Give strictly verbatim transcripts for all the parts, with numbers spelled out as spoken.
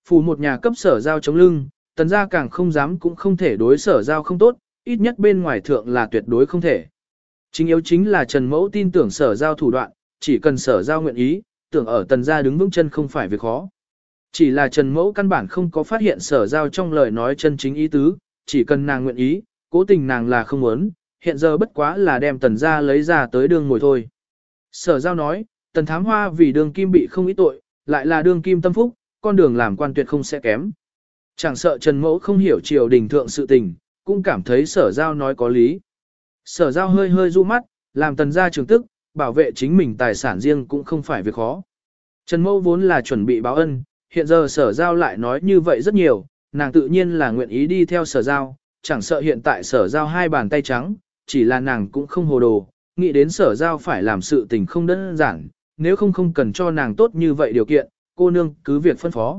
Phù một nhà cấp sở giao chống lưng, tần gia càng không dám cũng không thể đối sở giao không tốt, ít nhất bên ngoài thượng là tuyệt đối không thể. Chính yếu chính là Trần Mẫu tin tưởng sở giao thủ đoạn, chỉ cần sở giao nguyện ý, tưởng ở tần gia đứng vững chân không phải việc khó. Chỉ là Trần Mẫu căn bản không có phát hiện sở giao trong lời nói chân chính ý tứ, chỉ cần nàng nguyện ý, cố tình nàng là không muốn, hiện giờ bất quá là đem tần gia lấy ra tới đường ngồi thôi. Sở giao nói, tần thám hoa vì đường kim bị không ít tội, lại là đường kim tâm phúc, con đường làm quan tuyệt không sẽ kém. Chẳng sợ Trần Mẫu không hiểu triều đình thượng sự tình, cũng cảm thấy sở giao nói có lý. Sở giao hơi hơi du mắt, làm tần gia trường tức, bảo vệ chính mình tài sản riêng cũng không phải việc khó. Trần Mẫu vốn là chuẩn bị báo ân, hiện giờ sở giao lại nói như vậy rất nhiều, nàng tự nhiên là nguyện ý đi theo sở giao, chẳng sợ hiện tại sở giao hai bàn tay trắng, chỉ là nàng cũng không hồ đồ, nghĩ đến sở giao phải làm sự tình không đơn giản, nếu không không cần cho nàng tốt như vậy điều kiện, cô nương cứ việc phân phó.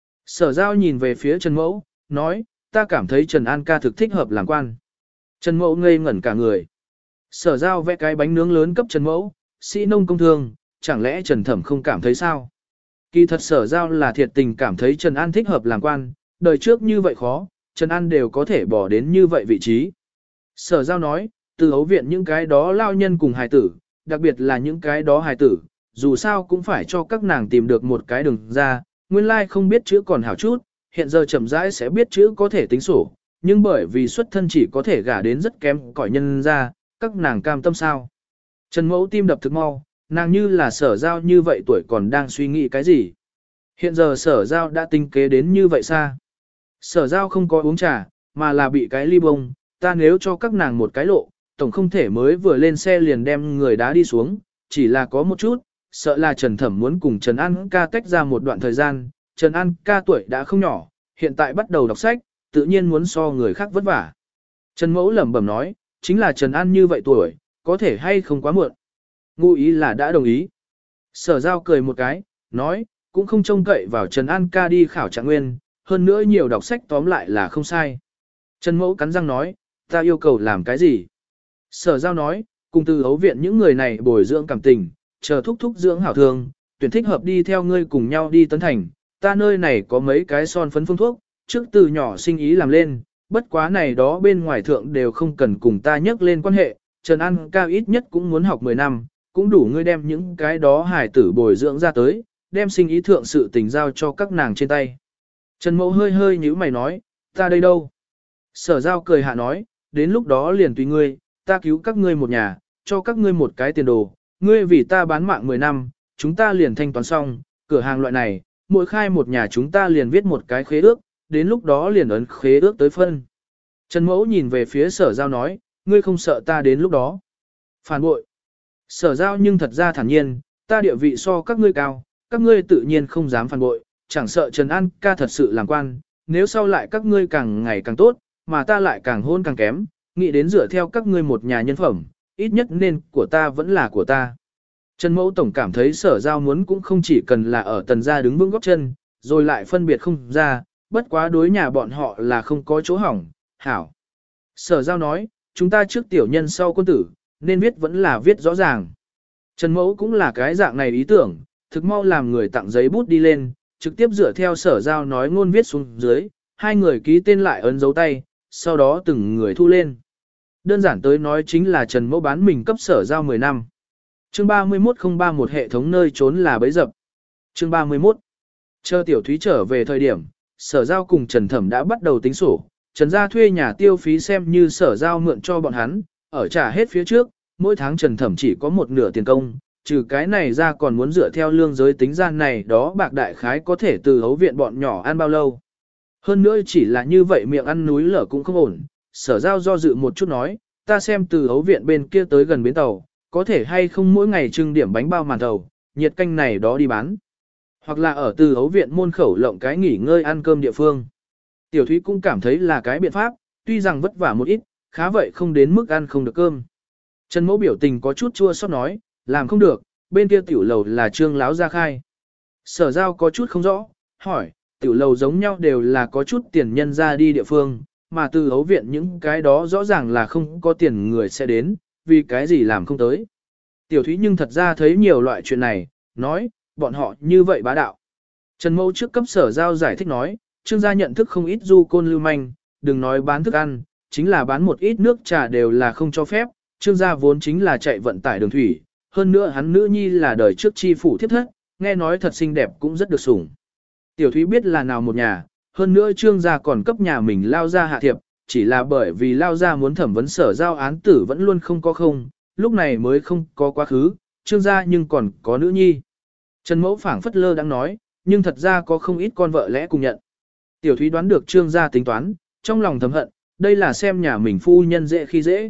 Sở giao nhìn về phía Trần Mẫu, nói, ta cảm thấy Trần An ca thực thích hợp làm quan. Trần Mẫu ngây ngẩn cả người. Sở giao vẽ cái bánh nướng lớn cấp Trần Mẫu, sĩ nông công thương, chẳng lẽ Trần Thẩm không cảm thấy sao? Kỳ thật sở giao là thiệt tình cảm thấy Trần An thích hợp làm quan, đời trước như vậy khó, Trần An đều có thể bỏ đến như vậy vị trí. Sở giao nói, từ ấu viện những cái đó lao nhân cùng hài tử, đặc biệt là những cái đó hài tử, dù sao cũng phải cho các nàng tìm được một cái đường ra, nguyên lai không biết chữ còn hảo chút, hiện giờ chậm rãi sẽ biết chữ có thể tính sổ, nhưng bởi vì xuất thân chỉ có thể gả đến rất kém cỏi nhân ra, các nàng cam tâm sao. Trần Mẫu tim đập thực mau, nàng như là sở giao như vậy tuổi còn đang suy nghĩ cái gì. Hiện giờ sở giao đã tinh kế đến như vậy xa. Sở giao không có uống trà, mà là bị cái ly bông, ta nếu cho các nàng một cái lộ, tổng không thể mới vừa lên xe liền đem người đá đi xuống, chỉ là có một chút, sợ là Trần Thẩm muốn cùng Trần An ca tách ra một đoạn thời gian, Trần An ca tuổi đã không nhỏ, hiện tại bắt đầu đọc sách, tự nhiên muốn so người khác vất vả. Trần Mẫu lẩm bẩm nói, chính là Trần An như vậy tuổi, có thể hay không quá muộn. Ngụ ý là đã đồng ý. Sở giao cười một cái, nói, cũng không trông cậy vào Trần An ca đi khảo trạng nguyên, hơn nữa nhiều đọc sách tóm lại là không sai. Trần Mẫu cắn răng nói, ta yêu cầu làm cái gì? Sở giao nói, cùng từ ấu viện những người này bồi dưỡng cảm tình, chờ thúc thúc dưỡng hảo thương, tuyển thích hợp đi theo ngươi cùng nhau đi tấn thành, ta nơi này có mấy cái son phấn phương thuốc, trước từ nhỏ sinh ý làm lên, bất quá này đó bên ngoài thượng đều không cần cùng ta nhắc lên quan hệ, Trần An cao ít nhất cũng muốn học mười năm, cũng đủ ngươi đem những cái đó hải tử bồi dưỡng ra tới, đem sinh ý thượng sự tình giao cho các nàng trên tay. Trần Mẫu hơi hơi nhíu mày nói, ta đây đâu? Sở giao cười hạ nói, đến lúc đó liền tùy ngươi, ta cứu các ngươi một nhà, cho các ngươi một cái tiền đồ, ngươi vì ta bán mạng mười năm, chúng ta liền thanh toán xong, cửa hàng loại này, mỗi khai một nhà chúng ta liền viết một cái khế ước, đến lúc đó liền ấn khế ước tới phân. Trần Mẫu nhìn về phía sở giao nói, ngươi không sợ ta đến lúc đó. Phản bội. Sở giao nhưng thật ra thản nhiên, ta địa vị so các ngươi cao, các ngươi tự nhiên không dám phản bội, chẳng sợ Trần An ca thật sự làm quan, nếu sau lại các ngươi càng ngày càng tốt, mà ta lại càng hôn càng kém, nghĩ đến dựa theo các ngươi một nhà nhân phẩm, ít nhất nên của ta vẫn là của ta. Trần Mẫu tổng cảm thấy sở giao muốn cũng không chỉ cần là ở tần gia đứng vững góp chân, rồi lại phân biệt không ra, bất quá đối nhà bọn họ là không có chỗ hỏng, hảo. Sở giao nói, chúng ta trước tiểu nhân sau quân tử, nên viết vẫn là viết rõ ràng. Trần Mẫu cũng là cái dạng này ý tưởng, thực mau làm người tặng giấy bút đi lên, trực tiếp dựa theo sở giao nói ngôn viết xuống dưới, hai người ký tên lại ấn dấu tay, sau đó từng người thu lên. Đơn giản tới nói chính là Trần Mẫu bán mình cấp sở giao mười năm. Chương ba mươi mốt không ba một hệ thống nơi trốn là bấy dập. Chương ba mươi mốt. Chờ Tiểu Thúy trở về thời điểm, sở giao cùng Trần Thẩm đã bắt đầu tính sổ, Trần gia thuê nhà tiêu phí xem như sở giao mượn cho bọn hắn, ở trả hết phía trước, mỗi tháng Trần Thẩm chỉ có một nửa tiền công, trừ cái này ra còn muốn dựa theo lương giới tính gian này đó bạc đại khái có thể từ hấu viện bọn nhỏ ăn bao lâu. Hơn nữa chỉ là như vậy miệng ăn núi lở cũng không ổn, sở giao do dự một chút nói, ta xem từ hấu viện bên kia tới gần bến tàu, có thể hay không mỗi ngày trưng điểm bánh bao màn thầu, nhiệt canh này đó đi bán. Hoặc là ở từ hấu viện môn khẩu lộng cái nghỉ ngơi ăn cơm địa phương. Tiểu Thúy cũng cảm thấy là cái biện pháp, tuy rằng vất vả một ít, khá vậy không đến mức ăn không được cơm. Trần Mẫu biểu tình có chút chua xót nói, làm không được, bên kia tiểu lầu là Trương láo ra khai. Sở giao có chút không rõ, hỏi, tiểu lầu giống nhau đều là có chút tiền nhân ra đi địa phương, mà từ hấu viện những cái đó rõ ràng là không có tiền người sẽ đến, vì cái gì làm không tới. Tiểu Thúy nhưng thật ra thấy nhiều loại chuyện này, nói, bọn họ như vậy bá đạo. Trần Mẫu trước cấp sở giao giải thích nói, Trương gia nhận thức không ít du côn lưu manh, đừng nói bán thức ăn, chính là bán một ít nước trà đều là không cho phép, Trương gia vốn chính là chạy vận tải đường thủy, hơn nữa hắn nữ nhi là đời trước chi phủ thiếp thất, nghe nói thật xinh đẹp cũng rất được sủng. Tiểu Thúy biết là nào một nhà, hơn nữa Trương gia còn cấp nhà mình lao ra hạ thiệp, chỉ là bởi vì lao ra muốn thẩm vấn sở giao án tử vẫn luôn không có không, lúc này mới không có quá khứ, Trương gia nhưng còn có nữ nhi. Trần Mẫu phảng phất lơ đang nói, nhưng thật ra có không ít con vợ lẽ cùng nhận. Tiểu Thúy đoán được Trương gia tính toán, trong lòng thầm hận, đây là xem nhà mình phu nhân dễ khi dễ.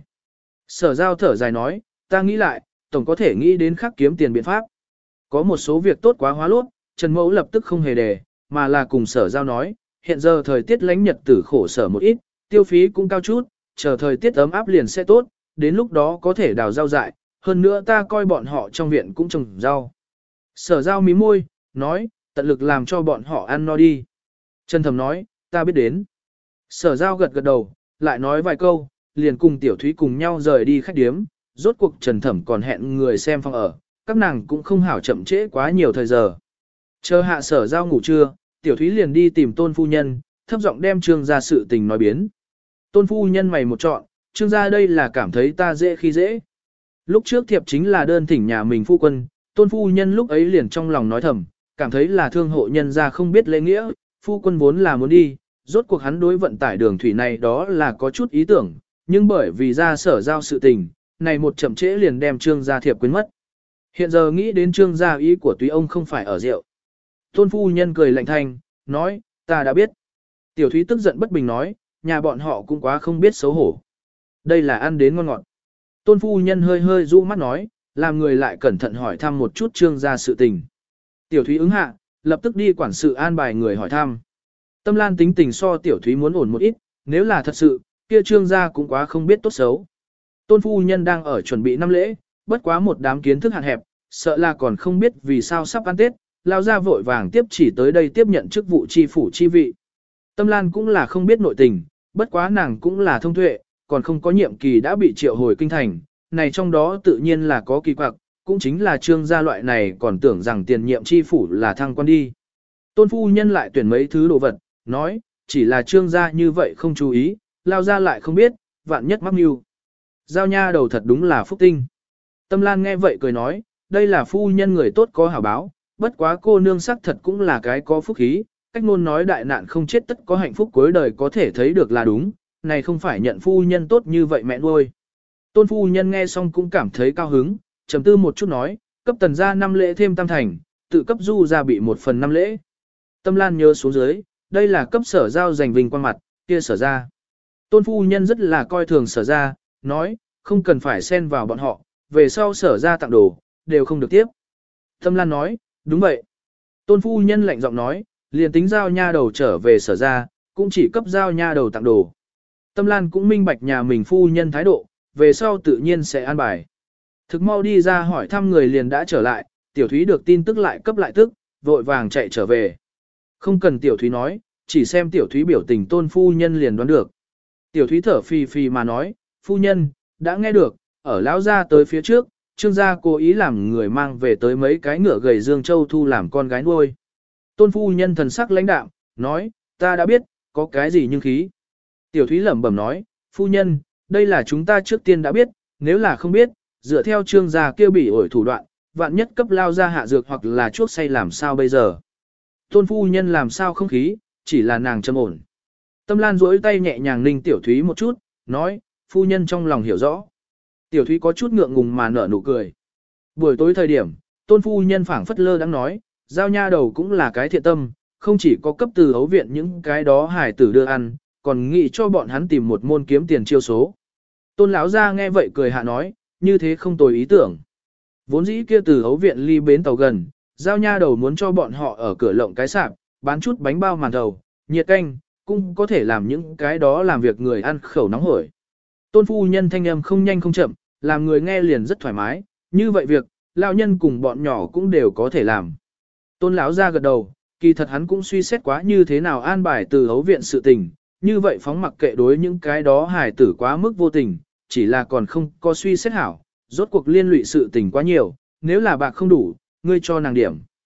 Sở giao thở dài nói, ta nghĩ lại, tổng có thể nghĩ đến khắc kiếm tiền biện pháp. Có một số việc tốt quá hóa lốt, Trần Mẫu lập tức không hề đề, mà là cùng sở giao nói, hiện giờ thời tiết lánh nhật tử khổ sở một ít, tiêu phí cũng cao chút, chờ thời tiết ấm áp liền sẽ tốt, đến lúc đó có thể đào rau dại, hơn nữa ta coi bọn họ trong viện cũng trồng rau. Sở giao mí môi, nói, tận lực làm cho bọn họ ăn no đi. Trần Thẩm nói, ta biết đến. Sở giao gật gật đầu, lại nói vài câu, liền cùng Tiểu Thúy cùng nhau rời đi khách điếm, rốt cuộc Trần Thẩm còn hẹn người xem phòng ở, các nàng cũng không hảo chậm trễ quá nhiều thời giờ. Chờ hạ sở giao ngủ trưa, Tiểu Thúy liền đi tìm Tôn Phu Nhân, thấp giọng đem Trương gia sự tình nói biến. Tôn Phu Nhân mày một chọn, Trương gia đây là cảm thấy ta dễ khi dễ. Lúc trước thiệp chính là đơn thỉnh nhà mình phu quân, Tôn Phu Nhân lúc ấy liền trong lòng nói thầm, cảm thấy là thương hộ nhân gia không biết lễ nghĩa, phu quân vốn là muốn đi, rốt cuộc hắn đối vận tải đường thủy này đó là có chút ý tưởng, nhưng bởi vì ra sở giao sự tình, này một chậm trễ liền đem Trương gia thiệp quên mất. Hiện giờ nghĩ đến Trương gia ý của túy ông không phải ở rượu. Tôn Phu Nhân cười lạnh thanh, nói, ta đã biết. Tiểu Thúy tức giận bất bình nói, nhà bọn họ cũng quá không biết xấu hổ. Đây là ăn đến ngon ngọt. Tôn Phu Nhân hơi hơi rũ mắt nói, làm người lại cẩn thận hỏi thăm một chút Trương gia sự tình. Tiểu Thúy ứng hạ, lập tức đi quản sự an bài người hỏi thăm. Tâm Lan tính tình so Tiểu Thúy muốn ổn một ít, nếu là thật sự, kia Trương gia cũng quá không biết tốt xấu. Tôn Phu Nhân đang ở chuẩn bị năm lễ, bất quá một đám kiến thức hạn hẹp, sợ là còn không biết vì sao sắp ăn Tết, lao ra vội vàng tiếp chỉ tới đây tiếp nhận chức vụ chi phủ chi vị. Tâm Lan cũng là không biết nội tình, bất quá nàng cũng là thông tuệ, còn không có nhiệm kỳ đã bị triệu hồi kinh thành, này trong đó tự nhiên là có kỳ quặc, cũng chính là Trương gia loại này còn tưởng rằng tiền nhiệm chi phủ là thăng quan đi. Tôn Phu Nhân lại tuyển mấy thứ đồ vật, nói, chỉ là Trương gia như vậy không chú ý, lao ra lại không biết, vạn nhất mắc mưu. Giao nha đầu thật đúng là phúc tinh. Tâm Lan nghe vậy cười nói, đây là phu nhân người tốt có hảo báo, bất quá cô nương sắc thật cũng là cái có phúc khí, cách ngôn nói đại nạn không chết tất có hạnh phúc cuối đời có thể thấy được là đúng, này không phải nhận phu nhân tốt như vậy mẹ nuôi. Tôn Phu Nhân nghe xong cũng cảm thấy cao hứng, trầm tư một chút nói, cấp tần gia năm lễ thêm tam thành, tự cấp du gia bị một phần năm lễ. Tâm Lan nhớ xuống dưới, đây là cấp sở giao giành vinh quang mặt, kia sở ra. Tôn Phu Nhân rất là coi thường sở ra, nói, không cần phải xen vào bọn họ, về sau sở ra tặng đồ, đều không được tiếp. Tâm Lan nói, đúng vậy. Tôn Phu Nhân lạnh giọng nói, liền tính giao nha đầu trở về sở ra, cũng chỉ cấp giao nha đầu tặng đồ. Tâm Lan cũng minh bạch nhà mình phu nhân thái độ, về sau tự nhiên sẽ an bài. Thực mau đi ra hỏi thăm người liền đã trở lại, Tiểu Thúy được tin tức lại cấp lại tức, vội vàng chạy trở về. Không cần Tiểu Thúy nói, chỉ xem Tiểu Thúy biểu tình Tôn Phu Nhân liền đoán được. Tiểu Thúy thở phì phì mà nói, phu nhân, đã nghe được, ở lão gia tới phía trước, Trương gia cố ý làm người mang về tới mấy cái ngựa gầy Dương Châu Thu làm con gái nuôi. Tôn Phu Nhân thần sắc lãnh đạm, nói, ta đã biết, có cái gì nhưng khí. Tiểu Thúy lẩm bẩm nói, phu nhân, đây là chúng ta trước tiên đã biết, nếu là không biết, dựa theo Trương gia kêu bị ổi thủ đoạn, vạn nhất cấp lao ra hạ dược hoặc là chuốc say làm sao bây giờ. Tôn Phu Nhân làm sao không khí, chỉ là nàng trầm ổn. Tâm Lan duỗi tay nhẹ nhàng ninh Tiểu Thúy một chút, nói, phu nhân trong lòng hiểu rõ. Tiểu Thúy có chút ngượng ngùng mà nở nụ cười. Buổi tối thời điểm, Tôn Phu Nhân phảng phất lơ đang nói, giao nha đầu cũng là cái thiện tâm, không chỉ có cấp từ hấu viện những cái đó hải tử đưa ăn, còn nghĩ cho bọn hắn tìm một môn kiếm tiền chiêu số. Tôn lão gia nghe vậy cười hạ nói, như thế không tồi ý tưởng. Vốn dĩ kia từ hấu viện ly bến tàu gần, giao nha đầu muốn cho bọn họ ở cửa lộng cái sạp, bán chút bánh bao màn thầu, nhiệt canh, cũng có thể làm những cái đó làm việc người ăn khẩu nóng hổi. Tôn Phu Nhân thanh âm không nhanh không chậm, làm người nghe liền rất thoải mái, như vậy việc, lão nhân cùng bọn nhỏ cũng đều có thể làm. Tôn lão ra gật đầu, kỳ thật hắn cũng suy xét quá như thế nào an bài từ hấu viện sự tình, như vậy phóng mặc kệ đối những cái đó hài tử quá mức vô tình, chỉ là còn không có suy xét hảo, rốt cuộc liên lụy sự tình quá nhiều, nếu là bạc không đủ, ngươi cho nàng điểm.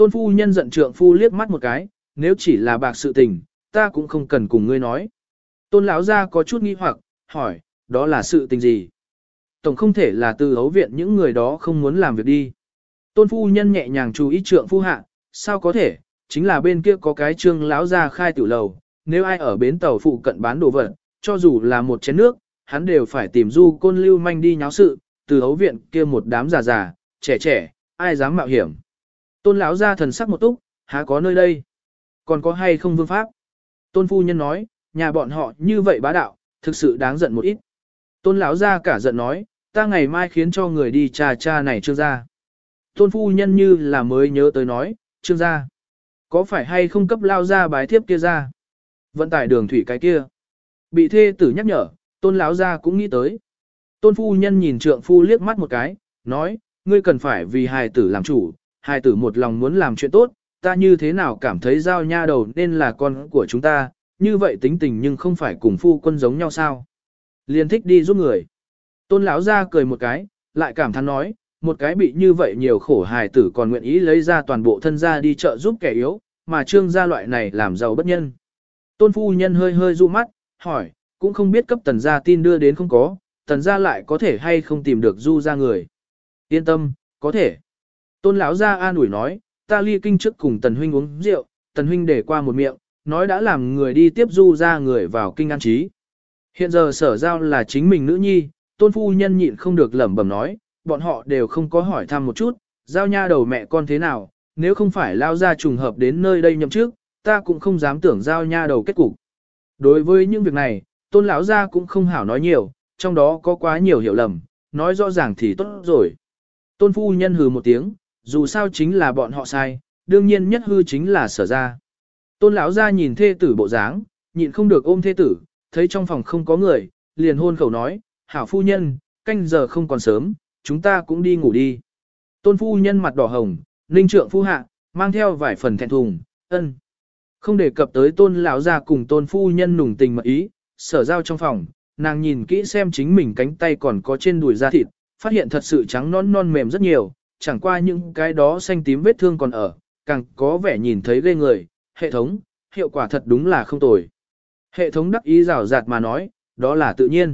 Tôn phu nhân giận trượng phu liếc mắt một cái, nếu chỉ là bạc sự tình, ta cũng không cần cùng ngươi nói. Tôn lão gia có chút nghi hoặc, hỏi, đó là sự tình gì? Tổng không thể là từ hấu viện những người đó không muốn làm việc đi. Tôn phu nhân nhẹ nhàng chú ý trượng phu hạ, sao có thể, chính là bên kia có cái trương lão gia khai tiểu lầu, nếu ai ở bến tàu phụ cận bán đồ vật, cho dù là một chén nước, hắn đều phải tìm du côn lưu manh đi nháo sự, từ hấu viện kia một đám già già, trẻ trẻ, ai dám mạo hiểm. Tôn lão gia thần sắc một túc, há có nơi đây? Còn có hay không vương pháp? Tôn phu nhân nói, nhà bọn họ như vậy bá đạo, thực sự đáng giận một ít. Tôn lão gia cả giận nói, ta ngày mai khiến cho người đi trà cha này trương gia. Tôn phu nhân như là mới nhớ tới nói, trương gia. Có phải hay không cấp lao ra bái thiếp kia ra? Vận tải đường thủy cái kia. Bị thê tử nhắc nhở, tôn lão gia cũng nghĩ tới. Tôn phu nhân nhìn trượng phu liếc mắt một cái, nói, ngươi cần phải vì hài tử làm chủ, hài tử một lòng muốn làm chuyện tốt, ta như thế nào cảm thấy giao nha đầu nên là con của chúng ta, như vậy tính tình nhưng không phải cùng phu quân giống nhau sao. Liền thích đi giúp người. Tôn lão gia cười một cái, lại cảm thán nói, một cái bị như vậy nhiều khổ hài tử còn nguyện ý lấy ra toàn bộ thân gia đi chợ giúp kẻ yếu, mà trương gia loại này làm giàu bất nhân. Tôn phu nhân hơi hơi du mắt, hỏi, cũng không biết cấp tần gia tin đưa đến không có, tần gia lại có thể hay không tìm được du ra người. Yên tâm, có thể. Tôn lão gia an ủi nói, ta ly kinh trước cùng tần huynh uống rượu, tần huynh để qua một miệng, nói đã làm người đi tiếp du ra người vào kinh an trí. Hiện giờ sở giao là chính mình nữ nhi, tôn phu nhân nhịn không được lẩm bẩm nói, bọn họ đều không có hỏi thăm một chút, giao nha đầu mẹ con thế nào, nếu không phải lao ra trùng hợp đến nơi đây nhậm trước, ta cũng không dám tưởng giao nha đầu kết cục. Đối với những việc này, tôn lão gia cũng không hảo nói nhiều, trong đó có quá nhiều hiểu lầm, nói rõ ràng thì tốt rồi. Tôn phu nhân hừ một tiếng, dù sao chính là bọn họ sai, đương nhiên nhất hư chính là sở ra. Tôn lão gia nhìn thê tử bộ dáng, nhịn không được ôm thê tử, thấy trong phòng không có người, liền hôn khẩu nói, hảo phu nhân, canh giờ không còn sớm, chúng ta cũng đi ngủ đi. Tôn phu nhân mặt đỏ hồng, ninh trượng phu hạ, mang theo vài phần thẹn thùng, ân. Không đề cập tới tôn lão gia cùng tôn phu nhân nùng tình mật ý, sở giao trong phòng, nàng nhìn kỹ xem chính mình cánh tay còn có trên đùi da thịt, phát hiện thật sự trắng non non mềm rất nhiều, chẳng qua những cái đó xanh tím vết thương còn ở, càng có vẻ nhìn thấy ghê người, hệ thống, hiệu quả thật đúng là không tồi. Hệ thống đắc ý rào rạt mà nói, đó là tự nhiên.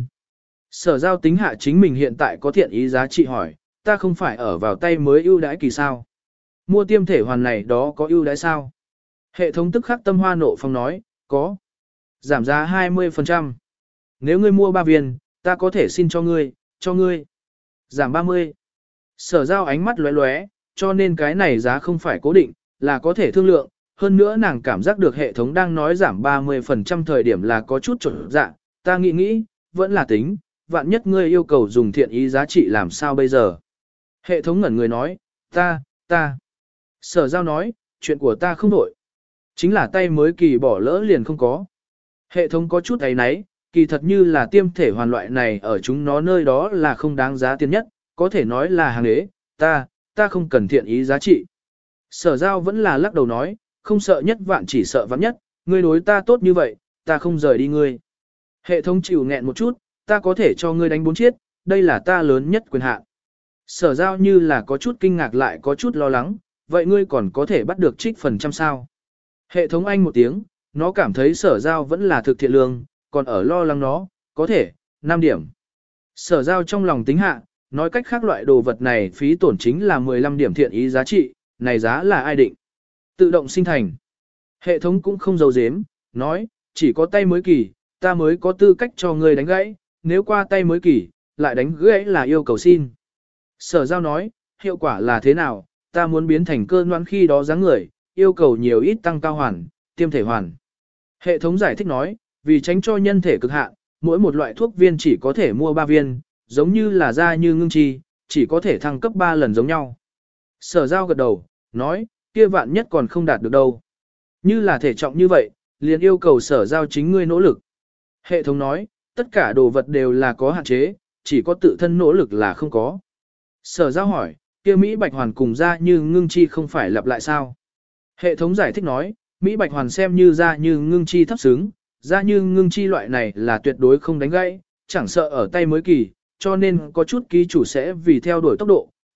Sở giao tính hạ chính mình hiện tại có thiện ý giá trị hỏi, ta không phải ở vào tay mới ưu đãi kỳ sao. Mua tiêm thể hoàn này đó có ưu đãi sao? Hệ thống tức khắc tâm hoa nộ phong nói, có. Giảm giá hai mươi phần trăm. Nếu ngươi mua ba viên, ta có thể xin cho ngươi, cho ngươi. Giảm ba mươi. Sở giao ánh mắt lóe lóe, cho nên cái này giá không phải cố định, là có thể thương lượng. Hơn nữa nàng cảm giác được hệ thống đang nói giảm ba mươi phần trăm thời điểm là có chút trộn dạ. Ta nghĩ nghĩ, vẫn là tính, vạn nhất ngươi yêu cầu dùng thiện ý giá trị làm sao bây giờ. Hệ thống ngẩn người nói, ta, ta. Sở giao nói, chuyện của ta không đổi. Chính là tay mới kỳ bỏ lỡ liền không có. Hệ thống có chút ấy nấy, kỳ thật như là tiêm thể hoàn loại này ở chúng nó nơi đó là không đáng giá tiền nhất, có thể nói là hàng đế, ta, ta không cần thiện ý giá trị. Sở giao vẫn là lắc đầu nói, không sợ nhất vạn chỉ sợ vạn nhất, ngươi đối ta tốt như vậy, ta không rời đi ngươi. Hệ thống chịu nghẹn một chút, ta có thể cho ngươi đánh bốn chiết, đây là ta lớn nhất quyền hạn. Sở giao như là có chút kinh ngạc lại có chút lo lắng, vậy ngươi còn có thể bắt được trích phần trăm sao? Hệ thống anh một tiếng, nó cảm thấy sở giao vẫn là thực thiện lương, còn ở lo lắng nó, có thể, năm điểm. Sở giao trong lòng tính hạ, nói cách khác loại đồ vật này phí tổn chính là mười lăm điểm thiện ý giá trị, này giá là ai định? Tự động sinh thành. Hệ thống cũng không giấu giếm, nói, chỉ có tay mới kỳ, ta mới có tư cách cho ngươi đánh gãy, nếu qua tay mới kỳ, lại đánh gãy là yêu cầu xin. Sở giao nói, hiệu quả là thế nào, ta muốn biến thành cơn ngoan khi đó dáng người, yêu cầu nhiều ít tăng cao hoàn, tiêm thể hoàn. Hệ thống giải thích nói, vì tránh cho nhân thể cực hạn, mỗi một loại thuốc viên chỉ có thể mua ba viên, giống như là da như ngưng chi, chỉ có thể thăng cấp ba lần giống nhau. Sở giao gật đầu, nói, kia vạn nhất còn không đạt được đâu. Như là thể trọng như vậy, liền yêu cầu sở giao chính ngươi nỗ lực. Hệ thống nói, tất cả đồ vật đều là có hạn chế, chỉ có tự thân nỗ lực là không có. Sở giao hỏi, kia Mỹ Bạch Hoàn cùng da như ngưng chi không phải lặp lại sao? Hệ thống giải thích nói, Mỹ Bạch Hoàn xem như da như ngưng chi thấp xứng, da như ngưng chi loại này là tuyệt đối không đánh gãy, chẳng sợ ở tay mới kỳ, cho nên có chút ký chủ sẽ vì theo đuổi tốc độ,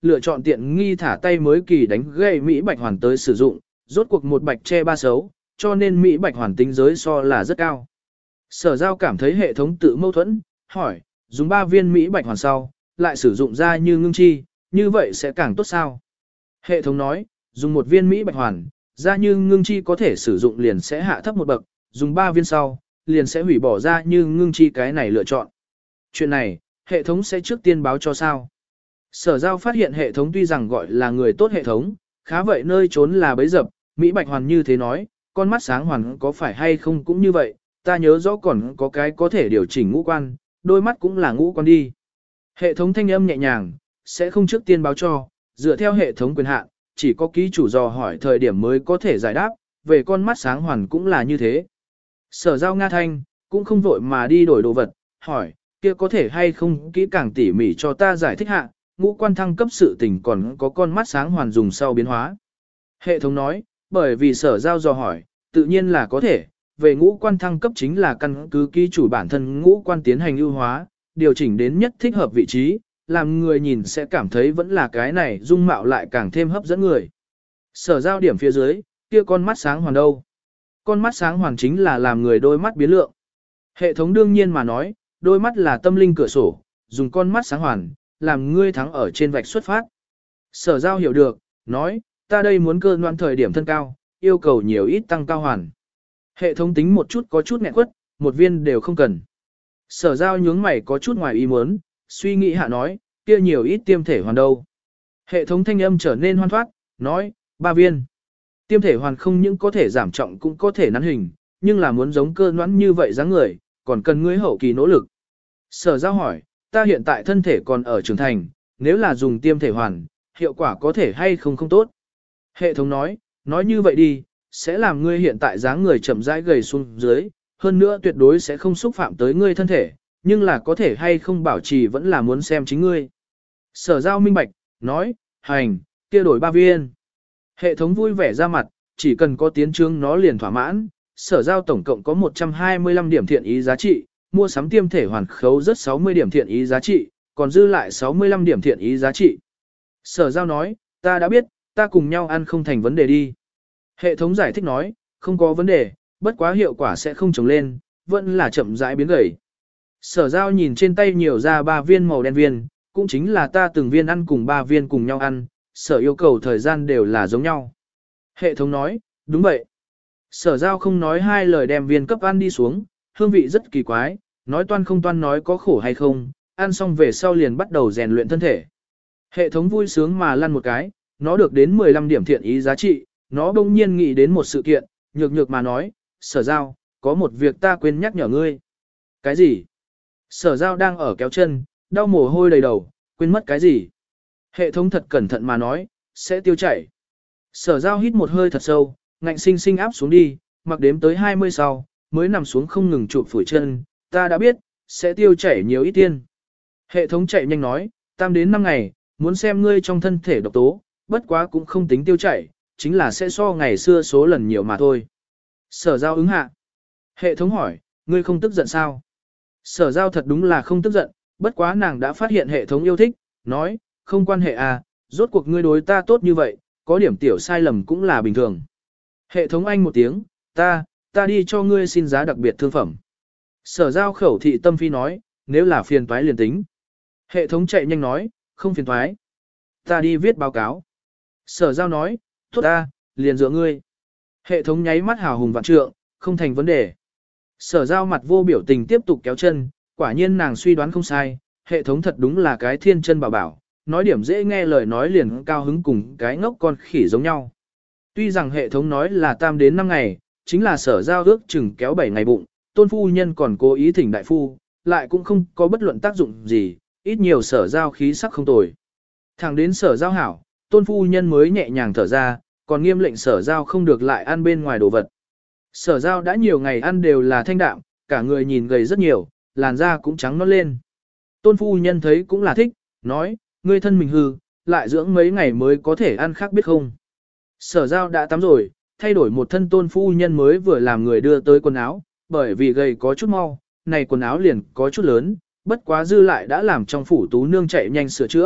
lựa chọn tiện nghi thả tay mới kỳ đánh gậy Mỹ Bạch Hoàn tới sử dụng, rốt cuộc một bạch che ba xấu, cho nên Mỹ Bạch Hoàn tính giới so là rất cao. Sở Giao cảm thấy hệ thống tự mâu thuẫn, hỏi, dùng ba viên Mỹ Bạch Hoàn sau, lại sử dụng ra như ngưng chi, như vậy sẽ càng tốt sao? Hệ thống nói, dùng một viên Mỹ Bạch Hoàn, ra như ngưng chi có thể sử dụng liền sẽ hạ thấp một bậc, dùng ba viên sau, liền sẽ hủy bỏ ra như ngưng chi cái này lựa chọn. Chuyện này, hệ thống sẽ trước tiên báo cho sao? Sở Giao phát hiện hệ thống tuy rằng gọi là người tốt hệ thống, khá vậy nơi trốn là bấy dập, Mỹ Bạch Hoàn như thế nói, con mắt sáng hoàn có phải hay không cũng như vậy, ta nhớ rõ còn có cái có thể điều chỉnh ngũ quan, đôi mắt cũng là ngũ quan đi. Hệ thống thanh âm nhẹ nhàng, sẽ không trước tiên báo cho, dựa theo hệ thống quyền hạn, chỉ có ký chủ dò hỏi thời điểm mới có thể giải đáp, về con mắt sáng hoàn cũng là như thế. Sở Giao Nga thanh, cũng không vội mà đi đổi đồ vật, hỏi, kia có thể hay không kỹ càng tỉ mỉ cho ta giải thích hạ, ngũ quan thăng cấp sự tình còn có con mắt sáng hoàn dùng sau biến hóa. Hệ thống nói, bởi vì Sở Giao dò hỏi, tự nhiên là có thể, về ngũ quan thăng cấp chính là căn cứ ký chủ bản thân ngũ quan tiến hành ưu hóa, điều chỉnh đến nhất thích hợp vị trí, làm người nhìn sẽ cảm thấy vẫn là cái này dung mạo lại càng thêm hấp dẫn người. Sở Giao điểm phía dưới, kia con mắt sáng hoàn đâu? Con mắt sáng hoàn chính là làm người đôi mắt biến lượng. Hệ thống đương nhiên mà nói, đôi mắt là tâm linh cửa sổ, dùng con mắt sáng hoàn, làm ngươi thắng ở trên vạch xuất phát. Sở Giao hiểu được, nói, ta đây muốn cơ noan thời điểm thân cao, yêu cầu nhiều ít tăng cao hoàn. Hệ thống tính một chút có chút nghẹn quất, một viên đều không cần. Sở Giao nhướng mày có chút ngoài ý muốn, suy nghĩ hạ nói, kia nhiều ít tiêm thể hoàn đâu. Hệ thống thanh âm trở nên hoan thoát, nói, ba viên. Tiêm thể hoàn không những có thể giảm trọng cũng có thể nắn hình, nhưng là muốn giống cơ noãn như vậy dáng người, còn cần ngươi hậu kỳ nỗ lực. Sở Giao hỏi, ta hiện tại thân thể còn ở trưởng thành, nếu là dùng tiêm thể hoàn, hiệu quả có thể hay không không tốt. Hệ thống nói, nói như vậy đi, sẽ làm ngươi hiện tại dáng người chậm rãi gầy xuống dưới, hơn nữa tuyệt đối sẽ không xúc phạm tới ngươi thân thể, nhưng là có thể hay không bảo trì vẫn là muốn xem chính ngươi. Sở Giao minh bạch, nói, hành, kia đổi ba viên. Hệ thống vui vẻ ra mặt, chỉ cần có tiến trương nó liền thỏa mãn, Sở Giao tổng cộng có một trăm hai mươi lăm điểm thiện ý giá trị, mua sắm tiêm thể hoàn khấu rất sáu mươi điểm thiện ý giá trị, còn dư lại sáu mươi lăm điểm thiện ý giá trị. Sở Giao nói, ta đã biết, ta cùng nhau ăn không thành vấn đề đi. Hệ thống giải thích nói, không có vấn đề, bất quá hiệu quả sẽ không trồng lên, vẫn là chậm rãi biến gầy. Sở Giao nhìn trên tay nhiều ra ba viên màu đen viên, cũng chính là ta từng viên ăn cùng ba viên cùng nhau ăn, sở yêu cầu thời gian đều là giống nhau. Hệ thống nói, đúng vậy. Sở Giao không nói hai lời đem viên cấp ăn đi xuống, hương vị rất kỳ quái, nói toan không toan nói có khổ hay không, ăn xong về sau liền bắt đầu rèn luyện thân thể. Hệ thống vui sướng mà lăn một cái, nó được đến mười lăm điểm thiện ý giá trị, nó bỗng nhiên nghĩ đến một sự kiện, nhược nhược mà nói, Sở Giao, có một việc ta quên nhắc nhở ngươi. Cái gì? Sở Giao đang ở kéo chân, đau mồ hôi đầy đầu, quên mất cái gì? Hệ thống thật cẩn thận mà nói, sẽ tiêu chảy. Sở Giao hít một hơi thật sâu, ngạnh sinh sinh áp xuống đi, mặc đếm tới hai mươi sau, mới nằm xuống không ngừng chụp phủi chân, ta đã biết, sẽ tiêu chảy nhiều ít tiên. Hệ thống chạy nhanh nói, tam đến năm ngày, muốn xem ngươi trong thân thể độc tố, bất quá cũng không tính tiêu chảy, chính là sẽ so ngày xưa số lần nhiều mà thôi. Sở Giao ứng hạ. Hệ thống hỏi, ngươi không tức giận sao? Sở Giao thật đúng là không tức giận, bất quá nàng đã phát hiện hệ thống yêu thích, nói, không quan hệ à, rốt cuộc ngươi đối ta tốt như vậy, có điểm tiểu sai lầm cũng là bình thường. Hệ thống anh một tiếng, ta, ta đi cho ngươi xin giá đặc biệt thương phẩm. Sở Giao khẩu thị tâm phi nói, nếu là phiền toái liền tính. Hệ thống chạy nhanh nói, không phiền toái. Ta đi viết báo cáo. Sở Giao nói, tốt ta, liền dựa ngươi. Hệ thống nháy mắt hào hùng vạn trượng, không thành vấn đề. Sở Giao mặt vô biểu tình tiếp tục kéo chân, quả nhiên nàng suy đoán không sai, hệ thống thật đúng là cái thiên chân bảo bảo, nói điểm dễ nghe lời nói liền cao hứng cùng cái ngốc con khỉ giống nhau. Tuy rằng hệ thống nói là tam đến năm ngày, chính là Sở Giao ước chừng kéo bảy ngày bụng, tôn phu nhân còn cố ý thỉnh đại phu, lại cũng không có bất luận tác dụng gì, ít nhiều Sở Giao khí sắc không tồi. Thẳng đến Sở Giao hảo, tôn phu nhân mới nhẹ nhàng thở ra, còn nghiêm lệnh Sở Giao không được lại ăn bên ngoài đồ vật. Sở Giao đã nhiều ngày ăn đều là thanh đạm, cả người nhìn gầy rất nhiều, làn da cũng trắng nõn lên. Tôn phu nhân thấy cũng là thích, nói, ngươi thân mình hư, lại dưỡng mấy ngày mới có thể ăn khác biết không. Sở Giao đã tắm rồi, thay đổi một thân tôn phu nhân mới vừa làm người đưa tới quần áo, bởi vì gầy có chút mau, này quần áo liền có chút lớn, bất quá dư lại đã làm trong phủ tú nương chạy nhanh sửa chữa,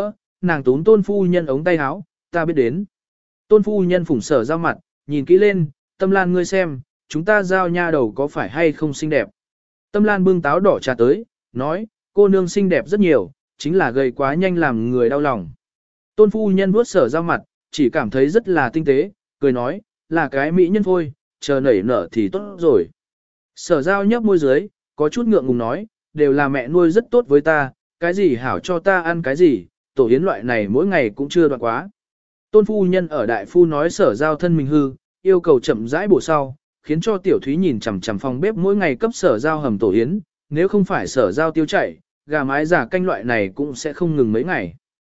nàng túm tôn phu nhân ống tay áo, ta biết đến. Tôn phu nhân phủng sở giao mặt, nhìn kỹ lên, Tâm Lan ngươi xem, chúng ta giao nha đầu có phải hay không xinh đẹp. Tâm Lan bưng táo đỏ trà tới, nói, cô nương xinh đẹp rất nhiều, chính là gầy quá nhanh làm người đau lòng. Tôn phu nhân vuốt sở giao mặt, chỉ cảm thấy rất là tinh tế, cười nói, là cái mỹ nhân thôi, chờ nảy nở thì tốt rồi. Sở giao nhấp môi dưới, có chút ngượng ngùng nói, đều là mẹ nuôi rất tốt với ta, cái gì hảo cho ta ăn cái gì, tổ yến loại này mỗi ngày cũng chưa đoạn quá. Tôn phu nhân ở đại phu nói sở giao thân mình hư, yêu cầu chậm rãi bổ sau, khiến cho tiểu thúy nhìn chằm chằm phòng bếp mỗi ngày cấp sở giao hầm tổ yến, nếu không phải sở giao tiêu chảy, gà mái giả canh loại này cũng sẽ không ngừng mấy ngày.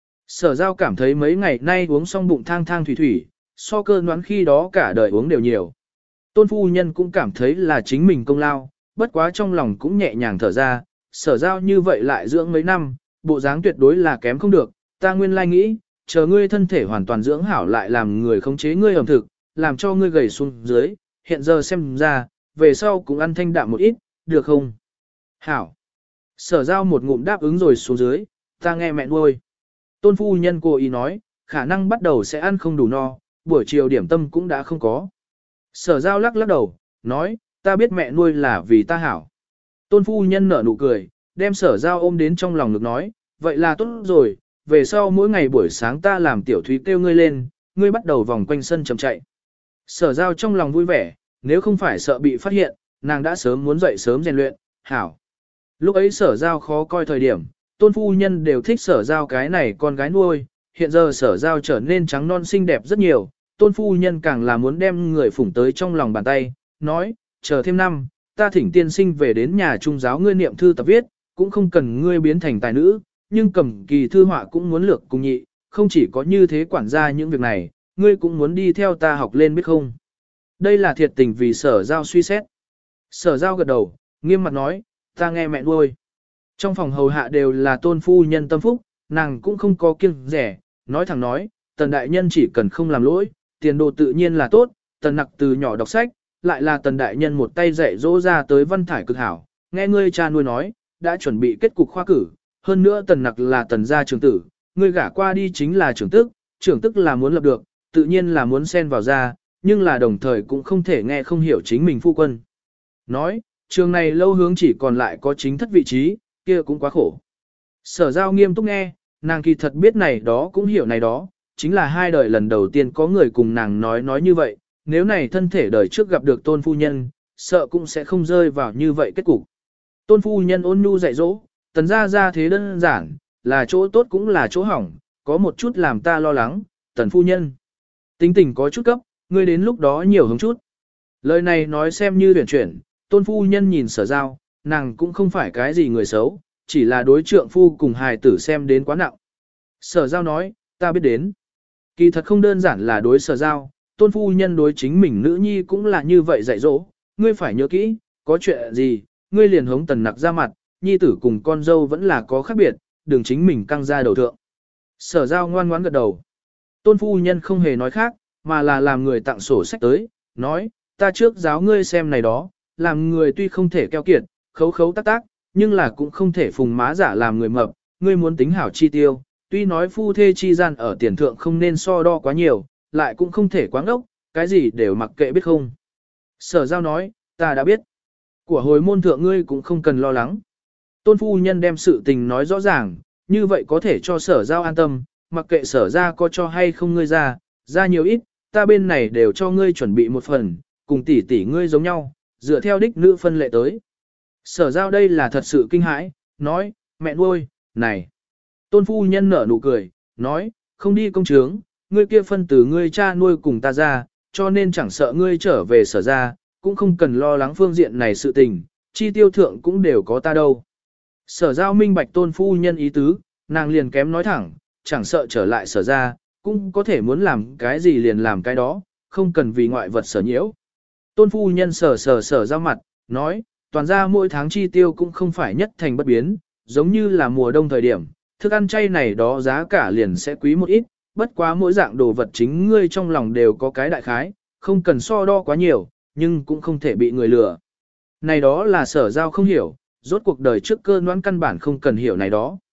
Sở giao cảm thấy mấy ngày nay uống xong bụng thang thang thủy thủy, so cơ đoán khi đó cả đời uống đều nhiều. Tôn phu nhân cũng cảm thấy là chính mình công lao, bất quá trong lòng cũng nhẹ nhàng thở ra, sở giao như vậy lại dưỡng mấy năm, bộ dáng tuyệt đối là kém không được, ta nguyên lai nghĩ, chờ ngươi thân thể hoàn toàn dưỡng hảo lại làm người khống chế ngươi ẩm thực, làm cho ngươi gầy xuống dưới, hiện giờ xem ra, về sau cũng ăn thanh đạm một ít, được không? Hảo. Sở giao một ngụm đáp ứng rồi xuống dưới, ta nghe mẹ nuôi. Tôn phu nhân cô ý nói, khả năng bắt đầu sẽ ăn không đủ no, buổi chiều điểm tâm cũng đã không có. Sở giao lắc lắc đầu, nói, ta biết mẹ nuôi là vì ta hảo. Tôn phu nhân nở nụ cười, đem sở giao ôm đến trong lòng ngực nói, vậy là tốt rồi, về sau mỗi ngày buổi sáng ta làm tiểu thúy kêu ngươi lên, ngươi bắt đầu vòng quanh sân chậm chạy. Sở giao trong lòng vui vẻ, nếu không phải sợ bị phát hiện, nàng đã sớm muốn dậy sớm rèn luyện, hảo. Lúc ấy sở giao khó coi thời điểm, tôn phu nhân đều thích sở giao cái này con gái nuôi, hiện giờ sở giao trở nên trắng non xinh đẹp rất nhiều, tôn phu nhân càng là muốn đem người phủng tới trong lòng bàn tay, nói, chờ thêm năm, ta thỉnh tiên sinh về đến nhà trung giáo ngươi niệm thư tập viết, cũng không cần ngươi biến thành tài nữ, nhưng cầm kỳ thư họa cũng muốn lược cùng nhị, không chỉ có như thế quản gia những việc này, ngươi cũng muốn đi theo ta học lên biết không. Đây là thiệt tình vì sở giao suy xét. Sở giao gật đầu, nghiêm mặt nói, ta nghe mẹ nuôi. Trong phòng hầu hạ đều là tôn phu nhân tâm phúc, nàng cũng không có kiêng rẻ, nói thẳng nói, tần đại nhân chỉ cần không làm lỗi, tiền đồ tự nhiên là tốt, tần nặc từ nhỏ đọc sách, lại là tần đại nhân một tay dạy dỗ ra tới văn thải cực hảo, nghe ngươi cha nuôi nói, đã chuẩn bị kết cục khoa cử, hơn nữa tần nặc là tần gia trưởng tử, ngươi gả qua đi chính là trưởng tức, trưởng tức là muốn lập được, tự nhiên là muốn xen vào ra, nhưng là đồng thời cũng không thể nghe không hiểu chính mình phu quân. Nói, trường này lâu hướng chỉ còn lại có chính thất vị trí, kia cũng quá khổ. Sở giao nghiêm túc nghe, nàng kỳ thật biết này đó cũng hiểu này đó, chính là hai đời lần đầu tiên có người cùng nàng nói nói như vậy, nếu này thân thể đời trước gặp được tôn phu nhân, sợ cũng sẽ không rơi vào như vậy kết cục. Tôn phu nhân ôn nhu dạy dỗ, tần gia gia thế đơn giản, là chỗ tốt cũng là chỗ hỏng, có một chút làm ta lo lắng, tần phu nhân. Tính tình có chút cấp, ngươi đến lúc đó nhiều hứng chút. Lời này nói xem như tuyển chuyển, tôn phu nhân nhìn sở giao, nàng cũng không phải cái gì người xấu, chỉ là đối trượng phu cùng hài tử xem đến quá nặng. Sở giao nói, ta biết đến. Kỳ thật không đơn giản là đối sở giao, tôn phu nhân đối chính mình nữ nhi cũng là như vậy dạy dỗ, ngươi phải nhớ kỹ, có chuyện gì, ngươi liền hống tần nặc ra mặt, nhi tử cùng con dâu vẫn là có khác biệt, đừng chính mình căng ra đầu thượng. Sở giao ngoan ngoãn gật đầu. Tôn phu nhân không hề nói khác, mà là làm người tặng sổ sách tới, nói, ta trước giáo ngươi xem này đó, làm người tuy không thể keo kiệt, khấu khấu tác tác, nhưng là cũng không thể phùng má giả làm người mập, ngươi muốn tính hảo chi tiêu, tuy nói phu thê chi gian ở tiền thượng không nên so đo quá nhiều, lại cũng không thể quá ngốc, cái gì đều mặc kệ biết không. Sở giao nói, ta đã biết. Của hồi môn thượng ngươi cũng không cần lo lắng. Tôn phu nhân đem sự tình nói rõ ràng, như vậy có thể cho sở giao an tâm, mặc kệ sở ra có cho hay không ngươi ra, ra nhiều ít, ta bên này đều cho ngươi chuẩn bị một phần, cùng tỷ tỷ ngươi giống nhau, dựa theo đích nữ phân lệ tới. Sở giao đây là thật sự kinh hãi, nói, mẹ nuôi, này. Tôn phu nhân nở nụ cười, nói, không đi công chướng, ngươi kia phân từ ngươi cha nuôi cùng ta ra, cho nên chẳng sợ ngươi trở về sở ra, cũng không cần lo lắng phương diện này sự tình, chi tiêu thượng cũng đều có ta đâu. Sở giao minh bạch tôn phu nhân ý tứ, nàng liền kém nói thẳng, chẳng sợ trở lại sở ra, cũng có thể muốn làm cái gì liền làm cái đó, không cần vì ngoại vật sở nhiễu. Tôn phu nhân sở sở sở giao mặt, nói, toàn ra mỗi tháng chi tiêu cũng không phải nhất thành bất biến, giống như là mùa đông thời điểm, thức ăn chay này đó giá cả liền sẽ quý một ít, bất quá mỗi dạng đồ vật chính ngươi trong lòng đều có cái đại khái, không cần so đo quá nhiều, nhưng cũng không thể bị người lừa. Này đó là sở giao không hiểu, rốt cuộc đời trước cơ noãn căn bản không cần hiểu này đó.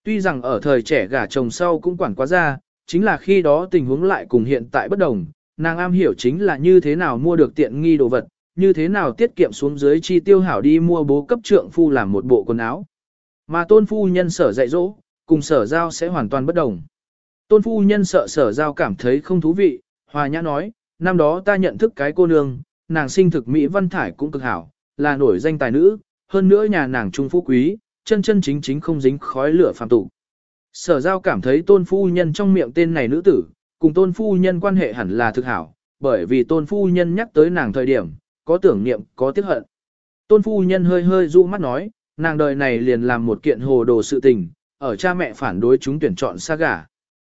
Tuy rằng ở thời trẻ gả chồng sau cũng quản quá ra, chính là khi đó tình huống lại cùng hiện tại bất đồng, nàng am hiểu chính là như thế nào mua được tiện nghi đồ vật, như thế nào tiết kiệm xuống dưới chi tiêu hảo đi mua bố cấp trượng phu làm một bộ quần áo. Mà tôn phu nhân sở dạy dỗ, cùng sở giao sẽ hoàn toàn bất đồng. Tôn phu nhân sợ sở giao cảm thấy không thú vị, hòa nhã nói, năm đó ta nhận thức cái cô nương, nàng sinh thực Mỹ văn thải cũng cực hảo, là nổi danh tài nữ, hơn nữa nhà nàng trung phú quý, chân chân chính chính không dính khói lửa phàm tục. Sở giao cảm thấy tôn phu nhân trong miệng tên này nữ tử, cùng tôn phu nhân quan hệ hẳn là thực hảo, bởi vì tôn phu nhân nhắc tới nàng thời điểm, có tưởng niệm, có tiếc hận. Tôn phu nhân hơi hơi dụ mắt nói, nàng đời này liền làm một kiện hồ đồ sự tình, ở cha mẹ phản đối chúng tuyển chọn xa gả.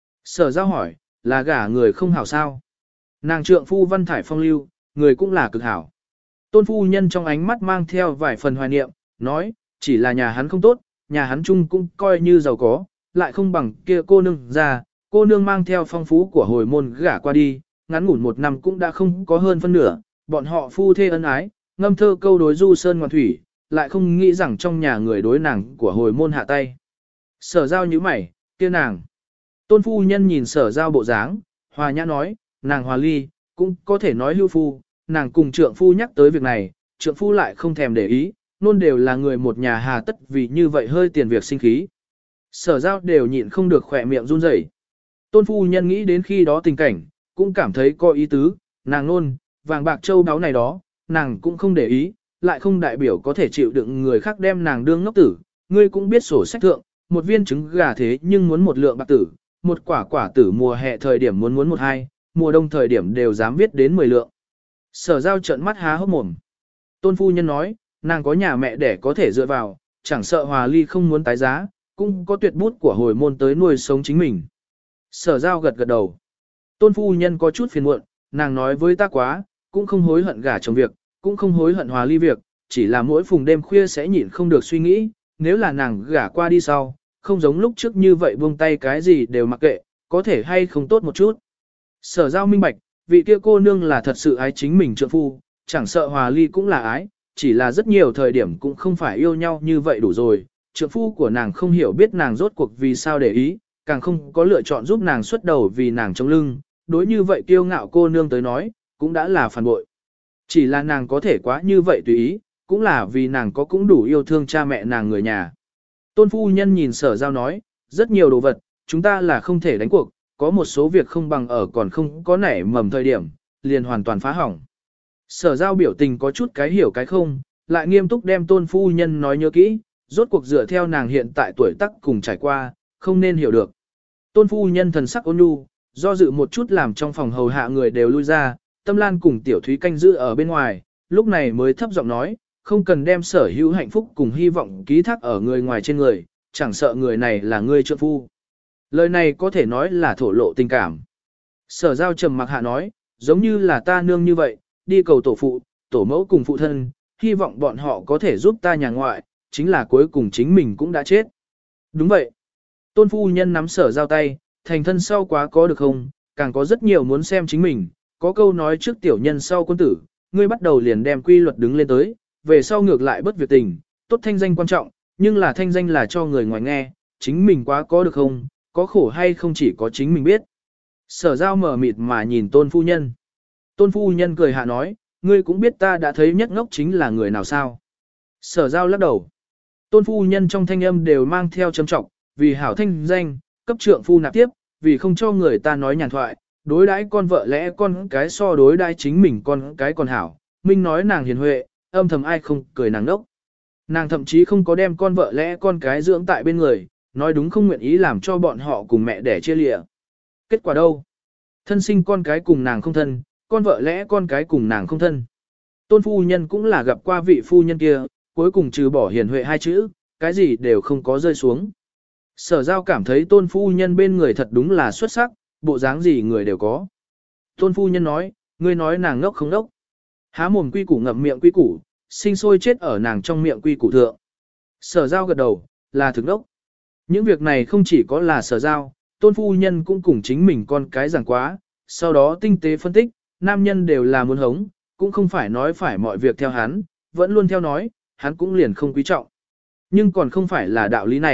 Sở giao hỏi, là gả người không hảo sao? Nàng trượng phu văn thải phong lưu, người cũng là cực hảo. Tôn phu nhân trong ánh mắt mang theo vài phần hoài niệm, nói, chỉ là nhà hắn không tốt, nhà hắn chung cũng coi như giàu có, lại không bằng kia cô nương ra, cô nương mang theo phong phú của hồi môn gả qua đi, ngắn ngủn một năm cũng đã không có hơn phân nửa, bọn họ phu thê ân ái, ngâm thơ câu đối du sơn ngoan thủy, lại không nghĩ rằng trong nhà người đối nàng của hồi môn hạ tay. Sở giao như mày, kia nàng. Tôn phu nhân nhìn sở giao bộ dáng, hòa nhã nói, nàng hòa ly, cũng có thể nói hưu phu, nàng cùng trượng phu nhắc tới việc này, trượng phu lại không thèm để ý, luôn đều là người một nhà hà tất vì như vậy hơi tiền việc sinh khí. Sở giao đều nhịn không được khỏe miệng run rẩy. Tôn phu nhân nghĩ đến khi đó tình cảnh, cũng cảm thấy có ý tứ, nàng nôn, vàng bạc châu đáo này đó, nàng cũng không để ý, lại không đại biểu có thể chịu đựng người khác đem nàng đương ngốc tử, ngươi cũng biết sổ sách thượng, một viên trứng gà thế nhưng muốn một lượng bạc tử, một quả quả tử mùa hè thời điểm muốn muốn một hai, mùa đông thời điểm đều dám viết đến mười lượng. Sở giao trợn mắt há hốc mồm. Tôn phu nhân nói, nàng có nhà mẹ để có thể dựa vào, chẳng sợ hòa ly không muốn tái giá, cũng có tuyệt bút của hồi môn tới nuôi sống chính mình. Sở giao gật gật đầu. Tôn phu nhân có chút phiền muộn, nàng nói với ta quá, cũng không hối hận gả chồng việc, cũng không hối hận hòa ly việc, chỉ là mỗi phùng đêm khuya sẽ nhịn không được suy nghĩ, nếu là nàng gả qua đi sau, không giống lúc trước như vậy buông tay cái gì đều mặc kệ, có thể hay không tốt một chút. Sở giao minh bạch, vị kia cô nương là thật sự ái chính mình trượng phu, chẳng sợ hòa ly cũng là ái, chỉ là rất nhiều thời điểm cũng không phải yêu nhau như vậy đủ rồi, trượng phu của nàng không hiểu biết nàng rốt cuộc vì sao để ý, càng không có lựa chọn giúp nàng xuất đầu vì nàng chống lưng, đối như vậy kiêu ngạo cô nương tới nói, cũng đã là phản bội. Chỉ là nàng có thể quá như vậy tùy ý, cũng là vì nàng có cũng đủ yêu thương cha mẹ nàng người nhà. Tôn phu nhân nhìn sở giao nói, rất nhiều đồ vật, chúng ta là không thể đánh cuộc, có một số việc không bằng ở còn không có nảy mầm thời điểm, liền hoàn toàn phá hỏng. Sở giao biểu tình có chút cái hiểu cái không, lại nghiêm túc đem tôn phu nhân nói nhớ kỹ, rốt cuộc dựa theo nàng hiện tại tuổi tác cùng trải qua, không nên hiểu được. Tôn phu nhân thần sắc ôn nhu, do dự một chút làm trong phòng hầu hạ người đều lui ra, Tâm Lan cùng Tiểu Thúy canh giữ ở bên ngoài, lúc này mới thấp giọng nói, không cần đem sở hữu hạnh phúc cùng hy vọng ký thác ở người ngoài trên người, chẳng sợ người này là người trượng phu. Lời này có thể nói là thổ lộ tình cảm. Sở giao trầm mặc hạ nói, giống như là ta nương như vậy, đi cầu tổ phụ, tổ mẫu cùng phụ thân, hy vọng bọn họ có thể giúp ta nhà ngoại, chính là cuối cùng chính mình cũng đã chết. Đúng vậy. Tôn phu nhân nắm sở giao tay, thành thân sau quá có được không, càng có rất nhiều muốn xem chính mình, có câu nói trước tiểu nhân sau quân tử, ngươi bắt đầu liền đem quy luật đứng lên tới, về sau ngược lại bất việc tình, tốt thanh danh quan trọng, nhưng là thanh danh là cho người ngoài nghe, chính mình quá có được không, có khổ hay không chỉ có chính mình biết. Sở giao mở mịt mà nhìn tôn phu nhân. Tôn phu nhân cười hạ nói, ngươi cũng biết ta đã thấy nhất ngốc chính là người nào sao. Sở giao lắc đầu. Tôn phu nhân trong thanh âm đều mang theo châm trọng, vì hảo thanh danh, cấp trượng phu nạp tiếp, vì không cho người ta nói nhàn thoại, đối đãi con vợ lẽ con cái so đối đãi chính mình con cái còn hảo, minh nói nàng hiền huệ, âm thầm ai không cười nàng đốc. Nàng thậm chí không có đem con vợ lẽ con cái dưỡng tại bên người, nói đúng không nguyện ý làm cho bọn họ cùng mẹ đẻ chia lịa. Kết quả đâu? Thân sinh con cái cùng nàng không thân, con vợ lẽ con cái cùng nàng không thân. Tôn phu nhân cũng là gặp qua vị phu nhân kia, cuối cùng trừ bỏ hiền huệ hai chữ, cái gì đều không có rơi xuống. Sở giao cảm thấy tôn phu nhân bên người thật đúng là xuất sắc, bộ dáng gì người đều có. Tôn phu nhân nói, ngươi nói nàng ngốc không ngốc. Há mồm quy củ ngậm miệng quy củ, sinh sôi chết ở nàng trong miệng quy củ thượng. Sở giao gật đầu, là thực ngốc. Những việc này không chỉ có là sở giao, tôn phu nhân cũng cùng chính mình con cái giảng quá, sau đó tinh tế phân tích, nam nhân đều là muốn hống, cũng không phải nói phải mọi việc theo hắn, vẫn luôn theo nói, hắn cũng liền không quý trọng. Nhưng còn không phải là đạo lý này,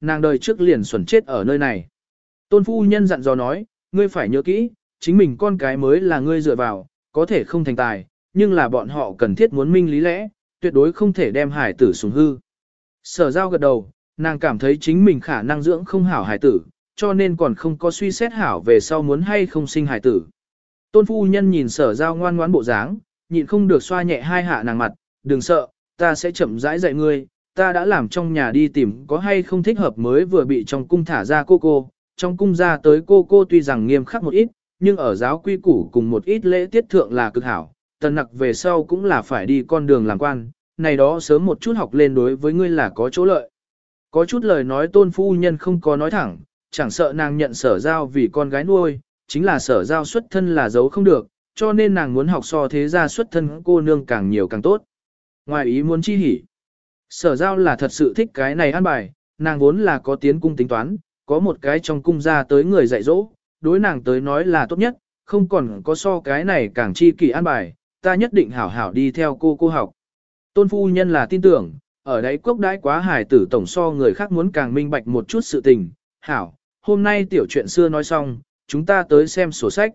nàng đời trước liền xuẩn chết ở nơi này. Tôn phu nhân dặn dò nói, ngươi phải nhớ kỹ, chính mình con cái mới là ngươi dựa vào, có thể không thành tài, nhưng là bọn họ cần thiết muốn minh lý lẽ, tuyệt đối không thể đem hải tử sủng hư. Sở giao gật đầu, nàng cảm thấy chính mình khả năng dưỡng không hảo hải tử, cho nên còn không có suy xét hảo về sau muốn hay không sinh hải tử. Tôn phu nhân nhìn sở giao ngoan ngoãn bộ dáng, nhịn không được xoa nhẹ hai hạ nàng mặt, đừng sợ, ta sẽ chậm rãi dạy ngươi, ta đã làm trong nhà đi tìm có hay không thích hợp mới vừa bị trong cung thả ra cô cô, trong cung ra tới cô cô tuy rằng nghiêm khắc một ít, nhưng ở giáo quy củ cùng một ít lễ tiết thượng là cực hảo, tần nặc về sau cũng là phải đi con đường làm quan, này đó sớm một chút học lên đối với ngươi là có chỗ lợi. Có chút lời nói tôn phu nhân không có nói thẳng, chẳng sợ nàng nhận sở giao vì con gái nuôi, chính là sở giao xuất thân là giấu không được, cho nên nàng muốn học so thế ra xuất thân cô nương càng nhiều càng tốt. Ngoài ý muốn chi hỉ. Sở giao là thật sự thích cái này an bài, nàng vốn là có tiến cung tính toán, có một cái trong cung ra tới người dạy dỗ, đối nàng tới nói là tốt nhất, không còn có so cái này càng chi kỷ an bài, ta nhất định hảo hảo đi theo cô cô học. Tôn phu nhân là tin tưởng, ở đấy quốc đãi quá hài tử tổng so người khác muốn càng minh bạch một chút sự tình, hảo, hôm nay tiểu chuyện xưa nói xong, chúng ta tới xem sổ sách.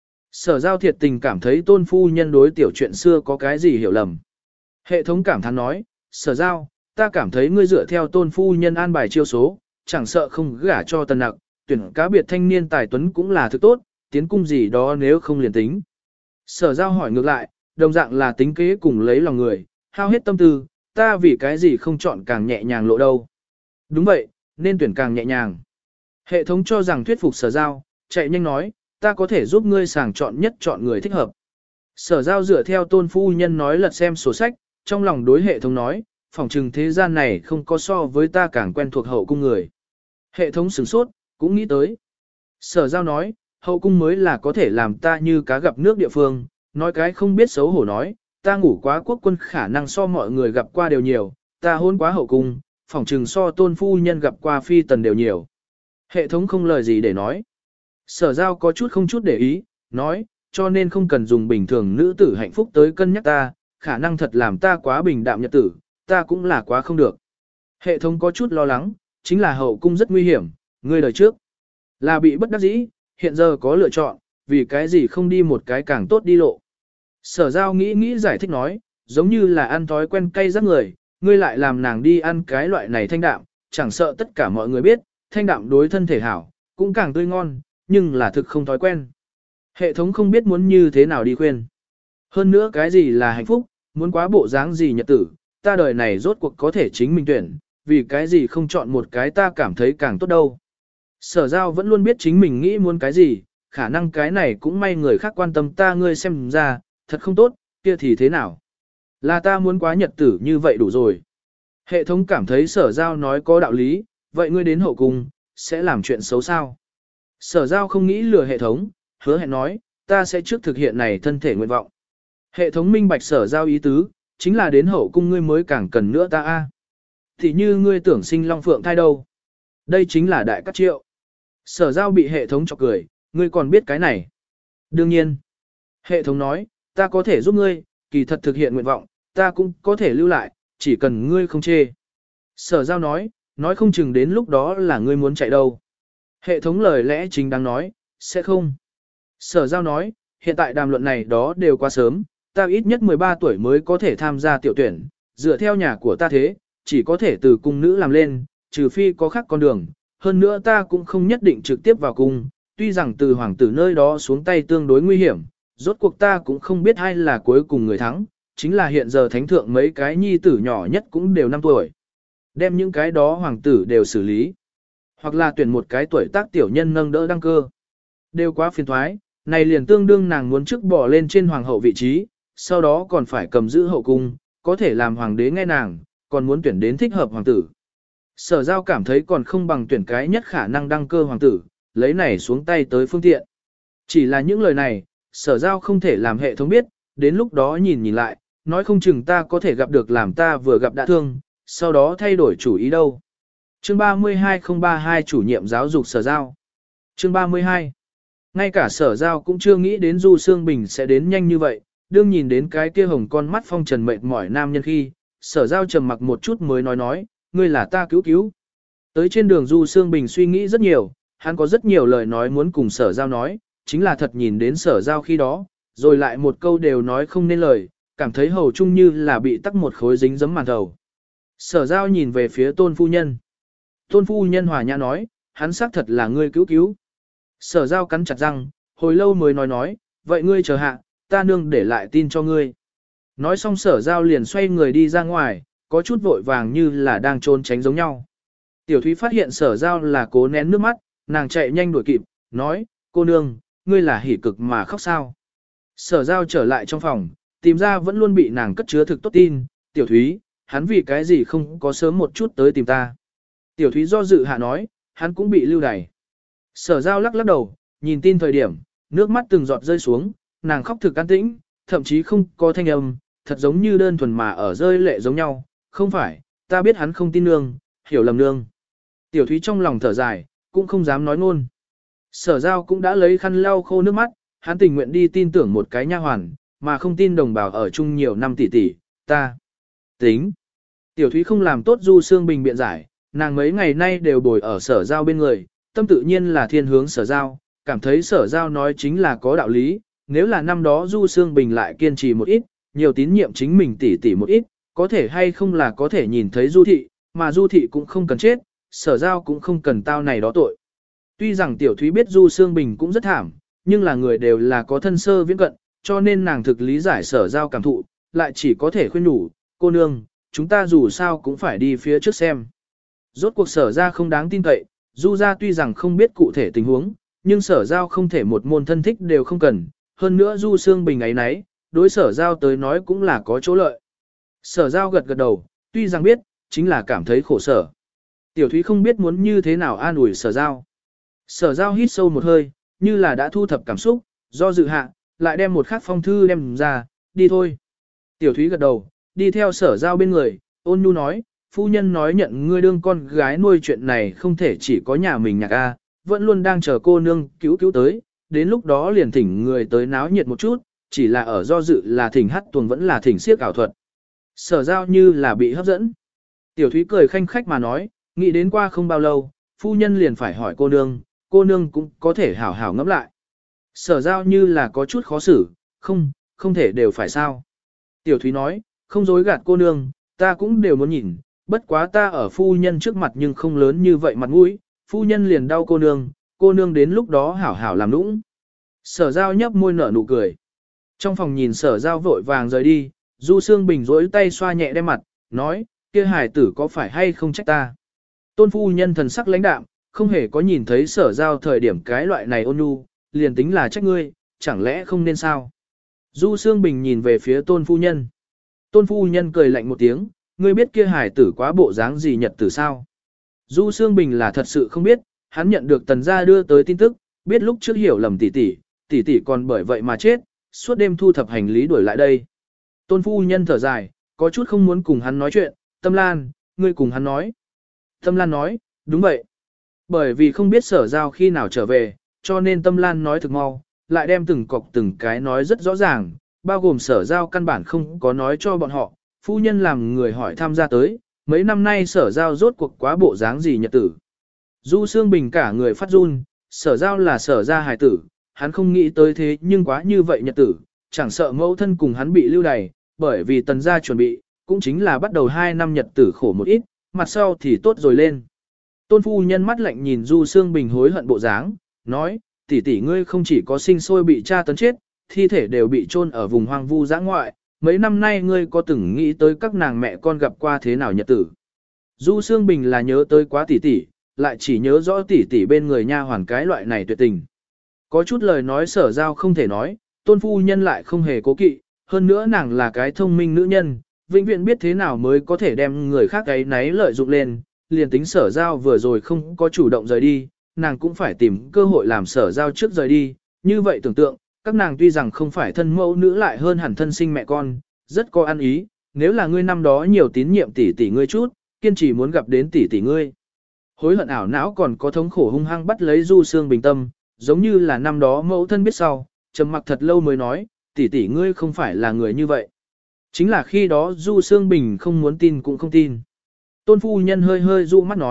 Sở giao thiệt tình cảm thấy tôn phu nhân đối tiểu chuyện xưa có cái gì hiểu lầm. Hệ thống cảm thán nói, sở giao, ta cảm thấy ngươi dựa theo tôn phu nhân an bài chiêu số, chẳng sợ không gả cho tần nặc, tuyển cá biệt thanh niên tài tuấn cũng là thứ tốt, tiến cung gì đó nếu không liền tính. Sở giao hỏi ngược lại, đồng dạng là tính kế cùng lấy lòng người, hao hết tâm tư, ta vì cái gì không chọn càng nhẹ nhàng lộ đâu. Đúng vậy, nên tuyển càng nhẹ nhàng. Hệ thống cho rằng thuyết phục sở giao, chạy nhanh nói, ta có thể giúp ngươi sàng chọn nhất chọn người thích hợp. Sở giao dựa theo tôn phu nhân nói lật xem sổ sách, trong lòng đối hệ thống nói, phỏng chừng thế gian này không có so với ta càng quen thuộc hậu cung người. Hệ thống sửng sốt, cũng nghĩ tới. Sở giao nói, hậu cung mới là có thể làm ta như cá gặp nước địa phương, nói cái không biết xấu hổ nói, ta ngủ quá quốc quân khả năng so mọi người gặp qua đều nhiều, ta hôn quá hậu cung, phỏng chừng so tôn phu nhân gặp qua phi tần đều nhiều. Hệ thống không lời gì để nói. Sở giao có chút không chút để ý, nói, cho nên không cần dùng bình thường nữ tử hạnh phúc tới cân nhắc ta, khả năng thật làm ta quá bình đạm nhật tử, ta cũng là quá không được. Hệ thống có chút lo lắng, chính là hậu cung rất nguy hiểm, ngươi đời trước là bị bất đắc dĩ, hiện giờ có lựa chọn, vì cái gì không đi một cái càng tốt đi lộ. Sở giao nghĩ nghĩ giải thích nói, giống như là ăn thói quen cay rắc người, ngươi lại làm nàng đi ăn cái loại này thanh đạm, chẳng sợ tất cả mọi người biết, thanh đạm đối thân thể hảo, cũng càng tươi ngon, nhưng là thực không thói quen. Hệ thống không biết muốn như thế nào đi khuyên. Hơn nữa cái gì là hạnh phúc, muốn quá bộ dáng gì nhật tử, ta đời này rốt cuộc có thể chính mình tuyển, vì cái gì không chọn một cái ta cảm thấy càng tốt đâu. Sở giao vẫn luôn biết chính mình nghĩ muốn cái gì, khả năng cái này cũng may người khác quan tâm ta ngươi xem ra, thật không tốt, kia thì thế nào. Là ta muốn quá nhật tử như vậy đủ rồi. Hệ thống cảm thấy sở giao nói có đạo lý, vậy ngươi đến hậu cung, sẽ làm chuyện xấu sao. Sở giao không nghĩ lừa hệ thống, hứa hẹn nói, ta sẽ trước thực hiện này thân thể nguyện vọng. Hệ thống minh bạch sở giao ý tứ, chính là đến hậu cung ngươi mới càng cần nữa ta a. Thì như ngươi tưởng sinh long phượng thai đâu. Đây chính là đại cát triệu. Sở giao bị hệ thống chọc cười, ngươi còn biết cái này. Đương nhiên. Hệ thống nói, ta có thể giúp ngươi, kỳ thật thực hiện nguyện vọng, ta cũng có thể lưu lại, chỉ cần ngươi không chê. Sở giao nói, nói không chừng đến lúc đó là ngươi muốn chạy đâu. Hệ thống lời lẽ chính đáng nói, sẽ không. Sở giao nói, hiện tại đàm luận này đó đều quá sớm, ta ít nhất mười ba tuổi mới có thể tham gia tiểu tuyển, dựa theo nhà của ta thế, chỉ có thể từ cung nữ làm lên, trừ phi có khác con đường, hơn nữa ta cũng không nhất định trực tiếp vào cung, tuy rằng từ hoàng tử nơi đó xuống tay tương đối nguy hiểm, rốt cuộc ta cũng không biết ai là cuối cùng người thắng, chính là hiện giờ thánh thượng mấy cái nhi tử nhỏ nhất cũng đều năm tuổi. Đem những cái đó hoàng tử đều xử lý, hoặc là tuyển một cái tuổi tác tiểu nhân nâng đỡ đăng cơ. Đều quá phiền thoái, này liền tương đương nàng muốn trước bỏ lên trên hoàng hậu vị trí, sau đó còn phải cầm giữ hậu cung, có thể làm hoàng đế nghe nàng, còn muốn tuyển đến thích hợp hoàng tử. Sở giao cảm thấy còn không bằng tuyển cái nhất khả năng đăng cơ hoàng tử, lấy này xuống tay tới phương tiện. Chỉ là những lời này, sở giao không thể làm hệ thống biết, đến lúc đó nhìn nhìn lại, nói không chừng ta có thể gặp được làm ta vừa gặp đã thương, sau đó thay đổi chủ ý đâu. Chương ba mươi hai không ba hai chủ nhiệm giáo dục sở giao. Chương ba mươi hai. Ngay cả sở giao cũng chưa nghĩ đến Du Sương Bình sẽ đến nhanh như vậy, đương nhìn đến cái kia hồng con mắt phong trần mệt mỏi nam nhân khi, sở giao trầm mặc một chút mới nói nói, ngươi là ta cứu cứu. Tới trên đường Du Sương Bình suy nghĩ rất nhiều, hắn có rất nhiều lời nói muốn cùng sở giao nói, chính là thật nhìn đến sở giao khi đó, rồi lại một câu đều nói không nên lời, cảm thấy hầu chung như là bị tắc một khối dính giấm màn thầu. Sở giao nhìn về phía tôn phu nhân. Tôn phu nhân hòa nhã nói, hắn xác thật là ngươi cứu cứu. Sở giao cắn chặt răng, hồi lâu mới nói nói, vậy ngươi chờ hạ, ta nương để lại tin cho ngươi. Nói xong sở giao liền xoay người đi ra ngoài, có chút vội vàng như là đang trốn tránh giống nhau. Tiểu Thúy phát hiện sở giao là cố nén nước mắt, nàng chạy nhanh đuổi kịp, nói, cô nương, ngươi là hỉ cực mà khóc sao. Sở giao trở lại trong phòng, tìm ra vẫn luôn bị nàng cất chứa thực tốt tin, Tiểu Thúy, hắn vì cái gì không có sớm một chút tới tìm ta. Tiểu Thúy do dự hạ nói, hắn cũng bị lưu đày. Sở giao lắc lắc đầu, nhìn tin thời điểm, nước mắt từng giọt rơi xuống, nàng khóc thực an tĩnh, thậm chí không có thanh âm, thật giống như đơn thuần mà ở rơi lệ giống nhau, không phải, ta biết hắn không tin nương, hiểu lầm nương. Tiểu Thúy trong lòng thở dài, cũng không dám nói ngôn. Sở giao cũng đã lấy khăn lau khô nước mắt, hắn tình nguyện đi tin tưởng một cái nha hoàn, mà không tin đồng bào ở chung nhiều năm tỷ tỷ, ta. Tính. Tiểu Thúy không làm tốt Du Sương Bình biện giải, nàng mấy ngày nay đều bồi ở sở giao bên người, tâm tự nhiên là thiên hướng sở giao, cảm thấy sở giao nói chính là có đạo lý, nếu là năm đó Du Sương Bình lại kiên trì một ít, nhiều tín nhiệm chính mình tỷ tỷ một ít, có thể hay không là có thể nhìn thấy Du Thị, mà Du Thị cũng không cần chết, sở giao cũng không cần tao này đó tội. Tuy rằng Tiểu Thúy biết Du Sương Bình cũng rất thảm, nhưng là người đều là có thân sơ viễn cận, cho nên nàng thực lý giải sở giao cảm thụ, lại chỉ có thể khuyên nhủ, cô nương, chúng ta dù sao cũng phải đi phía trước xem. Rốt cuộc sở ra không đáng tin cậy, Du ra tuy rằng không biết cụ thể tình huống, nhưng sở giao không thể một môn thân thích đều không cần, hơn nữa Du Sương Bình ấy nấy, đối sở giao tới nói cũng là có chỗ lợi. Sở giao gật gật đầu, tuy rằng biết, chính là cảm thấy khổ sở. Tiểu Thúy không biết muốn như thế nào an ủi sở giao. Sở giao hít sâu một hơi, như là đã thu thập cảm xúc, do dự hạ, lại đem một khắc phong thư đem ra, đi thôi. Tiểu Thúy gật đầu, đi theo sở giao bên người, ôn nhu nói, phu nhân nói nhận ngươi đương con gái nuôi chuyện này không thể chỉ có nhà mình nhạc A, vẫn luôn đang chờ cô nương cứu cứu tới, đến lúc đó liền thỉnh người tới náo nhiệt một chút, chỉ là ở do dự là thỉnh hát tuồng vẫn là thỉnh siếc ảo thuật. Sở giao như là bị hấp dẫn. Tiểu Thúy cười khanh khách mà nói, nghĩ đến qua không bao lâu, phu nhân liền phải hỏi cô nương, cô nương cũng có thể hảo hảo ngẫm lại. Sở giao như là có chút khó xử, không, không thể đều phải sao. Tiểu Thúy nói, không dối gạt cô nương, ta cũng đều muốn nhìn, bất quá ta ở phu nhân trước mặt nhưng không lớn như vậy mặt mũi, phu nhân liền đau cô nương, cô nương đến lúc đó hảo hảo làm nũng. Sở giao nhấp môi nở nụ cười. Trong phòng nhìn sở giao vội vàng rời đi, Du Sương Bình rỗi tay xoa nhẹ đem mặt, nói, kia hài tử có phải hay không trách ta. Tôn phu nhân thần sắc lãnh đạm, không hề có nhìn thấy sở giao thời điểm cái loại này ôn nhu, liền tính là trách ngươi, chẳng lẽ không nên sao. Du Sương Bình nhìn về phía tôn phu nhân. Tôn phu nhân cười lạnh một tiếng, ngươi biết kia hài tử quá bộ dáng gì nhật tử sao. Du Sương Bình là thật sự không biết, hắn nhận được tần gia đưa tới tin tức, biết lúc trước hiểu lầm tỷ tỷ, tỷ tỷ còn bởi vậy mà chết, suốt đêm thu thập hành lý đuổi lại đây. Tôn phu nhân thở dài, có chút không muốn cùng hắn nói chuyện, Tâm Lan, ngươi cùng hắn nói. Tâm Lan nói, đúng vậy. Bởi vì không biết sở giao khi nào trở về, cho nên Tâm Lan nói thực mau, lại đem từng cọc từng cái nói rất rõ ràng, bao gồm sở giao căn bản không có nói cho bọn họ, phu nhân làm người hỏi tham gia tới, mấy năm nay sở giao rốt cuộc quá bộ dáng gì nhật tử. Du Sương Bình cả người phát run, sở giao là sở gia hài tử, hắn không nghĩ tới thế nhưng quá như vậy nhật tử, chẳng sợ mẫu thân cùng hắn bị lưu đày, bởi vì tần gia chuẩn bị, cũng chính là bắt đầu hai năm nhật tử khổ một ít, mặt sau thì tốt rồi lên. Tôn phu nhân mắt lạnh nhìn Du Sương Bình hối hận bộ dáng, nói, tỷ tỷ ngươi không chỉ có sinh sôi bị cha tấn chết, thi thể đều bị chôn ở vùng hoang vu dã ngoại, mấy năm nay ngươi có từng nghĩ tới các nàng mẹ con gặp qua thế nào nhật tử. Du Sương Bình là nhớ tới quá tỷ tỷ, lại chỉ nhớ rõ tỷ tỷ bên người nha hoàn cái loại này tuyệt tình. Có chút lời nói sở giao không thể nói, tôn phu nhân lại không hề cố kỵ, hơn nữa nàng là cái thông minh nữ nhân, vĩnh viễn biết thế nào mới có thể đem người khác ấy náy lợi dụng lên, liền tính sở giao vừa rồi không có chủ động rời đi, nàng cũng phải tìm cơ hội làm sở giao trước rời đi, như vậy tưởng tượng, các nàng tuy rằng không phải thân mẫu nữ lại hơn hẳn thân sinh mẹ con, rất có ăn ý, nếu là ngươi năm đó nhiều tín nhiệm tỷ tỷ ngươi chút, kiên trì muốn gặp đến tỷ tỷ ngươi. Hối hận ảo não còn có thống khổ hung hăng bắt lấy Du Sương Bình tâm, giống như là năm đó mẫu thân biết sau, trầm mặc thật lâu mới nói, tỷ tỷ ngươi không phải là người như vậy. Chính là khi đó Du Sương Bình không muốn tin cũng không tin. Tôn phu nhân hơi hơi dụ mắt nói,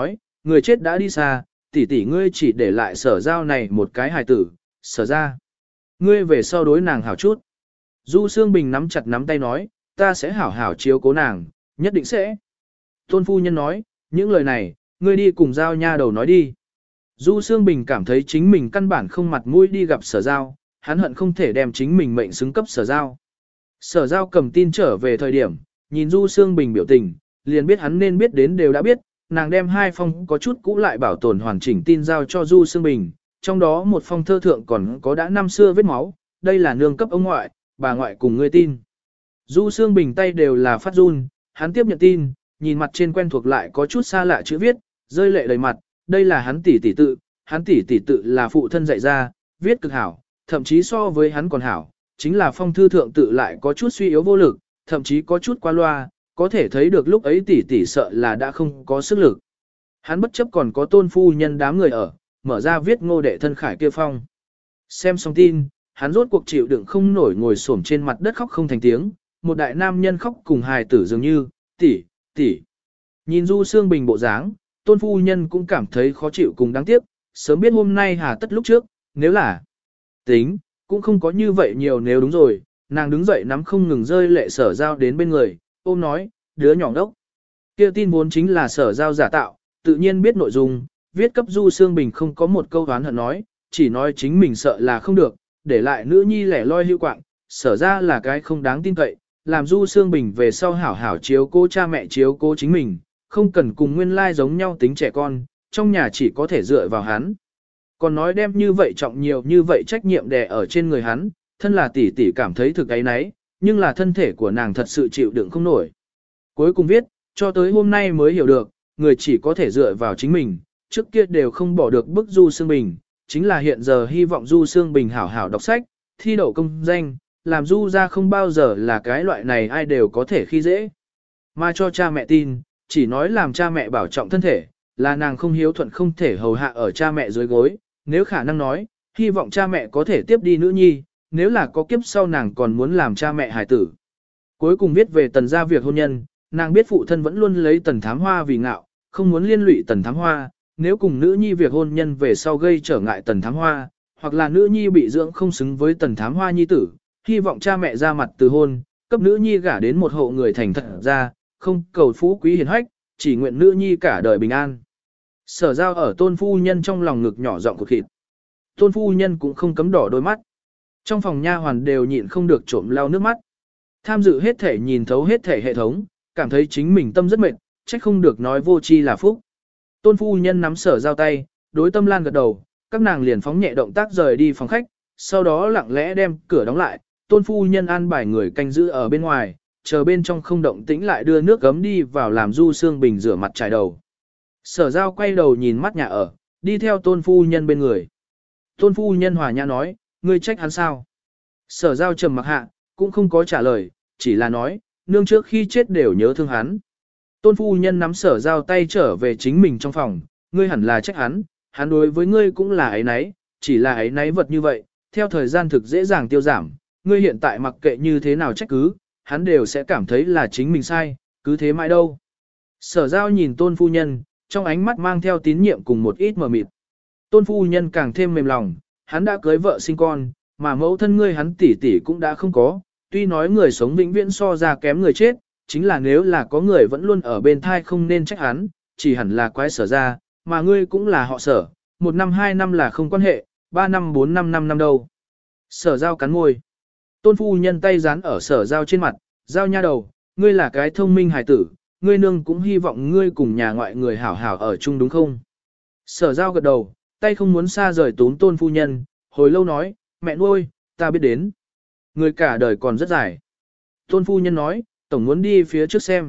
người chết đã đi xa, tỷ tỷ ngươi chỉ để lại sở giao này một cái hài tử, sở ra. Ngươi về sau đối nàng hảo chút. Du Sương Bình nắm chặt nắm tay nói, ta sẽ hảo hảo chiếu cố nàng, nhất định sẽ. Tôn phu nhân nói, những lời này, ngươi đi cùng giao nha đầu nói đi. Du Sương Bình cảm thấy chính mình căn bản không mặt mũi đi gặp sở giao, hắn hận không thể đem chính mình mệnh xứng cấp sở giao. Sở giao cầm tin trở về thời điểm, nhìn Du Sương Bình biểu tình, liền biết hắn nên biết đến đều đã biết, nàng đem hai phong có chút cũ lại bảo tồn hoàn chỉnh tin giao cho Du Sương Bình, trong đó một phong thơ thượng còn có đã năm xưa vết máu, đây là nương cấp ông ngoại, bà ngoại cùng ngươi tin. Du Sương Bình tay đều là phát run, hắn tiếp nhận tin, nhìn mặt trên quen thuộc lại có chút xa lạ chữ viết, rơi lệ đầy mặt, đây là hắn tỷ tỷ tự, hắn tỷ tỷ tự là phụ thân dạy ra, viết cực hảo, thậm chí so với hắn còn hảo, chính là phong thư thượng tự lại có chút suy yếu vô lực, thậm chí có chút qua loa, có thể thấy được lúc ấy tỷ tỷ sợ là đã không có sức lực. Hắn bất chấp còn có tôn phu nhân đám người ở, mở ra viết ngô đệ thân khải kia phong. Xem xong tin, hắn rốt cuộc chịu đựng không nổi ngồi xổm trên mặt đất khóc không thành tiếng, một đại nam nhân khóc cùng hài tử dường như, tỷ, tỷ. Nhìn Du Sương Bình bộ dáng, tôn phu nhân cũng cảm thấy khó chịu cùng đáng tiếc, sớm biết hôm nay hà tất lúc trước, nếu là tính, cũng không có như vậy nhiều nếu đúng rồi, nàng đứng dậy nắm không ngừng rơi lệ sở giao đến bên người, ôm nói, đứa nhỏ đốc. Kia tin vốn chính là sở giao giả tạo, tự nhiên biết nội dung, viết cấp Du Sương Bình không có một câu oán hận nói, chỉ nói chính mình sợ là không được, để lại nữ nhi lẻ loi hưu quạng, sở ra là cái không đáng tin cậy, làm Du Sương Bình về sau hảo hảo chiếu cố cha mẹ chiếu cố chính mình, không cần cùng nguyên lai giống nhau tính trẻ con, trong nhà chỉ có thể dựa vào hắn. Còn nói đem như vậy trọng nhiều như vậy trách nhiệm đè ở trên người hắn, thân là tỷ tỷ cảm thấy thực ấy nấy, nhưng là thân thể của nàng thật sự chịu đựng không nổi. Cuối cùng viết, cho tới hôm nay mới hiểu được, người chỉ có thể dựa vào chính mình, trước kia đều không bỏ được bức Du Sương Bình, chính là hiện giờ hy vọng Du Sương Bình hảo hảo đọc sách, thi đậu công danh, làm Du ra không bao giờ là cái loại này ai đều có thể khi dễ. Mà cho cha mẹ tin, chỉ nói làm cha mẹ bảo trọng thân thể, là nàng không hiếu thuận không thể hầu hạ ở cha mẹ dưới gối, nếu khả năng nói, hy vọng cha mẹ có thể tiếp đi nữ nhi, nếu là có kiếp sau nàng còn muốn làm cha mẹ hài tử. Cuối cùng viết về tần gia việc hôn nhân, nàng biết phụ thân vẫn luôn lấy tần thám hoa vì ngạo, không muốn liên lụy tần thám hoa, nếu cùng nữ nhi việc hôn nhân về sau gây trở ngại tần thám hoa, hoặc là nữ nhi bị dưỡng không xứng với tần thám hoa nhi tử, hy vọng cha mẹ ra mặt từ hôn, cấp nữ nhi gả đến một hộ người thành thật ra, không cầu phú quý hiền hách, chỉ nguyện nữ nhi cả đời bình an. Sở giao ở tôn phu nhân trong lòng ngực nhỏ giọng cột thịt. Tôn phu nhân cũng không cấm đỏ đôi mắt. Trong phòng nha hoàn đều nhịn không được trộm lau nước mắt. Tham dự hết thể nhìn thấu hết thể hệ thống, cảm thấy chính mình tâm rất mệt, trách không được nói vô chi là phúc. Tôn phu nhân nắm sở giao tay, đối Tâm Lan gật đầu, các nàng liền phóng nhẹ động tác rời đi phòng khách, sau đó lặng lẽ đem cửa đóng lại, tôn phu nhân an bài người canh giữ ở bên ngoài, chờ bên trong không động tĩnh lại đưa nước gấm đi vào làm Du Sương Bình rửa mặt trải đầu. Sở giao quay đầu nhìn mắt nhà ở, đi theo tôn phu nhân bên người. Tôn phu nhân hòa nhã nói, ngươi trách hắn sao? Sở giao trầm mặc hạ, cũng không có trả lời, chỉ là nói, nương trước khi chết đều nhớ thương hắn. Tôn phu nhân nắm sở giao tay trở về chính mình trong phòng, ngươi hẳn là trách hắn, hắn đối với ngươi cũng là ấy nấy, chỉ là ấy nấy vật như vậy, theo thời gian thực dễ dàng tiêu giảm, ngươi hiện tại mặc kệ như thế nào trách cứ, hắn đều sẽ cảm thấy là chính mình sai, cứ thế mãi đâu. Sở giao nhìn tôn phu nhân, trong ánh mắt mang theo tín nhiệm cùng một ít mờ mịt. Tôn phu nhân càng thêm mềm lòng, hắn đã cưới vợ sinh con, mà mẫu thân ngươi hắn tỷ tỷ cũng đã không có, tuy nói người sống vĩnh viễn so ra kém người chết, chính là nếu là có người vẫn luôn ở bên thai không nên trách hắn, chỉ hẳn là quái sở ra, mà ngươi cũng là họ sở, một năm hai năm là không quan hệ, ba năm bốn năm năm năm đâu. Sở giao cắn môi. Tôn phu nhân tay dán ở sở giao trên mặt, giao nha đầu, ngươi là cái thông minh hài tử, ngươi nương cũng hy vọng ngươi cùng nhà ngoại người hảo hảo ở chung đúng không? Sở giao gật đầu, tay không muốn xa rời tốn tôn phu nhân, hồi lâu nói, mẹ nuôi, ta biết đến. Người cả đời còn rất dài. Tôn phu nhân nói, tổng muốn đi phía trước xem.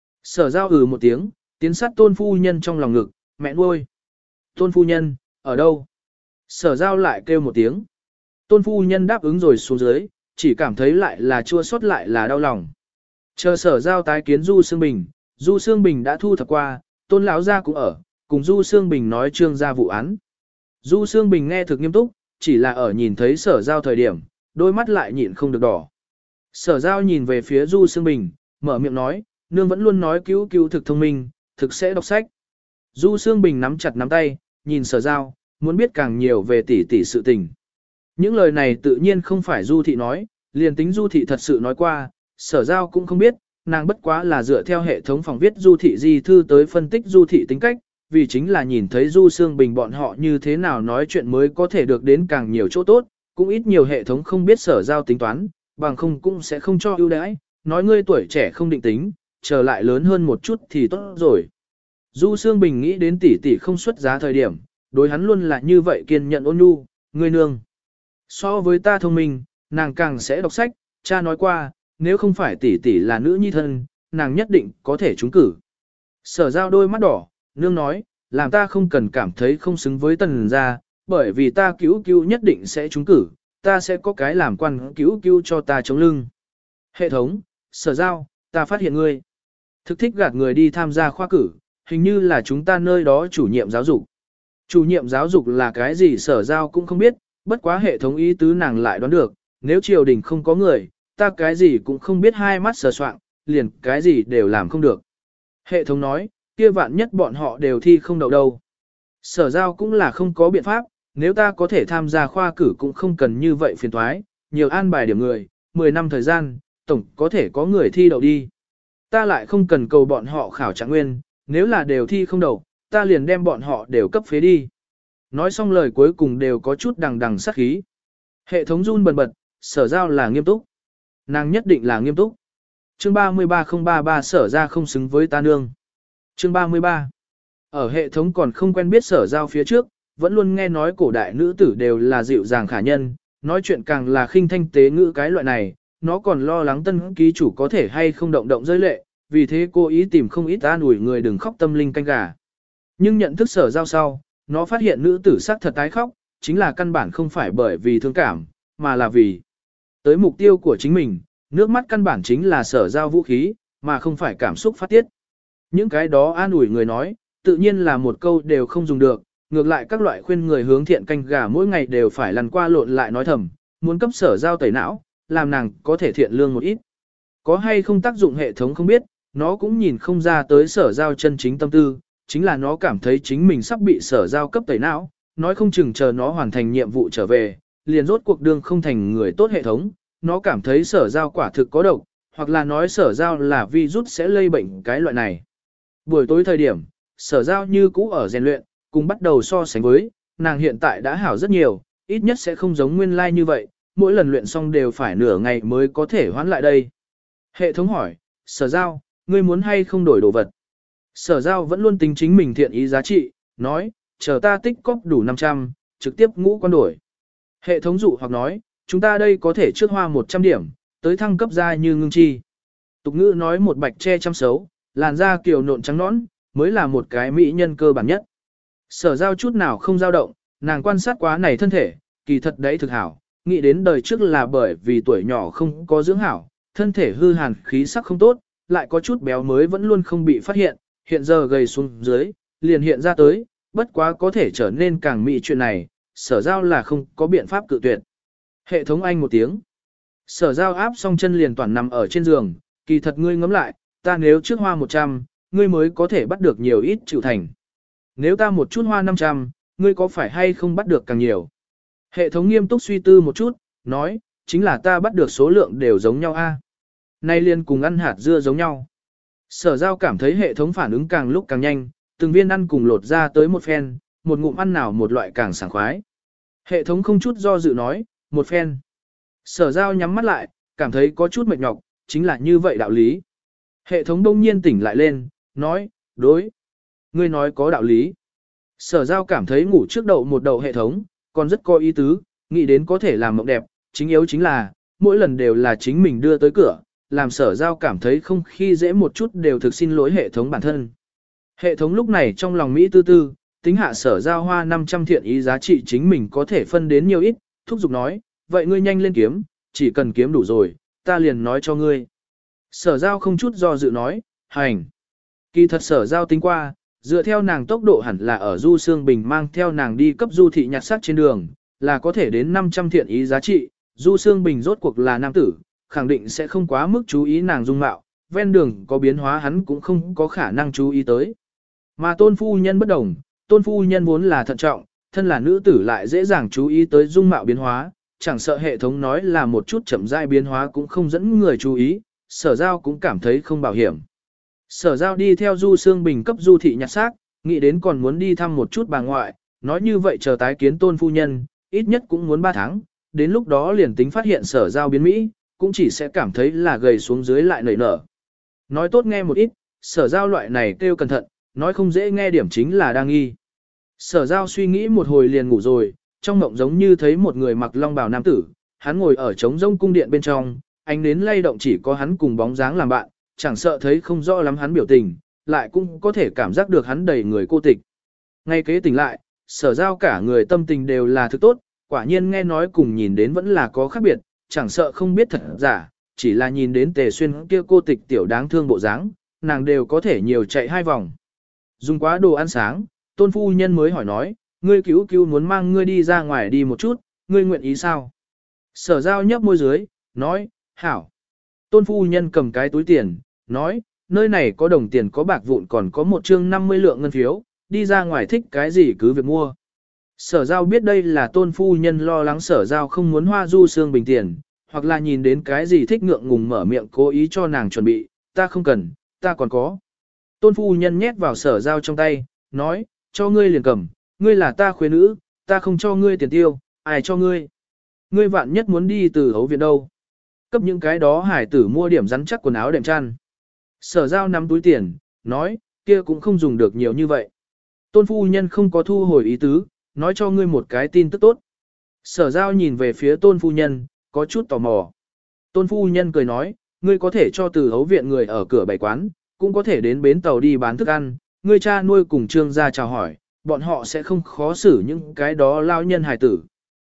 Sở giao ừ một tiếng, tiến sát tôn phu nhân trong lòng ngực, mẹ nuôi. Tôn phu nhân, ở đâu? Sở giao lại kêu một tiếng. Tôn phu nhân đáp ứng rồi xuống dưới, chỉ cảm thấy lại là chua xót lại là đau lòng. Chờ sở giao tái kiến Du Sương Bình, Du Sương Bình đã thu thập qua, tôn lão gia cũng ở, cùng Du Sương Bình nói trương ra vụ án. Du Sương Bình nghe thực nghiêm túc, chỉ là ở nhìn thấy sở giao thời điểm, đôi mắt lại nhịn không được đỏ. Sở giao nhìn về phía Du Sương Bình, mở miệng nói, nương vẫn luôn nói cứu cứu thực thông minh, thực sẽ đọc sách. Du Sương Bình nắm chặt nắm tay, nhìn sở giao, muốn biết càng nhiều về tỷ tỷ sự tình. Những lời này tự nhiên không phải Du Thị nói, liền tính Du Thị thật sự nói qua, sở giao cũng không biết, nàng bất quá là dựa theo hệ thống phòng viết Du Thị di thư tới phân tích Du Thị tính cách, vì chính là nhìn thấy Du Sương Bình bọn họ như thế nào nói chuyện mới có thể được đến càng nhiều chỗ tốt, cũng ít nhiều hệ thống không biết sở giao tính toán, bằng không cũng sẽ không cho ưu đãi, nói ngươi tuổi trẻ không định tính, trở lại lớn hơn một chút thì tốt rồi. Du Sương Bình nghĩ đến tỷ tỷ không xuất giá thời điểm, đối hắn luôn là như vậy kiên nhận ôn nhu, ngươi nương. So với ta thông minh, nàng càng sẽ đọc sách, cha nói qua, nếu không phải tỷ tỷ là nữ nhi thân, nàng nhất định có thể trúng cử. Sở giao đôi mắt đỏ, nương nói, làm ta không cần cảm thấy không xứng với tần gia, bởi vì ta cứu cứu nhất định sẽ trúng cử, ta sẽ có cái làm quan cứu cứu cho ta chống lưng. Hệ thống, sở giao, ta phát hiện ngươi. Thực thích gạt người đi tham gia khoa cử, hình như là chúng ta nơi đó chủ nhiệm giáo dục. Chủ nhiệm giáo dục là cái gì sở giao cũng không biết, bất quá hệ thống ý tứ nàng lại đoán được, nếu triều đình không có người, ta cái gì cũng không biết hai mắt sờ soạn, liền cái gì đều làm không được. Hệ thống nói, kia vạn nhất bọn họ đều thi không đậu đâu. Sở giao cũng là không có biện pháp, nếu ta có thể tham gia khoa cử cũng không cần như vậy phiền thoái, nhiều an bài điểm người, mười năm thời gian, tổng có thể có người thi đậu đi. Ta lại không cần cầu bọn họ khảo trạng nguyên, nếu là đều thi không đậu, ta liền đem bọn họ đều cấp phế đi. Nói xong lời cuối cùng đều có chút đằng đằng sát khí. Hệ thống run bần bật, sở giao là nghiêm túc. Nàng nhất định là nghiêm túc. Chương ba mươi ba không ba ba sở ra không xứng với ta nương. Chương ba mươi ba. Ở hệ thống còn không quen biết sở giao phía trước, vẫn luôn nghe nói cổ đại nữ tử đều là dịu dàng khả nhân, nói chuyện càng là khinh thanh tế ngữ cái loại này, nó còn lo lắng tân ký chủ có thể hay không động động rơi lệ, vì thế cô ý tìm không ít an ủi người đừng khóc tâm linh canh gà. Nhưng nhận thức sở giao sau, nó phát hiện nữ tử sắc thật tái khóc, chính là căn bản không phải bởi vì thương cảm, mà là vì tới mục tiêu của chính mình, nước mắt căn bản chính là sở giao vũ khí, mà không phải cảm xúc phát tiết. Những cái đó an ủi người nói, tự nhiên là một câu đều không dùng được, ngược lại các loại khuyên người hướng thiện canh gà mỗi ngày đều phải lăn qua lộn lại nói thầm, muốn cấp sở giao tẩy não, làm nàng có thể thiện lương một ít. Có hay không tác dụng hệ thống không biết, nó cũng nhìn không ra tới sở giao chân chính tâm tư, chính là nó cảm thấy chính mình sắp bị sở giao cấp tẩy não, nói không chừng chờ nó hoàn thành nhiệm vụ trở về, liền rốt cuộc đương không thành người tốt hệ thống, nó cảm thấy sở giao quả thực có độc, hoặc là nói sở giao là virus sẽ lây bệnh cái loại này. Buổi tối thời điểm, sở giao như cũ ở rèn luyện, cùng bắt đầu so sánh với, nàng hiện tại đã hảo rất nhiều, ít nhất sẽ không giống nguyên lai like như vậy, mỗi lần luyện xong đều phải nửa ngày mới có thể hoán lại đây. Hệ thống hỏi, sở giao, ngươi muốn hay không đổi đồ vật? Sở giao vẫn luôn tính chính mình thiện ý giá trị, nói, chờ ta tích cóp đủ năm trăm, trực tiếp ngũ quan đổi. Hệ thống dụ hoặc nói, chúng ta đây có thể trước hoa một trăm điểm, tới thăng cấp ra như ngưng chi. Tục ngữ nói một bạch che chăm xấu, làn da kiều nộn trắng nõn, mới là một cái mỹ nhân cơ bản nhất. Sở giao chút nào không dao động, nàng quan sát quá này thân thể, kỳ thật đấy thực hảo, nghĩ đến đời trước là bởi vì tuổi nhỏ không có dưỡng hảo, thân thể hư hàn khí sắc không tốt, lại có chút béo mới vẫn luôn không bị phát hiện, hiện giờ gầy xuống dưới, liền hiện ra tới, bất quá có thể trở nên càng mỹ chuyện này, sở giao là không có biện pháp cự tuyệt. Hệ thống anh một tiếng. Sở giao áp xong chân liền toàn nằm ở trên giường, kỳ thật ngươi ngẫm lại, ta nếu trước hoa một trăm, ngươi mới có thể bắt được nhiều ít chịu thành. Nếu ta một chút hoa năm trăm, ngươi có phải hay không bắt được càng nhiều? Hệ thống nghiêm túc suy tư một chút, nói, chính là ta bắt được số lượng đều giống nhau a. Nay liền cùng ăn hạt dưa giống nhau. Sở giao cảm thấy hệ thống phản ứng càng lúc càng nhanh, từng viên ăn cùng lột ra tới một phen, một ngụm ăn nào một loại càng sảng khoái. Hệ thống không chút do dự nói, một phen. Sở giao nhắm mắt lại, cảm thấy có chút mệt nhọc, chính là như vậy đạo lý. Hệ thống đông nhiên tỉnh lại lên, nói, đối. Ngươi nói có đạo lý. Sở giao cảm thấy ngủ trước đậu một đầu hệ thống, còn rất có ý tứ, nghĩ đến có thể làm mộng đẹp, chính yếu chính là, mỗi lần đều là chính mình đưa tới cửa, làm sở giao cảm thấy không khi dễ một chút đều thực xin lỗi hệ thống bản thân. Hệ thống lúc này trong lòng Mỹ tư tư, tính hạ sở giao hoa năm trăm thiện ý giá trị chính mình có thể phân đến nhiều ít, thúc giục nói, vậy ngươi nhanh lên kiếm, chỉ cần kiếm đủ rồi, ta liền nói cho ngươi. Sở giao không chút do dự nói, hành. Kỳ thật sở giao tính qua, dựa theo nàng tốc độ hẳn là ở Du Sương Bình mang theo nàng đi cấp Du thị nhặt xác trên đường, là có thể đến năm trăm thiện ý giá trị, Du Sương Bình rốt cuộc là nam tử, khẳng định sẽ không quá mức chú ý nàng dung mạo, ven đường có biến hóa hắn cũng không có khả năng chú ý tới. Mà tôn phu nhân bất đồng, tôn phu nhân vốn là thận trọng, thân là nữ tử lại dễ dàng chú ý tới dung mạo biến hóa, chẳng sợ hệ thống nói là một chút chậm rãi biến hóa cũng không dẫn người chú ý, sở giao cũng cảm thấy không bảo hiểm. Sở giao đi theo Du Sương Bình cấp Du thị nhặt xác, nghĩ đến còn muốn đi thăm một chút bà ngoại, nói như vậy chờ tái kiến tôn phu nhân, ít nhất cũng muốn ba tháng, đến lúc đó liền tính phát hiện sở giao biến Mỹ, cũng chỉ sẽ cảm thấy là gầy xuống dưới lại nảy nở. Nói tốt nghe một ít, sở giao loại này kêu cẩn thận, nói không dễ nghe điểm chính là đang nghi. Sở giao suy nghĩ một hồi liền ngủ rồi, trong mộng giống như thấy một người mặc long bào nam tử, hắn ngồi ở trống rông cung điện bên trong, ánh nến lay động chỉ có hắn cùng bóng dáng làm bạn, chẳng sợ thấy không rõ lắm hắn biểu tình, lại cũng có thể cảm giác được hắn đầy người cô tịch. Ngay kế tỉnh lại, sở giao cả người tâm tình đều là thứ tốt, quả nhiên nghe nói cùng nhìn đến vẫn là có khác biệt, chẳng sợ không biết thật giả, chỉ là nhìn đến Tề Xuyên kia cô tịch tiểu đáng thương bộ dáng, nàng đều có thể nhiều chạy hai vòng. Dùng quá đồ ăn sáng, tôn phu nhân mới hỏi nói, ngươi cứu cứu muốn mang ngươi đi ra ngoài đi một chút, ngươi nguyện ý sao? Sở giao nhấp môi dưới, nói, hảo. Tôn phu nhân cầm cái túi tiền, nói, nơi này có đồng tiền có bạc vụn còn có một chương năm mươi lượng ngân phiếu, đi ra ngoài thích cái gì cứ việc mua. Sở giao biết đây là tôn phu nhân lo lắng sở giao không muốn hoa Du Sương Bình tiền, hoặc là nhìn đến cái gì thích ngượng ngùng mở miệng cố ý cho nàng chuẩn bị, ta không cần, ta còn có. Tôn phu nhân nhét vào sở giao trong tay, nói, cho ngươi liền cầm, ngươi là ta khuê nữ, ta không cho ngươi tiền tiêu, ai cho ngươi. Ngươi vạn nhất muốn đi từ hấu viện đâu. Cấp những cái đó hải tử mua điểm rắn chắc quần áo đệm chăn. Sở giao nắm túi tiền, nói, kia cũng không dùng được nhiều như vậy. Tôn phu nhân không có thu hồi ý tứ, nói cho ngươi một cái tin tức tốt. Sở giao nhìn về phía tôn phu nhân, có chút tò mò. Tôn phu nhân cười nói, ngươi có thể cho từ hấu viện người ở cửa bày quán, cũng có thể đến bến tàu đi bán thức ăn, ngươi cha nuôi cùng trương gia chào hỏi, bọn họ sẽ không khó xử những cái đó lao nhân hài tử.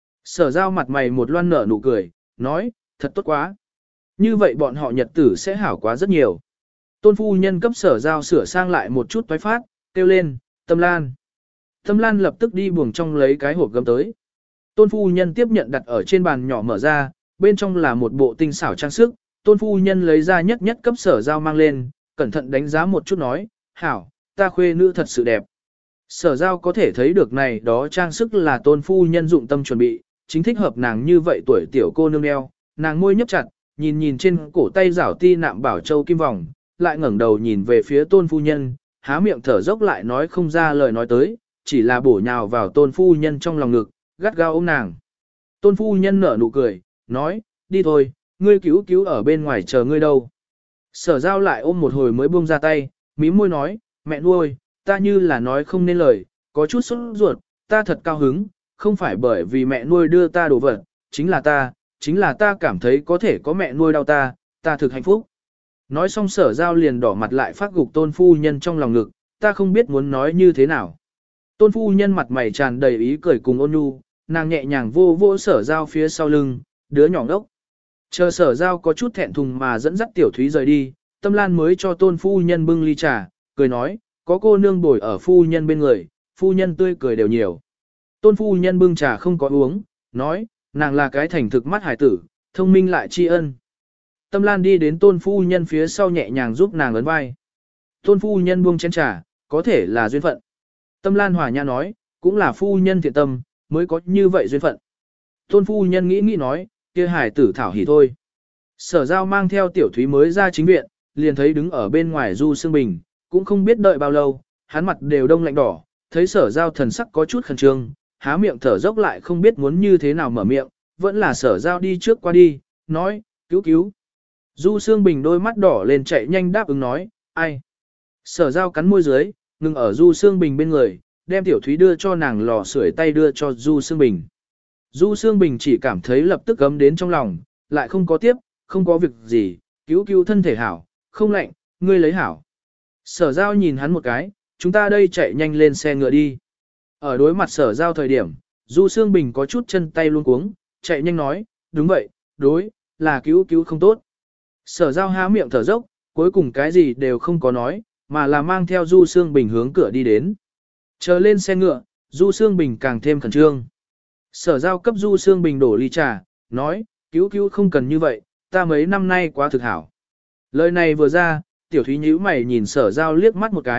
Sở giao mặt mày một loan nở nụ cười, nói, thật tốt quá. Như vậy bọn họ nhật tử sẽ hảo quá rất nhiều. Tôn phu nhân cấp sở giao sửa sang lại một chút toái phát, kêu lên, Tâm Lan. Tâm Lan lập tức đi buồng trong lấy cái hộp gấm tới. Tôn phu nhân tiếp nhận đặt ở trên bàn nhỏ mở ra, bên trong là một bộ tinh xảo trang sức. Tôn phu nhân lấy ra nhất nhất cấp sở giao mang lên, cẩn thận đánh giá một chút nói, hảo, ta khuê nữ thật sự đẹp. Sở giao có thể thấy được này đó trang sức là tôn phu nhân dụng tâm chuẩn bị, chính thích hợp nàng như vậy tuổi tiểu cô nương đeo, nàng môi nhấp chặt, nhìn nhìn trên cổ tay rảo ti nạm bảo châu kim vòng, lại ngẩng đầu nhìn về phía tôn phu nhân, há miệng thở dốc lại nói không ra lời nói tới, chỉ là bổ nhào vào tôn phu nhân trong lòng ngực, gắt gao ôm nàng. Tôn phu nhân nở nụ cười, nói, đi thôi, ngươi cứu cứu ở bên ngoài chờ ngươi đâu. Sở giao lại ôm một hồi mới buông ra tay, mí môi nói, mẹ nuôi, ta như là nói không nên lời, có chút sốt ruột, ta thật cao hứng, không phải bởi vì mẹ nuôi đưa ta đồ vật, chính là ta, chính là ta cảm thấy có thể có mẹ nuôi đau ta, ta thực hạnh phúc. Nói xong sở giao liền đỏ mặt lại phát gục tôn phu nhân trong lòng ngực, ta không biết muốn nói như thế nào. Tôn phu nhân mặt mày tràn đầy ý cười cùng ôn nhu, nàng nhẹ nhàng vô vô sở giao phía sau lưng, đứa nhỏ đốc. Chờ sở giao có chút thẹn thùng mà dẫn dắt tiểu thúy rời đi, Tâm Lan mới cho tôn phu nhân bưng ly trà, cười nói, có cô nương bồi ở phu nhân bên người, phu nhân tươi cười đều nhiều. Tôn phu nhân bưng trà không có uống, nói, nàng là cái thành thực mắt hải tử, thông minh lại tri ân. Tâm Lan đi đến tôn phu nhân phía sau nhẹ nhàng giúp nàng ấn vai. Tôn phu nhân buông chén trà, có thể là duyên phận. Tâm Lan hòa nhã nói, cũng là phu nhân thiện tâm, mới có như vậy duyên phận. Tôn phu nhân nghĩ nghĩ nói, kia hải tử thảo hỉ thôi. Sở giao mang theo tiểu thúy mới ra chính viện, liền thấy đứng ở bên ngoài Du Sương Bình, cũng không biết đợi bao lâu, hắn mặt đều đông lạnh đỏ, thấy sở giao thần sắc có chút khẩn trương, há miệng thở dốc lại không biết muốn như thế nào mở miệng, vẫn là sở giao đi trước qua đi, nói, cứu cứu. Du Sương Bình đôi mắt đỏ lên chạy nhanh đáp ứng nói, ai. Sở giao cắn môi dưới, ngừng ở Du Sương Bình bên người, đem tiểu thúy đưa cho nàng lò sưởi tay đưa cho Du Sương Bình. Du Sương Bình chỉ cảm thấy lập tức gấm đến trong lòng, lại không có tiếp, không có việc gì, cứu cứu thân thể hảo, không lạnh, ngươi lấy hảo. Sở giao nhìn hắn một cái, chúng ta đây chạy nhanh lên xe ngựa đi. Ở đối mặt sở giao thời điểm, Du Sương Bình có chút chân tay luôn cuống, chạy nhanh nói, đúng vậy, đối, là cứu cứu không tốt. Sở giao há miệng thở dốc, cuối cùng cái gì đều không có nói, mà là mang theo Du Sương Bình hướng cửa đi đến. Chờ lên xe ngựa, Du Sương Bình càng thêm khẩn trương. Sở giao cấp Du Sương Bình đổ ly trà, nói, cứu cứu không cần như vậy, ta mấy năm nay quá thực hảo. Lời này vừa ra, tiểu thúy nhíu mày nhìn sở giao liếc mắt một cái,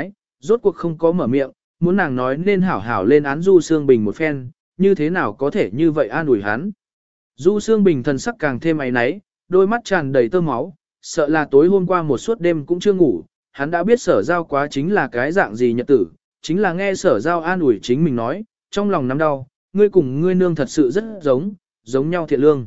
rốt cuộc không có mở miệng, muốn nàng nói nên hảo hảo lên án Du Sương Bình một phen, như thế nào có thể như vậy an ủi hắn. Du Sương Bình thần sắc càng thêm áy náy, đôi mắt tràn đầy tơ máu, sợ là tối hôm qua một suốt đêm cũng chưa ngủ, hắn đã biết sở giao quá chính là cái dạng gì nhật tử, chính là nghe sở giao an ủi chính mình nói, trong lòng nắm đau, ngươi cùng ngươi nương thật sự rất giống, giống nhau thiện lương.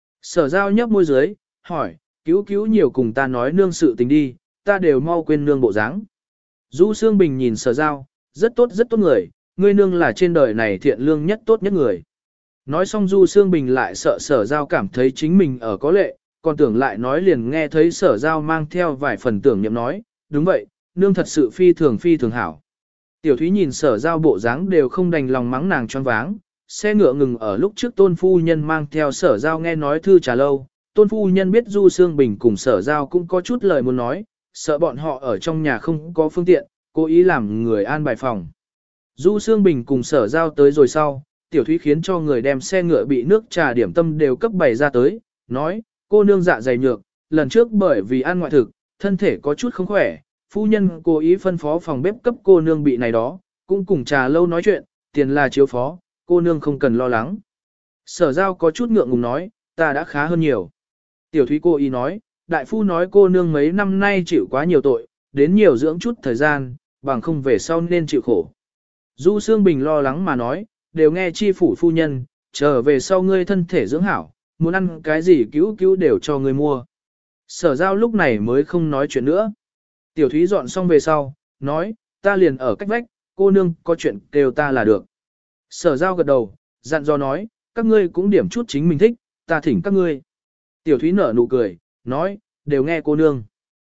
Sở giao nhấp môi dưới, hỏi, cứu cứu nhiều cùng ta nói nương sự tình đi, ta đều mau quên nương bộ dáng. Du Sương Bình nhìn sở giao, rất tốt rất tốt người, ngươi nương là trên đời này thiện lương nhất tốt nhất người. Nói xong Du Sương Bình lại sợ sở giao cảm thấy chính mình ở có lệ, còn tưởng lại nói liền nghe thấy sở giao mang theo vài phần tưởng nhậm nói, đúng vậy, nương thật sự phi thường phi thường hảo. Tiểu Thúy nhìn sở giao bộ dáng đều không đành lòng mắng nàng choáng váng, xe ngựa ngừng ở lúc trước tôn phu nhân mang theo sở giao nghe nói thư trà lâu, tôn phu nhân biết Du Sương Bình cùng sở giao cũng có chút lời muốn nói, sợ bọn họ ở trong nhà không có phương tiện, cố ý làm người an bài phòng. Du Sương Bình cùng sở giao tới rồi sau, Tiểu Thúy khiến cho người đem xe ngựa bị nước trà điểm tâm đều cấp bày ra tới, nói, cô nương dạ dày nhược, lần trước bởi vì ăn ngoại thực, thân thể có chút không khỏe, phu nhân cố ý phân phó phòng bếp cấp cô nương bị này đó, cũng cùng trà lâu nói chuyện, tiền là chiếu phó, cô nương không cần lo lắng. Sở giao có chút ngượng ngùng nói, ta đã khá hơn nhiều. Tiểu Thúy cô ý nói, đại phu nói cô nương mấy năm nay chịu quá nhiều tội, đến nhiều dưỡng chút thời gian, bằng không về sau nên chịu khổ. Du Sương Bình lo lắng mà nói, đều nghe chi phủ phu nhân, trở về sau ngươi thân thể dưỡng hảo, muốn ăn cái gì cứu cứu đều cho ngươi mua. Sở giao lúc này mới không nói chuyện nữa. Tiểu Thúy dọn xong về sau, nói, ta liền ở cách vách, cô nương có chuyện kêu ta là được. Sở giao gật đầu, dặn dò nói, các ngươi cũng điểm chút chính mình thích, ta thỉnh các ngươi. Tiểu Thúy nở nụ cười, nói, đều nghe cô nương.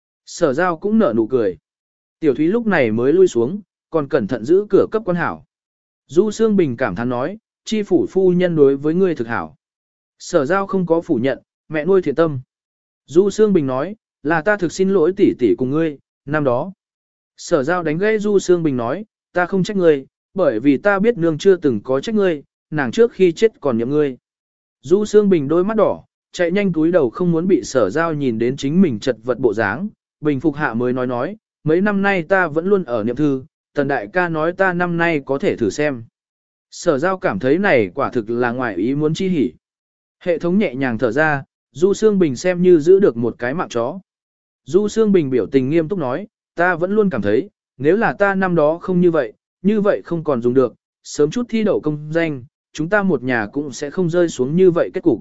Sở giao cũng nở nụ cười. Tiểu Thúy lúc này mới lui xuống, còn cẩn thận giữ cửa cấp quan hảo. Du Sương Bình cảm thán nói, chi phủ phu nhân đối với ngươi thực hảo. Sở giao không có phủ nhận, mẹ nuôi thiện tâm. Du Sương Bình nói, là ta thực xin lỗi tỷ tỷ cùng ngươi, năm đó. Sở giao đánh gãy Du Sương Bình nói, ta không trách ngươi, bởi vì ta biết nương chưa từng có trách ngươi, nàng trước khi chết còn nhậm ngươi. Du Sương Bình đôi mắt đỏ, chạy nhanh túi đầu không muốn bị sở giao nhìn đến chính mình chật vật bộ dáng, bình phục hạ mới nói nói, mấy năm nay ta vẫn luôn ở niệm thư, tần đại ca nói ta năm nay có thể thử xem. Sở giao cảm thấy này quả thực là ngoài ý muốn chi hỉ. Hệ thống nhẹ nhàng thở ra, Du Sương Bình xem như giữ được một cái mạng chó. Du Sương Bình biểu tình nghiêm túc nói, ta vẫn luôn cảm thấy, nếu là ta năm đó không như vậy, như vậy không còn dùng được, sớm chút thi đậu công danh, chúng ta một nhà cũng sẽ không rơi xuống như vậy kết cục.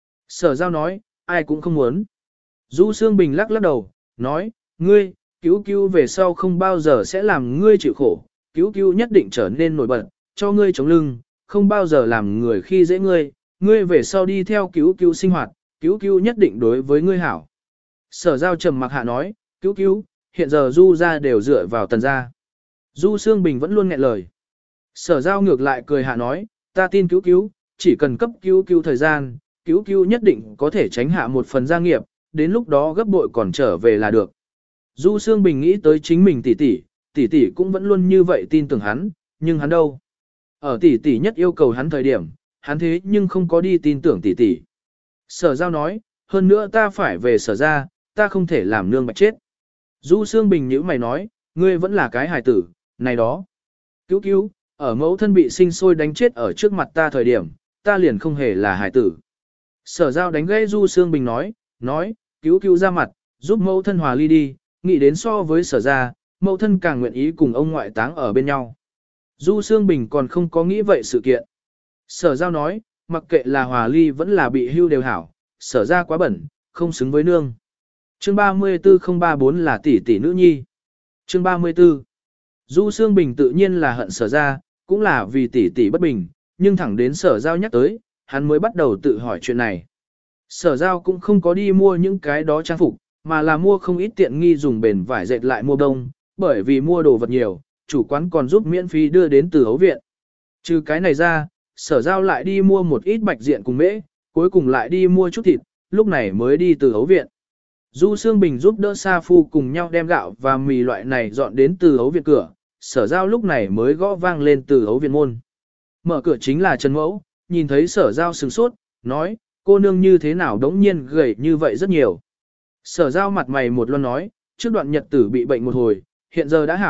Sở giao nói, ai cũng không muốn. Du Sương Bình lắc lắc đầu, nói, ngươi, cứu cứu về sau không bao giờ sẽ làm ngươi chịu khổ, cứu cứu nhất định trở nên nổi bật, cho ngươi chống lưng, không bao giờ làm người khi dễ ngươi, ngươi về sau đi theo cứu cứu sinh hoạt, cứu cứu nhất định đối với ngươi hảo. Sở giao trầm mặc hạ nói, cứu cứu, hiện giờ Du ra đều dựa vào tần gia. Du Sương Bình vẫn luôn nghẹn lời. Sở giao ngược lại cười hạ nói, ta tin cứu cứu, chỉ cần cấp cứu cứu thời gian, cứu cứu nhất định có thể tránh hạ một phần gia nghiệp, đến lúc đó gấp bội còn trở về là được. Du Sương Bình nghĩ tới chính mình tỷ tỷ, tỷ tỷ cũng vẫn luôn như vậy tin tưởng hắn, nhưng hắn đâu? Ở tỷ tỷ nhất yêu cầu hắn thời điểm, hắn thế nhưng không có đi tin tưởng tỷ tỷ. Sở giao nói, hơn nữa ta phải về sở ra, ta không thể làm nương bạch chết. Du Sương Bình nhíu mày nói, ngươi vẫn là cái hài tử, này đó. Cứu cứu, ở mẫu thân bị sinh sôi đánh chết ở trước mặt ta thời điểm, ta liền không hề là hài tử. Sở giao đánh gây Du Sương Bình nói, nói, cứu cứu ra mặt, giúp mẫu thân hòa ly đi, nghĩ đến so với sở ra, mẫu thân càng nguyện ý cùng ông ngoại táng ở bên nhau. Du Sương Bình còn không có nghĩ vậy sự kiện. Sở giao nói, mặc kệ là hòa ly vẫn là bị hưu đều hảo, sở ra quá bẩn, không xứng với nương. Chương ba mươi tư không ba bốn là tỷ tỷ nữ nhi. Chương ba mươi tư. Du Sương Bình tự nhiên là hận sở ra, cũng là vì tỷ tỷ bất bình, nhưng thẳng đến sở giao nhắc tới, hắn mới bắt đầu tự hỏi chuyện này. Sở giao cũng không có đi mua những cái đó trang phục, mà là mua không ít tiện nghi dùng bền vải dệt lại mua đông, bởi vì mua đồ vật nhiều, chủ quán còn giúp miễn phí đưa đến từ hấu viện. Trừ cái này ra, sở giao lại đi mua một ít bạch diện cùng mễ, cuối cùng lại đi mua chút thịt, lúc này mới đi từ hấu viện. Du Sương Bình giúp đỡ Sa Phu cùng nhau đem gạo và mì loại này dọn đến từ hấu viện cửa, sở giao lúc này mới gõ vang lên từ hấu viện môn. Mở cửa chính là Trần Mẫu, nhìn thấy sở giao sừng sốt, nói, cô nương như thế nào đống nhiên gầy như vậy rất nhiều. Sở giao mặt mày một luân nói, trước đoạn nhật tử bị bệnh một hồi, hiện giờ đã hảo,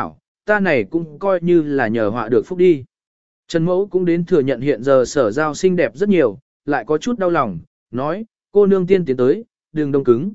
ta này cũng coi như là nhờ họa được phúc đi. Trần Mẫu cũng đến thừa nhận hiện giờ sở giao xinh đẹp rất nhiều, lại có chút đau lòng, nói, cô nương tiên tiến tới, đừng đông cứng.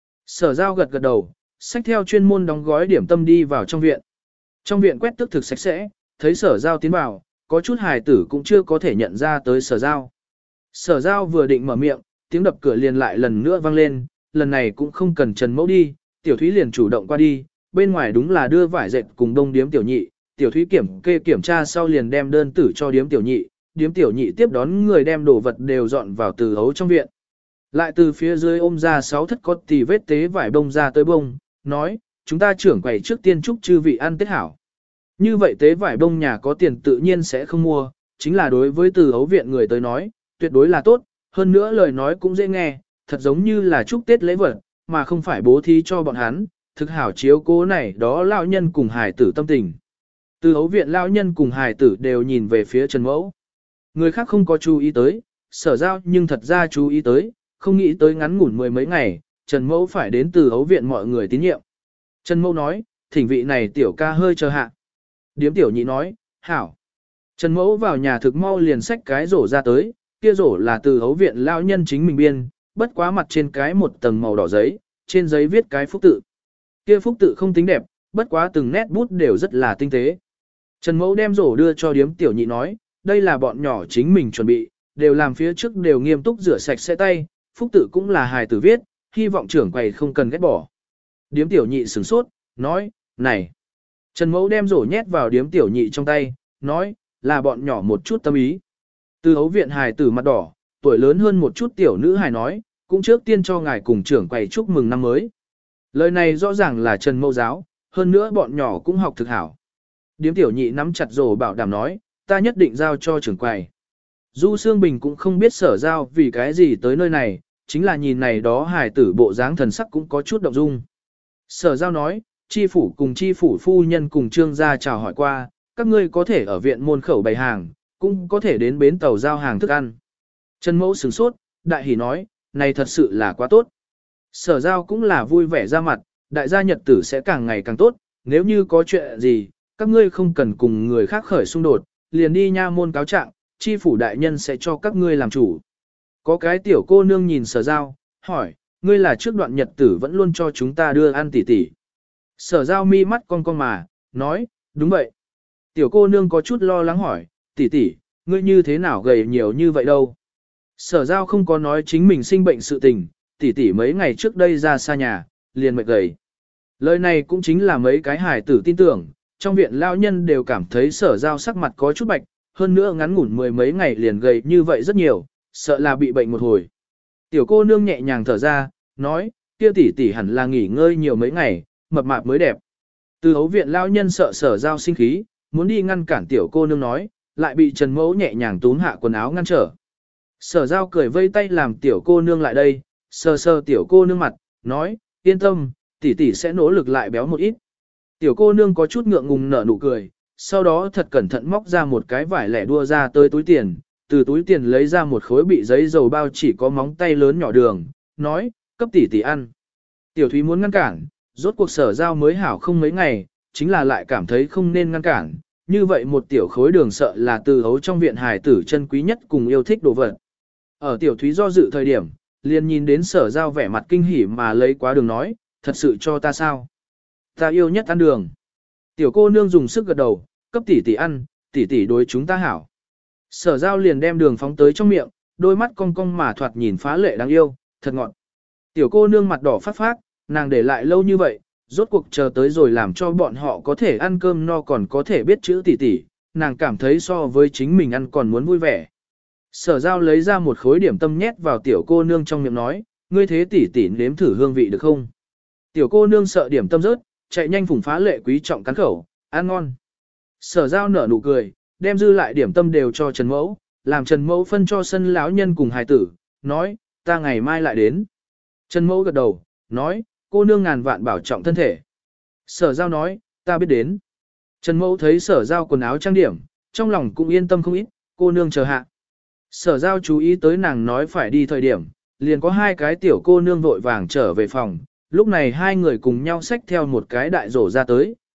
Sở giao gật gật đầu, xách theo chuyên môn đóng gói điểm tâm đi vào trong viện. Trong viện quét tước thực sạch sẽ, thấy sở giao tiến vào, có chút hài tử cũng chưa có thể nhận ra tới sở giao. Sở giao vừa định mở miệng, tiếng đập cửa liền lại lần nữa vang lên, lần này cũng không cần Trần Mẫu đi, Tiểu Thúy liền chủ động qua đi, bên ngoài đúng là đưa vải dệt cùng đông điếm Tiểu Nhị, Tiểu Thúy kiểm kê kiểm tra sau liền đem đơn tử cho điếm Tiểu Nhị, điếm Tiểu Nhị tiếp đón người đem đồ vật đều dọn vào từ hấu trong viện. Lại từ phía dưới ôm ra sáu thất có tì vết tế vải bông ra tới bông, nói, chúng ta trưởng quầy trước tiên chúc chư vị ăn Tết hảo. Như vậy tế vải bông nhà có tiền tự nhiên sẽ không mua, chính là đối với từ hấu viện người tới nói, tuyệt đối là tốt, hơn nữa lời nói cũng dễ nghe, thật giống như là chúc Tết lễ vật, mà không phải bố thí cho bọn hắn, thực hảo chiếu cố này đó lão nhân cùng hài tử tâm tình. Từ hấu viện lão nhân cùng hài tử đều nhìn về phía Trần Mẫu. Người khác không có chú ý tới, sở giao nhưng thật ra chú ý tới, không nghĩ tới ngắn ngủn mười mấy ngày, Trần Mẫu phải đến từ hấu viện mọi người tín nhiệm. Trần Mẫu nói, thỉnh vị này tiểu ca hơi chờ hạ. Điếm Tiểu Nhị nói, hảo. Trần Mẫu vào nhà thực mau liền xách cái rổ ra tới, kia rổ là từ hấu viện lão nhân chính mình biên, bất quá mặt trên cái một tầng màu đỏ giấy, trên giấy viết cái phúc tự. Kia phúc tự không tính đẹp, bất quá từng nét bút đều rất là tinh tế. Trần Mẫu đem rổ đưa cho điếm Tiểu Nhị nói, đây là bọn nhỏ chính mình chuẩn bị, đều làm phía trước đều nghiêm túc rửa sạch sẽ tay, phúc tự cũng là hài tử viết, hy vọng trưởng quầy không cần ghét bỏ. Điếm Tiểu Nhị sửng sốt, nói, này. Trần Mẫu đem rổ nhét vào điếm Tiểu Nhị trong tay, nói, là bọn nhỏ một chút tâm ý. Từ hấu viện hài tử mặt đỏ, tuổi lớn hơn một chút tiểu nữ hài nói, cũng trước tiên cho ngài cùng trưởng quầy chúc mừng năm mới. Lời này rõ ràng là Trần Mẫu giáo, hơn nữa bọn nhỏ cũng học thực hảo. Điếm Tiểu Nhị nắm chặt rổ bảo đảm nói, ta nhất định giao cho trưởng quầy. Du Sương Bình cũng không biết sở giao vì cái gì tới nơi này, chính là nhìn này đó hài tử bộ dáng thần sắc cũng có chút động dung. Sở giao nói, chi phủ cùng chi phủ phu nhân cùng trương gia chào hỏi qua, các ngươi có thể ở viện môn khẩu bày hàng, cũng có thể đến bến tàu giao hàng thức ăn. Trần Mẫu sửng sốt, đại hỉ nói, này thật sự là quá tốt. Sở giao cũng là vui vẻ ra mặt, đại gia nhật tử sẽ càng ngày càng tốt, nếu như có chuyện gì, các ngươi không cần cùng người khác khởi xung đột, liền đi nha môn cáo trạng, chi phủ đại nhân sẽ cho các ngươi làm chủ. Có cái tiểu cô nương nhìn sở giao, hỏi, ngươi là trước đoạn nhật tử vẫn luôn cho chúng ta đưa ăn tỉ tỉ. Sở giao mi mắt cong cong mà, nói, đúng vậy. Tiểu cô nương có chút lo lắng hỏi, tỷ tỷ, ngươi như thế nào gầy nhiều như vậy đâu? Sở giao không có nói chính mình sinh bệnh sự tình, tỷ tỷ mấy ngày trước đây ra xa nhà, liền mệt gầy. Lời này cũng chính là mấy cái hài tử tin tưởng, trong viện lao nhân đều cảm thấy sở giao sắc mặt có chút bạch, hơn nữa ngắn ngủn mười mấy ngày liền gầy như vậy rất nhiều, sợ là bị bệnh một hồi. Tiểu cô nương nhẹ nhàng thở ra, nói, kia tỷ tỷ hẳn là nghỉ ngơi nhiều mấy ngày, mập mạp mới đẹp. Từ hấu viện lao nhân sợ sở giao sinh khí, muốn đi ngăn cản tiểu cô nương nói, lại bị Trần Mẫu nhẹ nhàng túm hạ quần áo ngăn trở. Sở giao cười vây tay làm tiểu cô nương lại đây, sờ sờ tiểu cô nương mặt, nói, yên tâm, tỷ tỷ sẽ nỗ lực lại béo một ít. Tiểu cô nương có chút ngượng ngùng nở nụ cười, sau đó thật cẩn thận móc ra một cái vải lẻ đua ra tới túi tiền, từ túi tiền lấy ra một khối bị giấy dầu bao chỉ có móng tay lớn nhỏ đường, nói, cấp tỷ tỷ ăn. Tiểu Thúy muốn ngăn cản, rốt cuộc sở giao mới hảo không mấy ngày, chính là lại cảm thấy không nên ngăn cản, như vậy một tiểu khối đường sợ là từ hấu trong viện hài tử chân quý nhất cùng yêu thích đồ vật. Ở tiểu Thúy do dự thời điểm, liền nhìn đến sở giao vẻ mặt kinh hỉ mà lấy quá đường nói, thật sự cho ta sao? Ta yêu nhất ăn đường. Tiểu cô nương dùng sức gật đầu, cấp tỷ tỷ ăn, tỷ tỷ đối chúng ta hảo. Sở giao liền đem đường phóng tới trong miệng, đôi mắt cong cong mà thoạt nhìn phá lệ đáng yêu, thật ngọt. Tiểu cô nương mặt đỏ phát phát, nàng để lại lâu như vậy, rốt cuộc chờ tới rồi làm cho bọn họ có thể ăn cơm no còn có thể biết chữ tỷ tỷ, nàng cảm thấy so với chính mình ăn còn muốn vui vẻ. Sở giao lấy ra một khối điểm tâm nhét vào tiểu cô nương trong miệng nói, ngươi thế tỷ tỷ nếm thử hương vị được không? Tiểu cô nương sợ điểm tâm rớt, chạy nhanh phùng phá lệ quý trọng cắn khẩu, ăn ngon. Sở giao nở nụ cười, đem dư lại điểm tâm đều cho Trần Mẫu, làm Trần Mẫu phân cho sân lão nhân cùng hài tử, nói, ta ngày mai lại đến. Trần Mẫu gật đầu, nói, cô nương ngàn vạn bảo trọng thân thể. Sở giao nói, ta biết đến. Trần Mẫu thấy sở giao quần áo trang điểm, trong lòng cũng yên tâm không ít, cô nương chờ hạ. Sở giao chú ý tới nàng nói phải đi thời điểm, liền có hai cái tiểu cô nương vội vàng trở về phòng, lúc này hai người cùng nhau xách theo một cái đại rổ ra tới,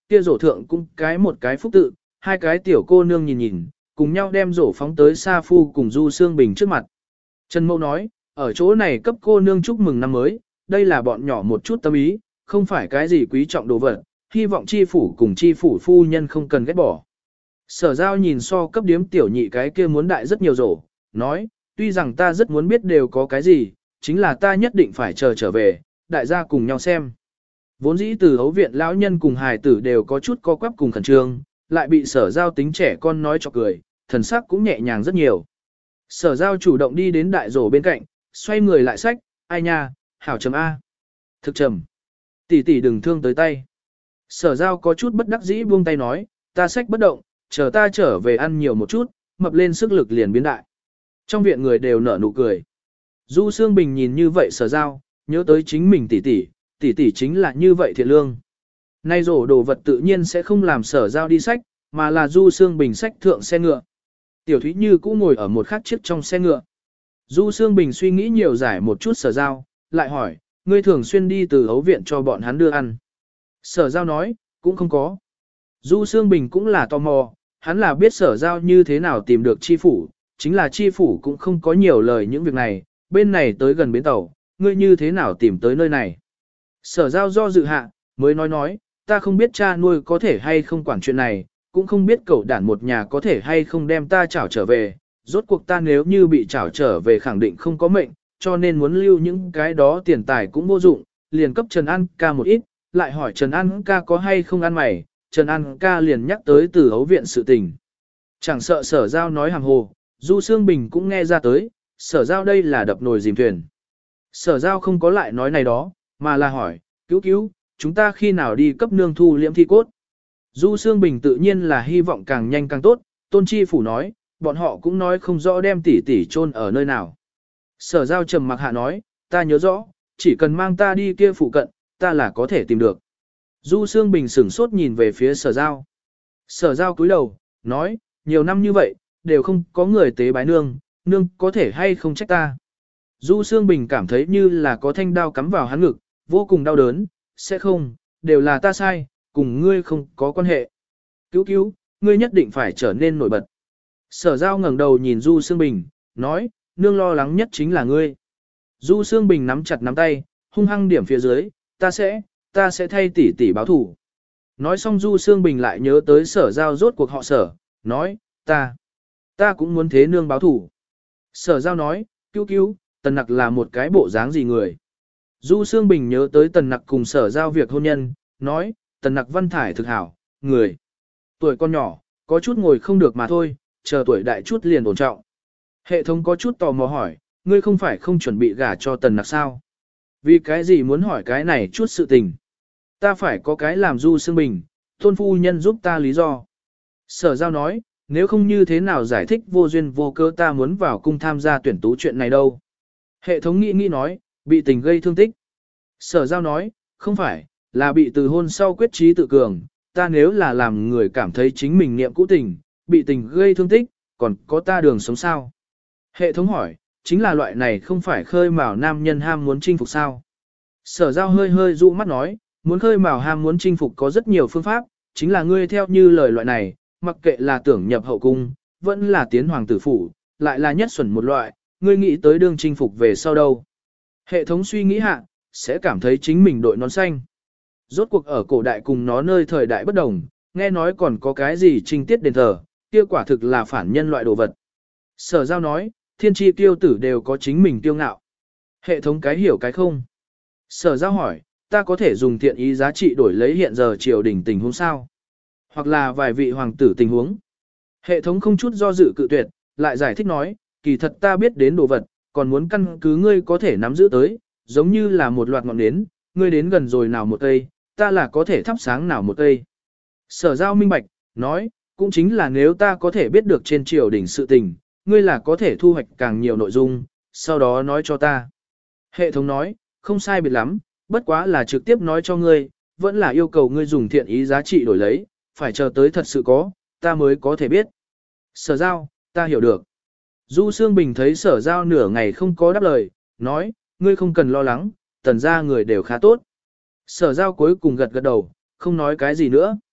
kia rổ thượng cũng cái một cái phúc tự, hai cái tiểu cô nương nhìn nhìn, cùng nhau đem rổ phóng tới Sa Phu cùng Du Sương Bình trước mặt. Trần Mâu nói, ở chỗ này cấp cô nương chúc mừng năm mới, đây là bọn nhỏ một chút tâm ý, không phải cái gì quý trọng đồ vật, hy vọng chi phủ cùng chi phủ phu nhân không cần ghét bỏ. Sở Giao nhìn so cấp điếm tiểu nhị cái kia muốn đại rất nhiều rổ, nói, tuy rằng ta rất muốn biết đều có cái gì, chính là ta nhất định phải chờ trở về, đại gia cùng nhau xem. Vốn dĩ từ hấu viện lão nhân cùng hài tử đều có chút co quắp cùng khẩn trương, lại bị Sở Giao tính trẻ con nói cho cười, thần sắc cũng nhẹ nhàng rất nhiều. Sở Giao chủ động đi đến đại rổ bên cạnh, xoay người lại sách, ai nha, hảo chấm A. Thực trầm. Tỷ tỷ đừng thương tới tay. Sở Giao có chút bất đắc dĩ buông tay nói, ta sách bất động, chờ ta trở về ăn nhiều một chút, mập lên sức lực liền biến đại. Trong viện người đều nở nụ cười. Du Sương Bình nhìn như vậy Sở Giao, nhớ tới chính mình tỷ tỷ, tỷ tỷ chính là như vậy thiện lương. Nay rổ đồ vật tự nhiên sẽ không làm Sở Giao đi sách, mà là Du Sương Bình sách thượng xe ngựa. Tiểu Thúy Như cũng ngồi ở một khắc chiếc trong xe ngựa. Du Sương Bình suy nghĩ nhiều giải một chút Sở Giao, lại hỏi, ngươi thường xuyên đi từ ấu viện cho bọn hắn đưa ăn. Sở Giao nói, cũng không có. Du Sương Bình cũng là tò mò, hắn là biết Sở Giao như thế nào tìm được chi phủ, chính là chi phủ cũng không có nhiều lời những việc này, bên này tới gần bến tàu, ngươi như thế nào tìm tới nơi này. Sở Giao do dự hạ, mới nói nói, ta không biết cha nuôi có thể hay không quản chuyện này, cũng không biết cậu đản một nhà có thể hay không đem ta trảo trở về, rốt cuộc ta nếu như bị trảo trở về khẳng định không có mệnh, cho nên muốn lưu những cái đó tiền tài cũng vô dụng, liền cấp Trần An ca một ít, lại hỏi Trần An ca có hay không ăn mày, Trần An ca liền nhắc tới từ hấu viện sự tình. Chẳng sợ Sở Giao nói hàng hồ, Du Sương Bình cũng nghe ra tới, Sở Giao đây là đập nồi dìm thuyền. Sở Giao không có lại nói này đó, mà là hỏi, cứu cứu, chúng ta khi nào đi cấp nương thu liễm thi cốt. Du Sương Bình tự nhiên là hy vọng càng nhanh càng tốt, Tôn Chi Phủ nói, bọn họ cũng nói không rõ đem tỷ tỷ chôn ở nơi nào. Sở Giao trầm mặc hạ nói, ta nhớ rõ, chỉ cần mang ta đi kia phụ cận, ta là có thể tìm được. Du Sương Bình sửng sốt nhìn về phía Sở Giao. Sở Giao cúi đầu, nói, nhiều năm như vậy, đều không có người tế bái nương, nương có thể hay không trách ta. Du Sương Bình cảm thấy như là có thanh đao cắm vào hắn ngực, vô cùng đau đớn, sẽ không, đều là ta sai, cùng ngươi không có quan hệ. Cứu cứu, ngươi nhất định phải trở nên nổi bật. Sở Giao ngẩng đầu nhìn Du Sương Bình, nói, nương lo lắng nhất chính là ngươi. Du Sương Bình nắm chặt nắm tay, hung hăng điểm phía dưới, ta sẽ, ta sẽ thay tỷ tỷ báo thủ. Nói xong Du Sương Bình lại nhớ tới Sở Giao rốt cuộc họ Sở, nói, ta, ta cũng muốn thế nương báo thủ. Sở Giao nói, cứu cứu, Tần Nặc là một cái bộ dáng gì người. Du Sương Bình nhớ tới Tần Nặc cùng Sở Giao việc hôn nhân, nói, Tần Nặc văn thải thực hảo, người. Tuổi con nhỏ, có chút ngồi không được mà thôi, chờ tuổi đại chút liền ổn trọng. Hệ thống có chút tò mò hỏi, ngươi không phải không chuẩn bị gả cho Tần Nặc sao? Vì cái gì muốn hỏi cái này chút sự tình? Ta phải có cái làm Du Sương Bình, Tôn phu nhân giúp ta lý do. Sở Giao nói, nếu không như thế nào giải thích vô duyên vô cớ ta muốn vào cung tham gia tuyển tú chuyện này đâu. Hệ thống nghĩ nghĩ nói, bị tình gây thương tích. Sở Giao nói, không phải, là bị từ hôn sau quyết trí tự cường, ta nếu là làm người cảm thấy chính mình niệm cũ tình, bị tình gây thương tích, còn có ta đường sống sao? Hệ thống hỏi, chính là loại này không phải khơi mào nam nhân ham muốn chinh phục sao? Sở Giao hơi hơi dụ mắt nói, muốn khơi mào ham muốn chinh phục có rất nhiều phương pháp, chính là ngươi theo như lời loại này, mặc kệ là tưởng nhập hậu cung, vẫn là tiến hoàng tử phủ, lại là nhất xuẩn một loại, ngươi nghĩ tới đương chinh phục về sau đâu. Hệ thống suy nghĩ hạ, sẽ cảm thấy chính mình đội nón xanh. Rốt cuộc ở cổ đại cùng nó nơi thời đại bất đồng, nghe nói còn có cái gì trinh tiết đền thờ, kia quả thực là phản nhân loại đồ vật. Sở Giao nói, thiên tri tiêu tử đều có chính mình tiêu ngạo. Hệ thống cái hiểu cái không. Sở Giao hỏi, ta có thể dùng thiện ý giá trị đổi lấy hiện giờ triều đình tình huống sao? Hoặc là vài vị hoàng tử tình huống. Hệ thống không chút do dự cự tuyệt, lại giải thích nói, kỳ thật ta biết đến đồ vật, còn muốn căn cứ ngươi có thể nắm giữ tới, giống như là một loạt ngọn nến, ngươi đến gần rồi nào một cây, ta là có thể thắp sáng nào một cây. Sở Giao minh bạch, nói, cũng chính là nếu ta có thể biết được trên triều đình sự tình, ngươi là có thể thu hoạch càng nhiều nội dung, sau đó nói cho ta. Hệ thống nói, không sai biệt lắm, bất quá là trực tiếp nói cho ngươi, vẫn là yêu cầu ngươi dùng thiện ý giá trị đổi lấy, phải chờ tới thật sự có, ta mới có thể biết. Sở Giao, ta hiểu được. Du Sương Bình thấy Sở Giao nửa ngày không có đáp lời, nói, ngươi không cần lo lắng, tần gia người đều khá tốt. Sở Giao cuối cùng gật gật đầu, không nói cái gì nữa.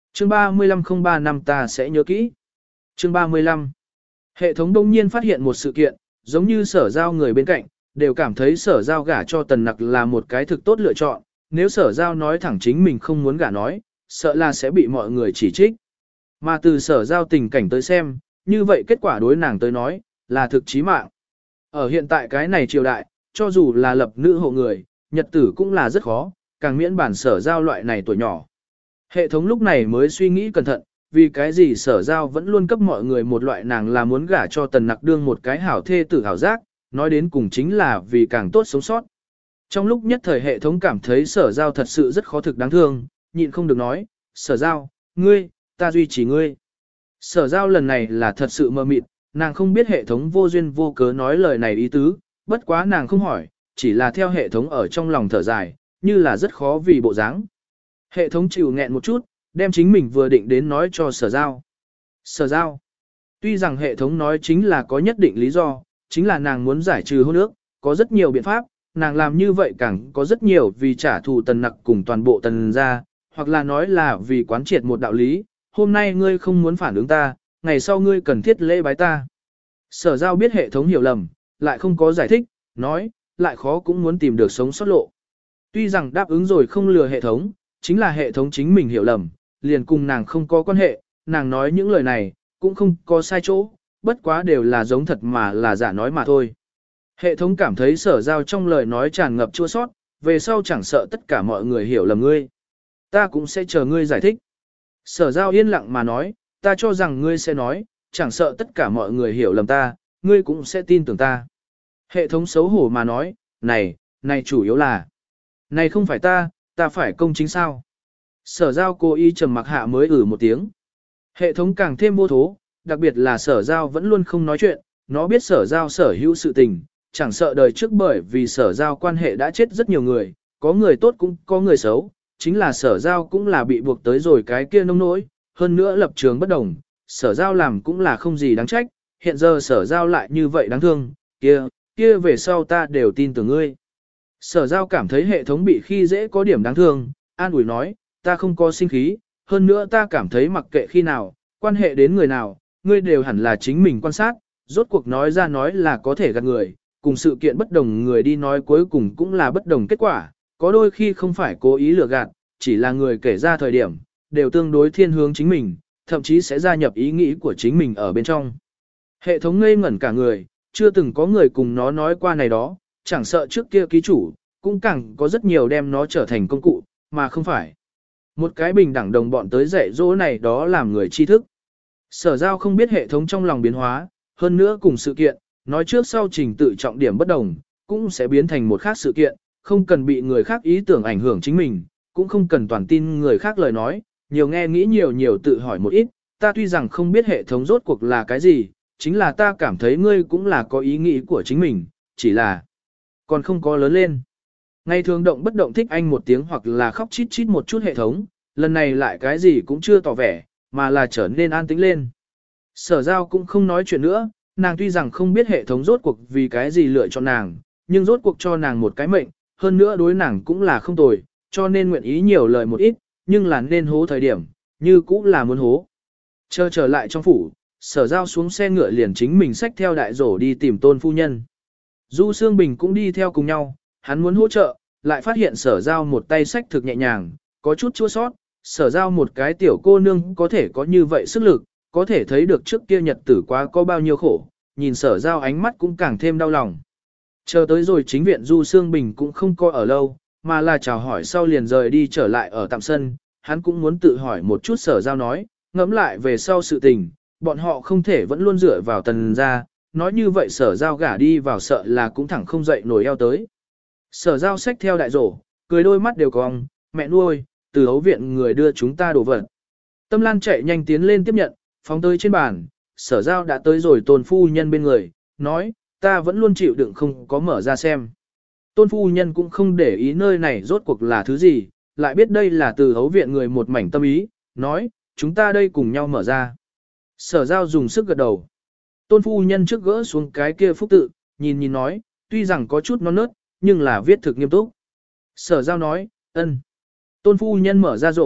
Chương ba mươi lăm không ba năm ta sẽ nhớ kỹ. Chương ba mươi lăm. Hệ thống đông nhiên phát hiện một sự kiện, giống như sở giao người bên cạnh, đều cảm thấy sở giao gả cho tần nặc là một cái thực tốt lựa chọn, nếu sở giao nói thẳng chính mình không muốn gả nói, sợ là sẽ bị mọi người chỉ trích. Mà từ sở giao tình cảnh tới xem, như vậy kết quả đối nàng tới nói, là thực chí mạng. Ở hiện tại cái này triều đại, cho dù là lập nữ hộ người, nhật tử cũng là rất khó, càng miễn bản sở giao loại này tuổi nhỏ. Hệ thống lúc này mới suy nghĩ cẩn thận, vì cái gì sở giao vẫn luôn cấp mọi người một loại nàng là muốn gả cho tần nặc đương một cái hảo thê tử hảo giác, nói đến cùng chính là vì càng tốt sống sót. Trong lúc nhất thời hệ thống cảm thấy sở giao thật sự rất khó thực đáng thương, nhịn không được nói, sở giao, ngươi, ta duy trì ngươi. Sở giao lần này là thật sự mơ mịt, nàng không biết hệ thống vô duyên vô cớ nói lời này ý tứ, bất quá nàng không hỏi, chỉ là theo hệ thống ở trong lòng thở dài, như là rất khó vì bộ dáng. Hệ thống chịu nghẹn một chút, đem chính mình vừa định đến nói cho sở giao. Sở giao. Tuy rằng hệ thống nói chính là có nhất định lý do, chính là nàng muốn giải trừ hôn ước, có rất nhiều biện pháp, nàng làm như vậy càng có rất nhiều vì trả thù tần nặc cùng toàn bộ tần gia, hoặc là nói là vì quán triệt một đạo lý, hôm nay ngươi không muốn phản ứng ta, ngày sau ngươi cần thiết lễ bái ta. Sở giao biết hệ thống hiểu lầm, lại không có giải thích, nói, lại khó cũng muốn tìm được sống sót lộ. Tuy rằng đáp ứng rồi không lừa hệ thống, chính là hệ thống chính mình hiểu lầm, liền cùng nàng không có quan hệ, nàng nói những lời này, cũng không có sai chỗ, bất quá đều là giống thật mà là giả nói mà thôi. Hệ thống cảm thấy sở giao trong lời nói tràn ngập chua sót, về sau chẳng sợ tất cả mọi người hiểu lầm ngươi. Ta cũng sẽ chờ ngươi giải thích. Sở giao yên lặng mà nói, ta cho rằng ngươi sẽ nói, chẳng sợ tất cả mọi người hiểu lầm ta, ngươi cũng sẽ tin tưởng ta. Hệ thống xấu hổ mà nói, này, này chủ yếu là, này không phải ta, ta phải công chính sao. Sở giao cố ý trầm mặc hạ mới ử một tiếng. Hệ thống càng thêm vô thố, đặc biệt là sở giao vẫn luôn không nói chuyện, nó biết sở giao sở hữu sự tình, chẳng sợ đời trước bởi vì sở giao quan hệ đã chết rất nhiều người, có người tốt cũng có người xấu, chính là sở giao cũng là bị buộc tới rồi cái kia nông nỗi, hơn nữa lập trường bất đồng, sở giao làm cũng là không gì đáng trách, hiện giờ sở giao lại như vậy đáng thương, kia, kia về sau ta đều tin tưởng ngươi. Sở giao cảm thấy hệ thống bị khi dễ có điểm đáng thương, an ủi nói, ta không có sinh khí, hơn nữa ta cảm thấy mặc kệ khi nào, quan hệ đến người nào, ngươi đều hẳn là chính mình quan sát, rốt cuộc nói ra nói là có thể gạt người, cùng sự kiện bất đồng người đi nói cuối cùng cũng là bất đồng kết quả, có đôi khi không phải cố ý lừa gạt, chỉ là người kể ra thời điểm, đều tương đối thiên hướng chính mình, thậm chí sẽ gia nhập ý nghĩ của chính mình ở bên trong. Hệ thống ngây ngẩn cả người, chưa từng có người cùng nó nói qua này đó, chẳng sợ trước kia ký chủ, cũng càng có rất nhiều đem nó trở thành công cụ, mà không phải. Một cái bình đẳng đồng bọn tới dạy dỗ này đó làm người tri thức. Sở giao không biết hệ thống trong lòng biến hóa, hơn nữa cùng sự kiện, nói trước sau trình tự trọng điểm bất đồng, cũng sẽ biến thành một khác sự kiện, không cần bị người khác ý tưởng ảnh hưởng chính mình, cũng không cần toàn tin người khác lời nói, nhiều nghe nghĩ nhiều nhiều tự hỏi một ít, ta tuy rằng không biết hệ thống rốt cuộc là cái gì, chính là ta cảm thấy ngươi cũng là có ý nghĩ của chính mình, chỉ là còn không có lớn lên. Ngày thường động bất động thích anh một tiếng hoặc là khóc chít chít một chút hệ thống, lần này lại cái gì cũng chưa tỏ vẻ, mà là trở nên an tĩnh lên. Sở giao cũng không nói chuyện nữa, nàng tuy rằng không biết hệ thống rốt cuộc vì cái gì lựa chọn nàng, nhưng rốt cuộc cho nàng một cái mệnh, hơn nữa đối nàng cũng là không tồi, cho nên nguyện ý nhiều lời một ít, nhưng là nên hố thời điểm, như cũng là muốn hố. Chờ trở lại trong phủ, sở giao xuống xe ngựa liền chính mình xách theo đại rổ đi tìm tôn phu nhân. Du Sương Bình cũng đi theo cùng nhau, hắn muốn hỗ trợ, lại phát hiện sở giao một tay xách thực nhẹ nhàng, có chút chua sót, sở giao một cái tiểu cô nương có thể có như vậy sức lực, có thể thấy được trước kia nhật tử quá có bao nhiêu khổ, nhìn sở giao ánh mắt cũng càng thêm đau lòng. Chờ tới rồi chính viện Du Sương Bình cũng không coi ở lâu, mà là chào hỏi sau liền rời đi trở lại ở tạm sân, hắn cũng muốn tự hỏi một chút sở giao nói, ngẫm lại về sau sự tình, bọn họ không thể vẫn luôn dựa vào tần gia, nói như vậy sở giao gả đi vào sợ là cũng thẳng không dậy nổi eo tới. Sở giao xách theo đại rổ, cười đôi mắt đều cong, mẹ nuôi, từ hấu viện người đưa chúng ta đổ vật. Tâm Lan chạy nhanh tiến lên tiếp nhận, phóng tới trên bàn, sở giao đã tới rồi tôn phu nhân bên người, nói, ta vẫn luôn chịu đựng không có mở ra xem. Tôn phu nhân cũng không để ý nơi này rốt cuộc là thứ gì, lại biết đây là từ hấu viện người một mảnh tâm ý, nói, chúng ta đây cùng nhau mở ra. Sở giao dùng sức gật đầu. Tôn phu nhân trước gỡ xuống cái kia phúc tự, nhìn nhìn nói, tuy rằng có chút non nớt, nhưng là viết thực nghiêm túc. Sở giao nói, ân. Tôn phu nhân mở ra rổ,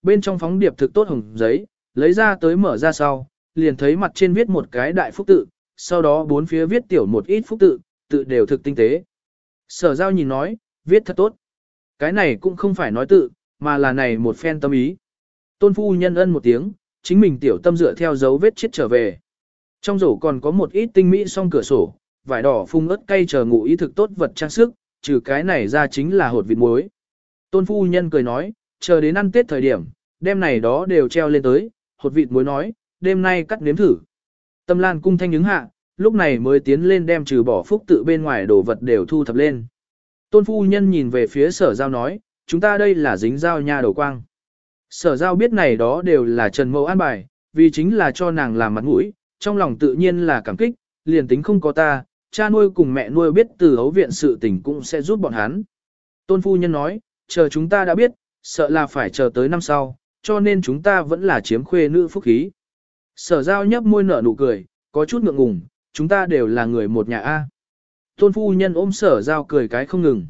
bên trong phóng điệp thực tốt hồng giấy, lấy ra tới mở ra sau, liền thấy mặt trên viết một cái đại phúc tự, sau đó bốn phía viết tiểu một ít phúc tự, tự đều thực tinh tế. Sở Giao nhìn nói, viết thật tốt. Cái này cũng không phải nói tự, mà là này một phen tâm ý. Tôn phu nhân ân một tiếng, chính mình tiểu tâm dựa theo dấu vết chết trở về. Trong rổ còn có một ít tinh mỹ song cửa sổ, vải đỏ phung ớt cay chờ ngụ ý thực tốt vật trang sức, trừ cái này ra chính là hột vịt muối. Tôn phu nhân cười nói, chờ đến ăn Tết thời điểm, đêm này đó đều treo lên tới, hột vịt muối nói, đêm nay cắt nếm thử. Tâm Lan cung thanh ứng hạ, lúc này mới tiến lên đem trừ bỏ phúc tự bên ngoài đồ vật đều thu thập lên. Tôn phu nhân nhìn về phía Sở Giao nói, chúng ta đây là dính giao nha đầu quang. Sở Giao biết này đó đều là Trần Mẫu an bài, vì chính là cho nàng làm mặt mũi, trong lòng tự nhiên là cảm kích, liền tính không có ta, cha nuôi cùng mẹ nuôi biết từ hấu viện sự tình cũng sẽ giúp bọn hắn. Tôn phu nhân nói, chờ chúng ta đã biết, sợ là phải chờ tới năm sau, cho nên chúng ta vẫn là chiếm khuê nữ phúc khí. Sở Giao nhấp môi nở nụ cười, có chút ngượng ngùng, chúng ta đều là người một nhà A. Tôn phu nhân ôm Sở Giao cười cái không ngừng.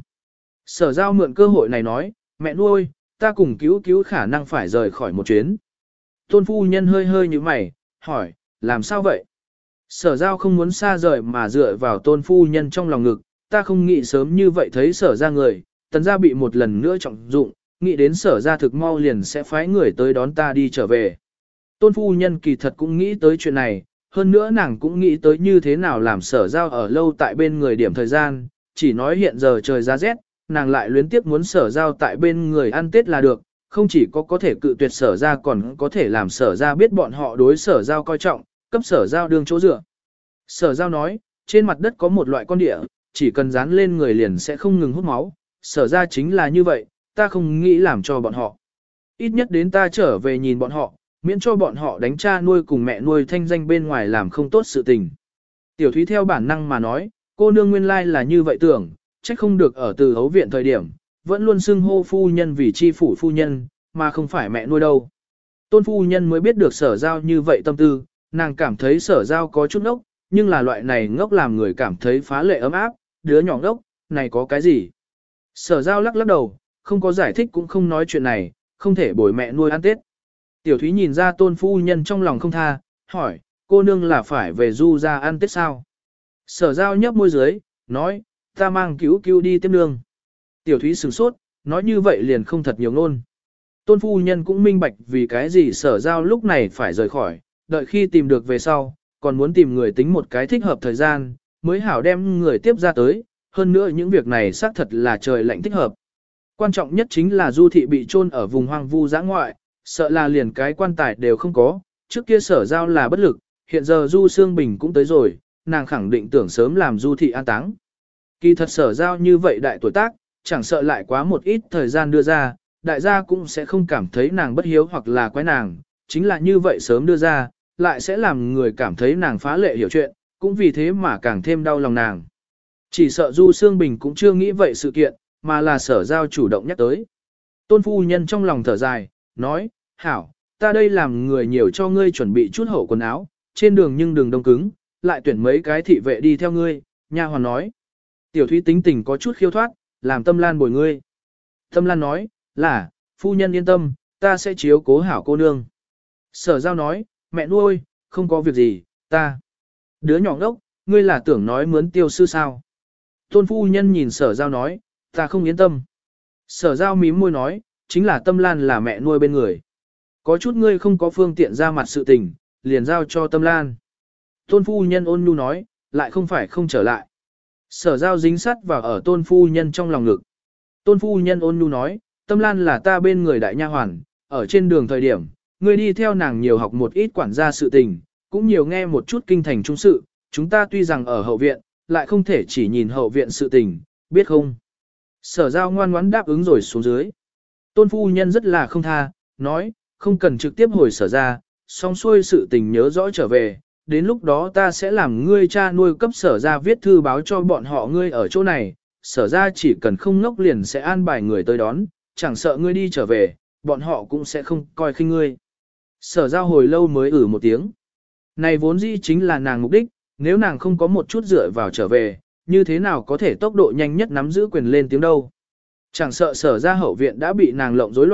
Sở Giao mượn cơ hội này nói, mẹ nuôi, ta cùng cứu cứu khả năng phải rời khỏi một chuyến. Tôn phu nhân hơi hơi như mày, hỏi, làm sao vậy? Sở Giao không muốn xa rời mà dựa vào tôn phu nhân trong lòng ngực, ta không nghĩ sớm như vậy thấy sở ra người, tần ra bị một lần nữa trọng dụng, nghĩ đến sở ra thực mau liền sẽ phái người tới đón ta đi trở về. Tôn phu nhân kỳ thật cũng nghĩ tới chuyện này, hơn nữa nàng cũng nghĩ tới như thế nào làm Sở Giao ở lâu tại bên người điểm thời gian, chỉ nói hiện giờ trời giá rét, nàng lại luyến tiếp muốn Sở Giao tại bên người ăn Tết là được, không chỉ có có thể cự tuyệt Sở ra còn có thể làm Sở ra biết bọn họ đối Sở Giao coi trọng, cấp Sở Giao đương chỗ dựa. Sở Giao nói, trên mặt đất có một loại con địa, chỉ cần dán lên người liền sẽ không ngừng hút máu, Sở ra chính là như vậy, ta không nghĩ làm cho bọn họ. Ít nhất đến ta trở về nhìn bọn họ, miễn cho bọn họ đánh cha nuôi cùng mẹ nuôi thanh danh bên ngoài làm không tốt sự tình. Tiểu Thúy theo bản năng mà nói, cô nương nguyên lai là như vậy tưởng, trách không được ở từ hấu viện thời điểm, vẫn luôn xưng hô phu nhân vì chi phủ phu nhân, mà không phải mẹ nuôi đâu. Tôn phu nhân mới biết được Sở Giao như vậy tâm tư, nàng cảm thấy Sở Giao có chút ngốc, nhưng là loại này ngốc làm người cảm thấy phá lệ ấm áp, đứa nhỏ ngốc, này có cái gì? Sở Giao lắc lắc đầu, không có giải thích cũng không nói chuyện này, không thể bồi mẹ nuôi ăn Tết. Tiểu Thúy nhìn ra tôn phu nhân trong lòng không tha, hỏi, cô nương là phải về du ra ăn Tết sao? Sở Giao nhấp môi dưới, nói, ta mang cứu cứu đi tiếp nương. Tiểu Thúy sửng sốt, nói như vậy liền không thật nhiều ngôn. Tôn phu nhân cũng minh bạch vì cái gì Sở Giao lúc này phải rời khỏi, đợi khi tìm được về sau, còn muốn tìm người tính một cái thích hợp thời gian, mới hảo đem người tiếp ra tới, hơn nữa những việc này xác thật là trời lạnh thích hợp. Quan trọng nhất chính là Du thị bị chôn ở vùng hoang vu dã ngoại, sợ là liền cái quan tài đều không có, trước kia Sở Giao là bất lực, hiện giờ Du Sương Bình cũng tới rồi, nàng khẳng định tưởng sớm làm Du thị an táng. Kỳ thật Sở Giao như vậy đại tuổi tác, chẳng sợ lại quá một ít thời gian đưa ra, đại gia cũng sẽ không cảm thấy nàng bất hiếu hoặc là quái nàng, chính là như vậy sớm đưa ra, lại sẽ làm người cảm thấy nàng phá lệ hiểu chuyện, cũng vì thế mà càng thêm đau lòng nàng. Chỉ sợ Du Sương Bình cũng chưa nghĩ vậy sự kiện, mà là Sở Giao chủ động nhắc tới. Tôn phu nhân trong lòng thở dài, nói, hảo, ta đây làm người nhiều cho ngươi chuẩn bị chút hậu quần áo, trên đường nhưng đừng đông cứng, lại tuyển mấy cái thị vệ đi theo ngươi, nha hoàn nói. Tiểu Thúy tính tình có chút khiêu thoát, làm Tâm Lan bồi ngươi. Tâm Lan nói, là, phu nhân yên tâm, ta sẽ chiếu cố hảo cô nương. Sở Giao nói, mẹ nuôi, không có việc gì, ta. Đứa nhỏ ngốc, ngươi là tưởng nói mướn tiêu sư sao. Tôn phu nhân nhìn Sở Giao nói, ta không yên tâm. Sở Giao mím môi nói, chính là Tâm Lan là mẹ nuôi bên người. Có chút ngươi không có phương tiện ra mặt sự tình, liền giao cho Tâm Lan. Tôn phu nhân ôn nhu nói, lại không phải không trở lại. Sở Giao dính sắt vào ở tôn phu nhân trong lòng ngực. Tôn phu nhân ôn nhu nói, Tâm Lan là ta bên người đại nha hoàn, ở trên đường thời điểm, ngươi đi theo nàng nhiều học một ít quản gia sự tình, cũng nhiều nghe một chút kinh thành trung sự, chúng ta tuy rằng ở hậu viện, lại không thể chỉ nhìn hậu viện sự tình, biết không? Sở Giao ngoan ngoãn đáp ứng rồi xuống dưới. Tôn phu nhân rất là không tha, nói, không cần trực tiếp hồi Sở ra, xong xuôi sự tình nhớ rõ trở về, đến lúc đó ta sẽ làm ngươi cha nuôi cấp Sở ra viết thư báo cho bọn họ ngươi ở chỗ này, Sở ra chỉ cần không ngốc liền sẽ an bài người tới đón, chẳng sợ ngươi đi trở về, bọn họ cũng sẽ không coi khinh ngươi. Sở Giao hồi lâu mới ử một tiếng. Này vốn dĩ chính là nàng mục đích, nếu nàng không có một chút dựa vào trở về, như thế nào có thể tốc độ nhanh nhất nắm giữ quyền lên tiếng đâu. Chẳng sợ Sở ra hậu viện đã bị nàng lộng rối loạn,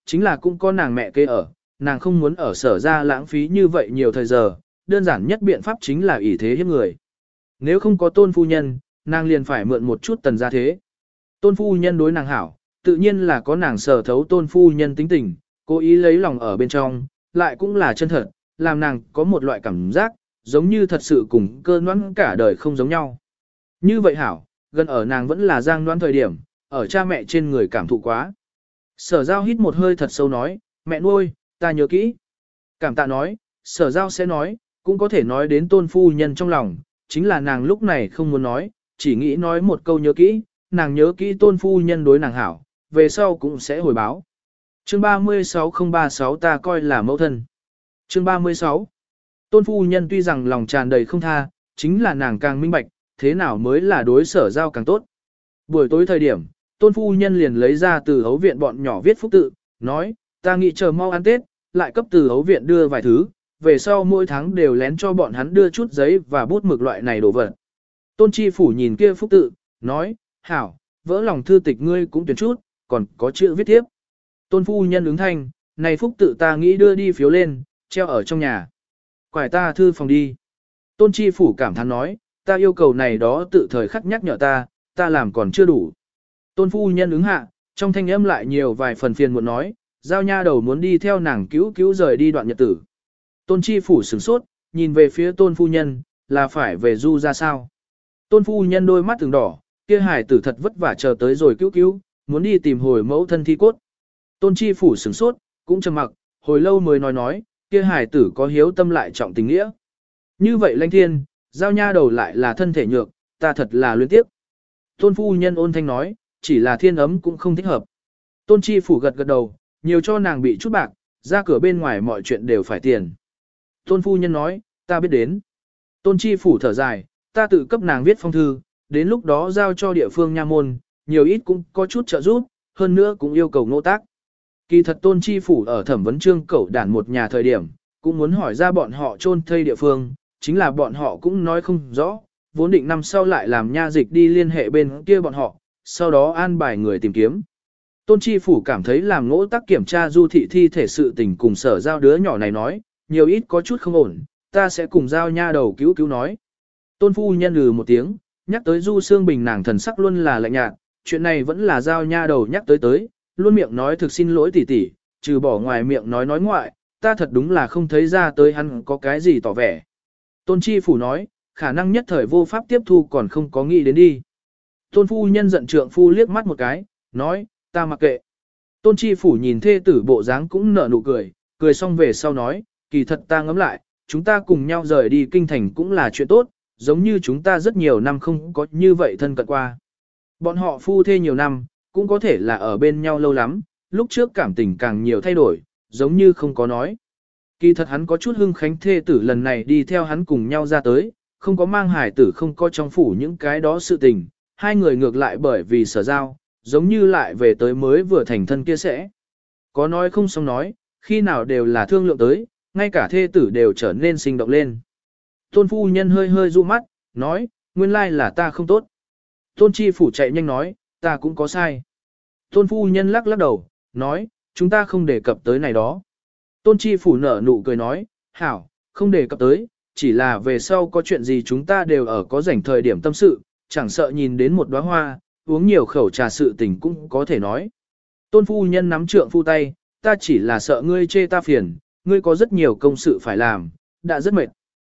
chính là cũng có nàng mẹ kế ở, nàng không muốn ở sở ra lãng phí như vậy nhiều thời giờ, đơn giản nhất biện pháp chính là ỷ thế hiếp người. Nếu không có tôn phu nhân, nàng liền phải mượn một chút tần gia thế. Tôn phu nhân đối nàng hảo, tự nhiên là có nàng sở thấu tôn phu nhân tính tình, cố ý lấy lòng ở bên trong, lại cũng là chân thật, làm nàng có một loại cảm giác, giống như thật sự cùng cơ noãn cả đời không giống nhau. Như vậy hảo, gần ở nàng vẫn là giang noãn thời điểm, ở cha mẹ trên người cảm thụ quá. Sở giao hít một hơi thật sâu nói, mẹ nuôi, ta nhớ kỹ. Cảm tạ nói, sở giao sẽ nói, cũng có thể nói đến tôn phu nhân trong lòng, chính là nàng lúc này không muốn nói, chỉ nghĩ nói một câu nhớ kỹ, nàng nhớ kỹ tôn phu nhân đối nàng hảo, về sau cũng sẽ hồi báo. Chương ba mươi sáu không ba sáu ta coi là mẫu thân. Chương ba mươi sáu. Tôn phu nhân tuy rằng lòng tràn đầy không tha, chính là nàng càng minh bạch, thế nào mới là đối sở giao càng tốt. Buổi tối thời điểm, tôn phu nhân liền lấy ra từ hấu viện bọn nhỏ viết phúc tự, nói, ta nghĩ chờ mau ăn Tết, lại cấp từ hấu viện đưa vài thứ, về sau mỗi tháng đều lén cho bọn hắn đưa chút giấy và bút mực loại này đồ vật. Tôn chi phủ nhìn kia phúc tự, nói, hảo, vỡ lòng thư tịch ngươi cũng tuyển chút, còn có chữ viết tiếp. Tôn phu nhân ứng thanh, này phúc tự ta nghĩ đưa đi phiếu lên, treo ở trong nhà. Quải ta thư phòng đi. Tôn chi phủ cảm thán nói, ta yêu cầu này đó tự thời khắc nhắc nhở ta, ta làm còn chưa đủ. Tôn phu nhân ứng hạ, trong thanh âm lại nhiều vài phần phiền muốn nói, giao nha đầu muốn đi theo nàng cứu cứu rời đi đoạn nhật tử. Tôn chi phủ sửng sốt, nhìn về phía tôn phu nhân, là phải về du ra sao. Tôn phu nhân đôi mắt từng đỏ, kia hải tử thật vất vả chờ tới rồi cứu cứu, muốn đi tìm hồi mẫu thân thi cốt. Tôn chi phủ sửng sốt, cũng trầm mặc, hồi lâu mới nói nói, kia hải tử có hiếu tâm lại trọng tình nghĩa. Như vậy lãnh thiên, giao nha đầu lại là thân thể nhược, ta thật là luyến tiếc. Tôn phu nhân ôn thanh nói, chỉ là thiên ấm cũng không thích hợp. Tôn chi phủ gật gật đầu, nhiều cho nàng bị chút bạc, ra cửa bên ngoài mọi chuyện đều phải tiền. Tôn phu nhân nói, ta biết đến. Tôn chi phủ thở dài, ta tự cấp nàng viết phong thư, đến lúc đó giao cho địa phương nha môn, nhiều ít cũng có chút trợ giúp, hơn nữa cũng yêu cầu nỗ tác. Kỳ thật tôn chi phủ ở thẩm vấn trương cẩu đản một nhà thời điểm, cũng muốn hỏi ra bọn họ chôn thây địa phương, chính là bọn họ cũng nói không rõ, vốn định năm sau lại làm nha dịch đi liên hệ bên kia bọn họ, sau đó an bài người tìm kiếm. Tôn chi phủ cảm thấy làm ngỗ tác kiểm tra du thị thi thể sự tình cùng sở giao đứa nhỏ này nói, nhiều ít có chút không ổn, ta sẽ cùng giao nha đầu cứu cứu nói. Tôn phu nhân lừ một tiếng, nhắc tới du xương bình nàng thần sắc luôn là lạnh nhạt, chuyện này vẫn là giao nha đầu nhắc tới tới, luôn miệng nói thực xin lỗi tỉ tỉ, trừ bỏ ngoài miệng nói nói ngoại, ta thật đúng là không thấy ra tới hắn có cái gì tỏ vẻ. Tôn chi phủ nói, khả năng nhất thời vô pháp tiếp thu còn không có nghĩ đến đi. Tôn phu nhân giận trượng phu liếc mắt một cái, nói, ta mặc kệ. Tôn chi phủ nhìn thê tử bộ dáng cũng nở nụ cười, cười xong về sau nói, kỳ thật ta ngẫm lại, chúng ta cùng nhau rời đi kinh thành cũng là chuyện tốt, giống như chúng ta rất nhiều năm không có như vậy thân cận qua. Bọn họ phu thê nhiều năm, cũng có thể là ở bên nhau lâu lắm, lúc trước cảm tình càng nhiều thay đổi, giống như không có nói. Kỳ thật hắn có chút hưng khánh thê tử lần này đi theo hắn cùng nhau ra tới, không có mang hải tử không có trong phủ những cái đó sự tình, hai người ngược lại bởi vì sở giao, giống như lại về tới mới vừa thành thân kia sẽ. Có nói không xong nói, khi nào đều là thương lượng tới, ngay cả thê tử đều trở nên sinh động lên. Tôn phu nhân hơi hơi du mắt, nói, nguyên lai là ta không tốt. Tôn chi phủ chạy nhanh nói, ta cũng có sai. Tôn phu nhân lắc lắc đầu, nói, chúng ta không đề cập tới này đó. Tôn chi phủ nở nụ cười nói, hảo, không đề cập tới, chỉ là về sau có chuyện gì chúng ta đều ở có rảnh thời điểm tâm sự, chẳng sợ nhìn đến một đóa hoa, uống nhiều khẩu trà sự tình cũng có thể nói. Tôn phu nhân nắm trượng phu tay, ta chỉ là sợ ngươi chê ta phiền, ngươi có rất nhiều công sự phải làm, đã rất mệt.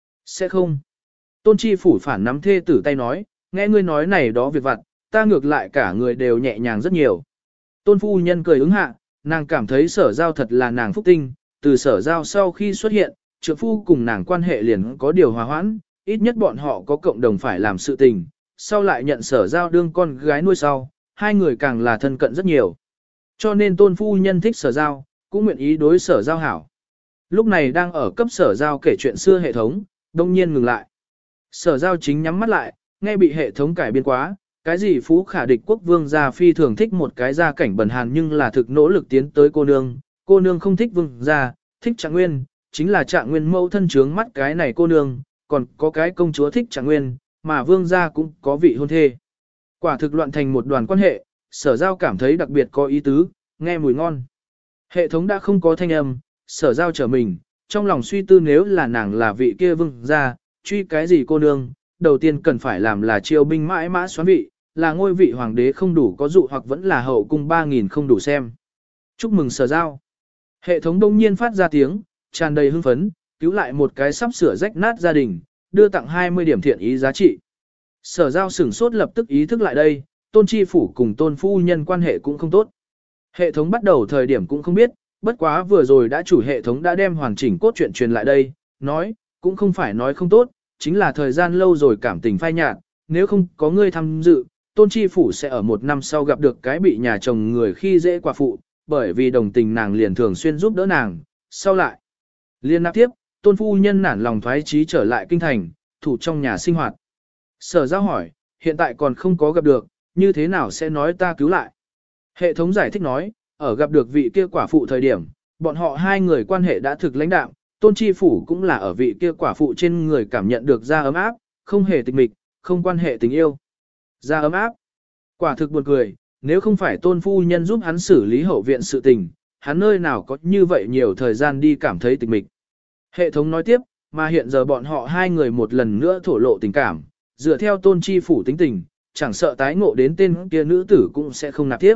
Sẽ không. Tôn chi phủ phản nắm thê tử tay nói, nghe ngươi nói này đó việc vặt, ta ngược lại cả người đều nhẹ nhàng rất nhiều. Tôn phu nhân cười ứng hạ, nàng cảm thấy sở giao thật là nàng phúc tinh, từ sở giao sau khi xuất hiện, trượng phu cùng nàng quan hệ liền có điều hòa hoãn, ít nhất bọn họ có cộng đồng phải làm sự tình, sau lại nhận sở giao đương con gái nuôi sau, hai người càng là thân cận rất nhiều. Cho nên tôn phu nhân thích sở giao, cũng nguyện ý đối sở giao hảo. Lúc này đang ở cấp sở giao kể chuyện xưa hệ thống, đông nhiên ngừng lại. Sở giao chính nhắm mắt lại, nghe bị hệ thống cải biên quá, cái gì phú khả địch quốc vương gia phi thường thích một cái gia cảnh bần hàn nhưng là thực nỗ lực tiến tới cô nương, cô nương không thích vương gia, thích Trạng Nguyên, chính là Trạng Nguyên mẫu thân trướng mắt cái này cô nương, còn có cái công chúa thích Trạng Nguyên, mà vương gia cũng có vị hôn thê. Quả thực loạn thành một đoàn quan hệ, sở giao cảm thấy đặc biệt có ý tứ, nghe mùi ngon. Hệ thống đã không có thanh âm, sở giao trở mình, trong lòng suy tư nếu là nàng là vị kia vương gia, truy cái gì cô nương, đầu tiên cần phải làm là triều binh mãi mã xoán vị, là ngôi vị hoàng đế không đủ có dụ hoặc vẫn là hậu cung ba nghìn không đủ xem. Chúc mừng sở giao. Hệ thống đông nhiên phát ra tiếng, tràn đầy hưng phấn, cứu lại một cái sắp sửa rách nát gia đình, đưa tặng hai mươi điểm thiện ý giá trị. Sở giao sửng sốt lập tức ý thức lại đây, tôn chi phủ cùng tôn phu nhân quan hệ cũng không tốt. Hệ thống bắt đầu thời điểm cũng không biết, bất quá vừa rồi đã chủ hệ thống đã đem hoàn chỉnh cốt truyện truyền lại đây, nói, cũng không phải nói không tốt, chính là thời gian lâu rồi cảm tình phai nhạt, nếu không có ngươi tham dự, tôn chi phủ sẽ ở một năm sau gặp được cái bị nhà chồng người khi dễ quả phụ, bởi vì đồng tình nàng liền thường xuyên giúp đỡ nàng, sau lại. Liên nạp tiếp, tôn phu nhân nản lòng thoái chí trở lại kinh thành, thủ trong nhà sinh hoạt. Sở giao hỏi, hiện tại còn không có gặp được, như thế nào sẽ nói ta cứu lại? Hệ thống giải thích nói, ở gặp được vị kia quả phụ thời điểm, bọn họ hai người quan hệ đã thực lãnh đạm, tôn chi phủ cũng là ở vị kia quả phụ trên người cảm nhận được da ấm áp, không hề tịch mịch, không quan hệ tình yêu. Da ấm áp. Quả thực buồn cười, nếu không phải tôn phu nhân giúp hắn xử lý hậu viện sự tình, hắn nơi nào có như vậy nhiều thời gian đi cảm thấy tịch mịch. Hệ thống nói tiếp, mà hiện giờ bọn họ hai người một lần nữa thổ lộ tình cảm, dựa theo tôn chi phủ tính tình, chẳng sợ tái ngộ đến tên kia nữ tử cũng sẽ không nạp tiếp.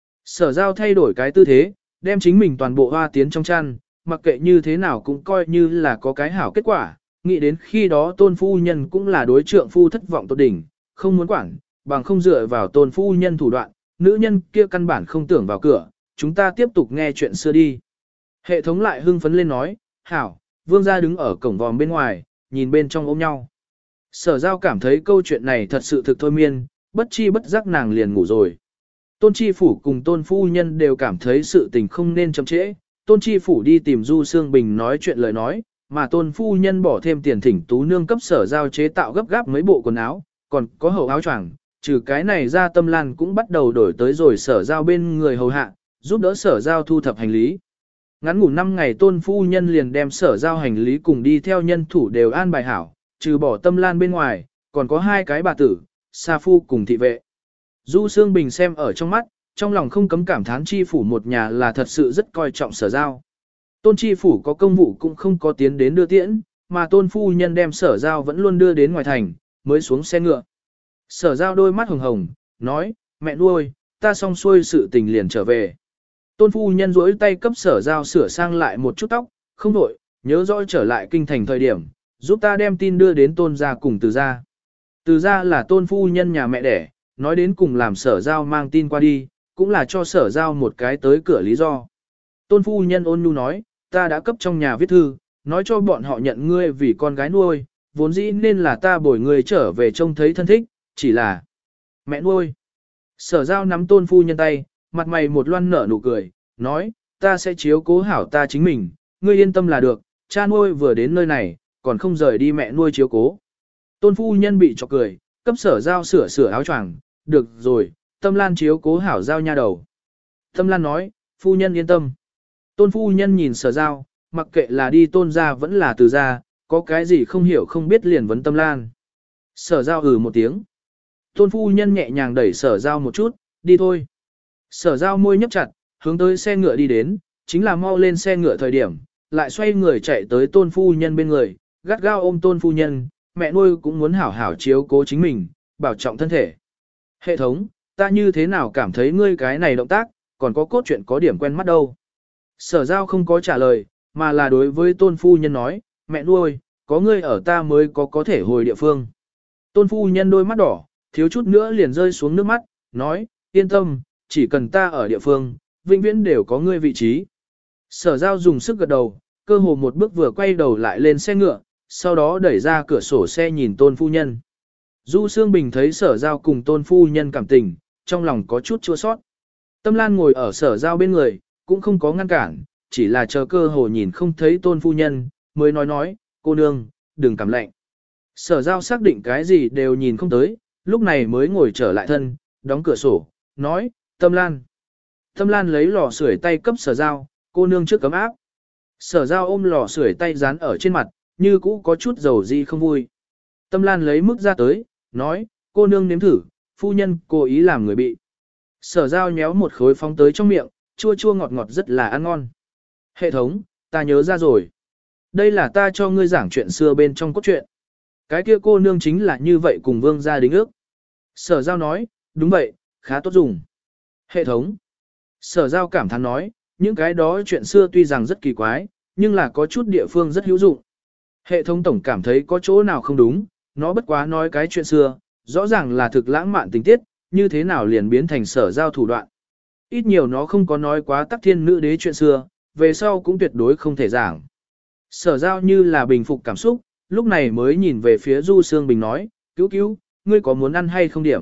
Sở giao thay đổi cái tư thế, đem chính mình toàn bộ hoa tiến trong chăn, mặc kệ như thế nào cũng coi như là có cái hảo kết quả, nghĩ đến khi đó tôn phu nhân cũng là đối trượng phu thất vọng tột đỉnh, không muốn quản, bằng không dựa vào tôn phu nhân thủ đoạn, nữ nhân kia căn bản không tưởng vào cửa, chúng ta tiếp tục nghe chuyện xưa đi. Hệ thống lại hưng phấn lên nói, hảo, vương gia đứng ở cổng vòm bên ngoài, nhìn bên trong ôm nhau. Sở giao cảm thấy câu chuyện này thật sự thực thôi miên, bất chi bất giác nàng liền ngủ rồi. Tôn Chi Phủ cùng Tôn Phu Nhân đều cảm thấy sự tình không nên chậm trễ. Tôn Chi Phủ đi tìm Du Sương Bình nói chuyện lời nói, mà Tôn Phu Nhân bỏ thêm tiền thỉnh tú nương cấp sở giao chế tạo gấp gáp mấy bộ quần áo, còn có hậu áo choàng. Trừ cái này ra Tâm Lan cũng bắt đầu đổi tới rồi sở giao bên người hầu hạ, giúp đỡ sở giao thu thập hành lý. Ngắn ngủ năm ngày Tôn Phu Nhân liền đem sở giao hành lý cùng đi theo nhân thủ đều an bài hảo, trừ bỏ Tâm Lan bên ngoài, còn có hai cái bà tử, Sa Phu cùng thị vệ. Du Sương Bình xem ở trong mắt, trong lòng không cấm cảm thán Chi Phủ một nhà là thật sự rất coi trọng sở giao. Tôn Chi Phủ có công vụ cũng không có tiến đến đưa tiễn, mà Tôn Phu Nhân đem sở giao vẫn luôn đưa đến ngoài thành, mới xuống xe ngựa. Sở giao đôi mắt hồng hồng, nói, mẹ nuôi, ta xong xuôi sự tình liền trở về. Tôn Phu Nhân duỗi tay cấp sở giao sửa sang lại một chút tóc, không đổi, nhớ rõ trở lại kinh thành thời điểm, giúp ta đem tin đưa đến Tôn gia cùng Từ gia. Từ gia là Tôn Phu Nhân nhà mẹ đẻ, nói đến cùng làm sở giao mang tin qua đi, cũng là cho sở giao một cái tới cửa lý do. Tôn Phu Nhân ôn nhu nói, ta đã cấp trong nhà viết thư, nói cho bọn họ nhận ngươi vì con gái nuôi, vốn dĩ nên là ta bồi ngươi trở về trông thấy thân thích, chỉ là mẹ nuôi. Sở giao nắm Tôn Phu Nhân tay, mặt mày một loan nở nụ cười, nói, ta sẽ chiếu cố hảo ta chính mình, ngươi yên tâm là được, cha nuôi vừa đến nơi này, còn không rời đi mẹ nuôi chiếu cố. Tôn Phu Nhân bị chọc cười, cấp sở giao sửa sửa áo choàng, được rồi, Tâm Lan chiếu cố hảo giao nha đầu. Tâm Lan nói, phu nhân yên tâm. Tôn Phu Nhân nhìn sở giao, mặc kệ là đi Tôn gia vẫn là Từ gia, có cái gì không hiểu không biết liền vấn Tâm Lan. Sở giao ừ một tiếng. Tôn Phu Nhân nhẹ nhàng đẩy sở giao một chút, đi thôi. Sở giao môi nhấp chặt, hướng tới xe ngựa đi đến, chính là mau lên xe ngựa thời điểm, lại xoay người chạy tới Tôn Phu Nhân bên người, gắt gao ôm Tôn Phu Nhân, mẹ nuôi cũng muốn hảo hảo chiếu cố chính mình, bảo trọng thân thể. Hệ thống, ta như thế nào cảm thấy ngươi cái này động tác, còn có cốt truyện có điểm quen mắt đâu. Sở giao không có trả lời, mà là đối với Tôn Phu Nhân nói, mẹ nuôi, có ngươi ở ta mới có có thể hồi địa phương. Tôn Phu Nhân đôi mắt đỏ, thiếu chút nữa liền rơi xuống nước mắt, nói, yên tâm, chỉ cần ta ở địa phương, vĩnh viễn đều có ngươi vị trí. Sở giao dùng sức gật đầu, cơ hồ một bước vừa quay đầu lại lên xe ngựa, sau đó đẩy ra cửa sổ xe nhìn Tôn Phu Nhân. Du Sương Bình thấy sở giao cùng Tôn Phu Nhân cảm tình, trong lòng có chút chua sót. Tâm Lan ngồi ở sở giao bên người, cũng không có ngăn cản, chỉ là chờ cơ hồ nhìn không thấy Tôn Phu Nhân, mới nói nói, cô nương, đừng cảm lạnh. Sở giao xác định cái gì đều nhìn không tới, lúc này mới ngồi trở lại thân, đóng cửa sổ, nói, Tâm Lan. Tâm Lan lấy lò sưởi tay cấp sở giao, cô nương trước cấm áp. Sở giao ôm lò sưởi tay dán ở trên mặt, như cũ có chút dầu gì không vui. Tâm Lan lấy mức ra tới, nói, cô nương nếm thử, phu nhân cố ý làm người bị. Sở giao nhéo một khối phóng tới trong miệng, chua chua ngọt ngọt rất là ăn ngon. Hệ thống, ta nhớ ra rồi. Đây là ta cho ngươi giảng chuyện xưa bên trong cốt truyện. Cái kia cô nương chính là như vậy cùng vương gia đính ước. Sở giao nói, đúng vậy, khá tốt dùng. Hệ thống. Sở giao cảm thán nói, những cái đó chuyện xưa tuy rằng rất kỳ quái, nhưng là có chút địa phương rất hữu dụng. Hệ thống tổng cảm thấy có chỗ nào không đúng, nó bất quá nói cái chuyện xưa, rõ ràng là thực lãng mạn tình tiết, như thế nào liền biến thành sở giao thủ đoạn. Ít nhiều nó không có nói quá tắc thiên nữ đế chuyện xưa, về sau cũng tuyệt đối không thể giảng. Sở giao như là bình phục cảm xúc, lúc này mới nhìn về phía Du Sương Bình nói, cứu cứu, ngươi có muốn ăn hay không điểm?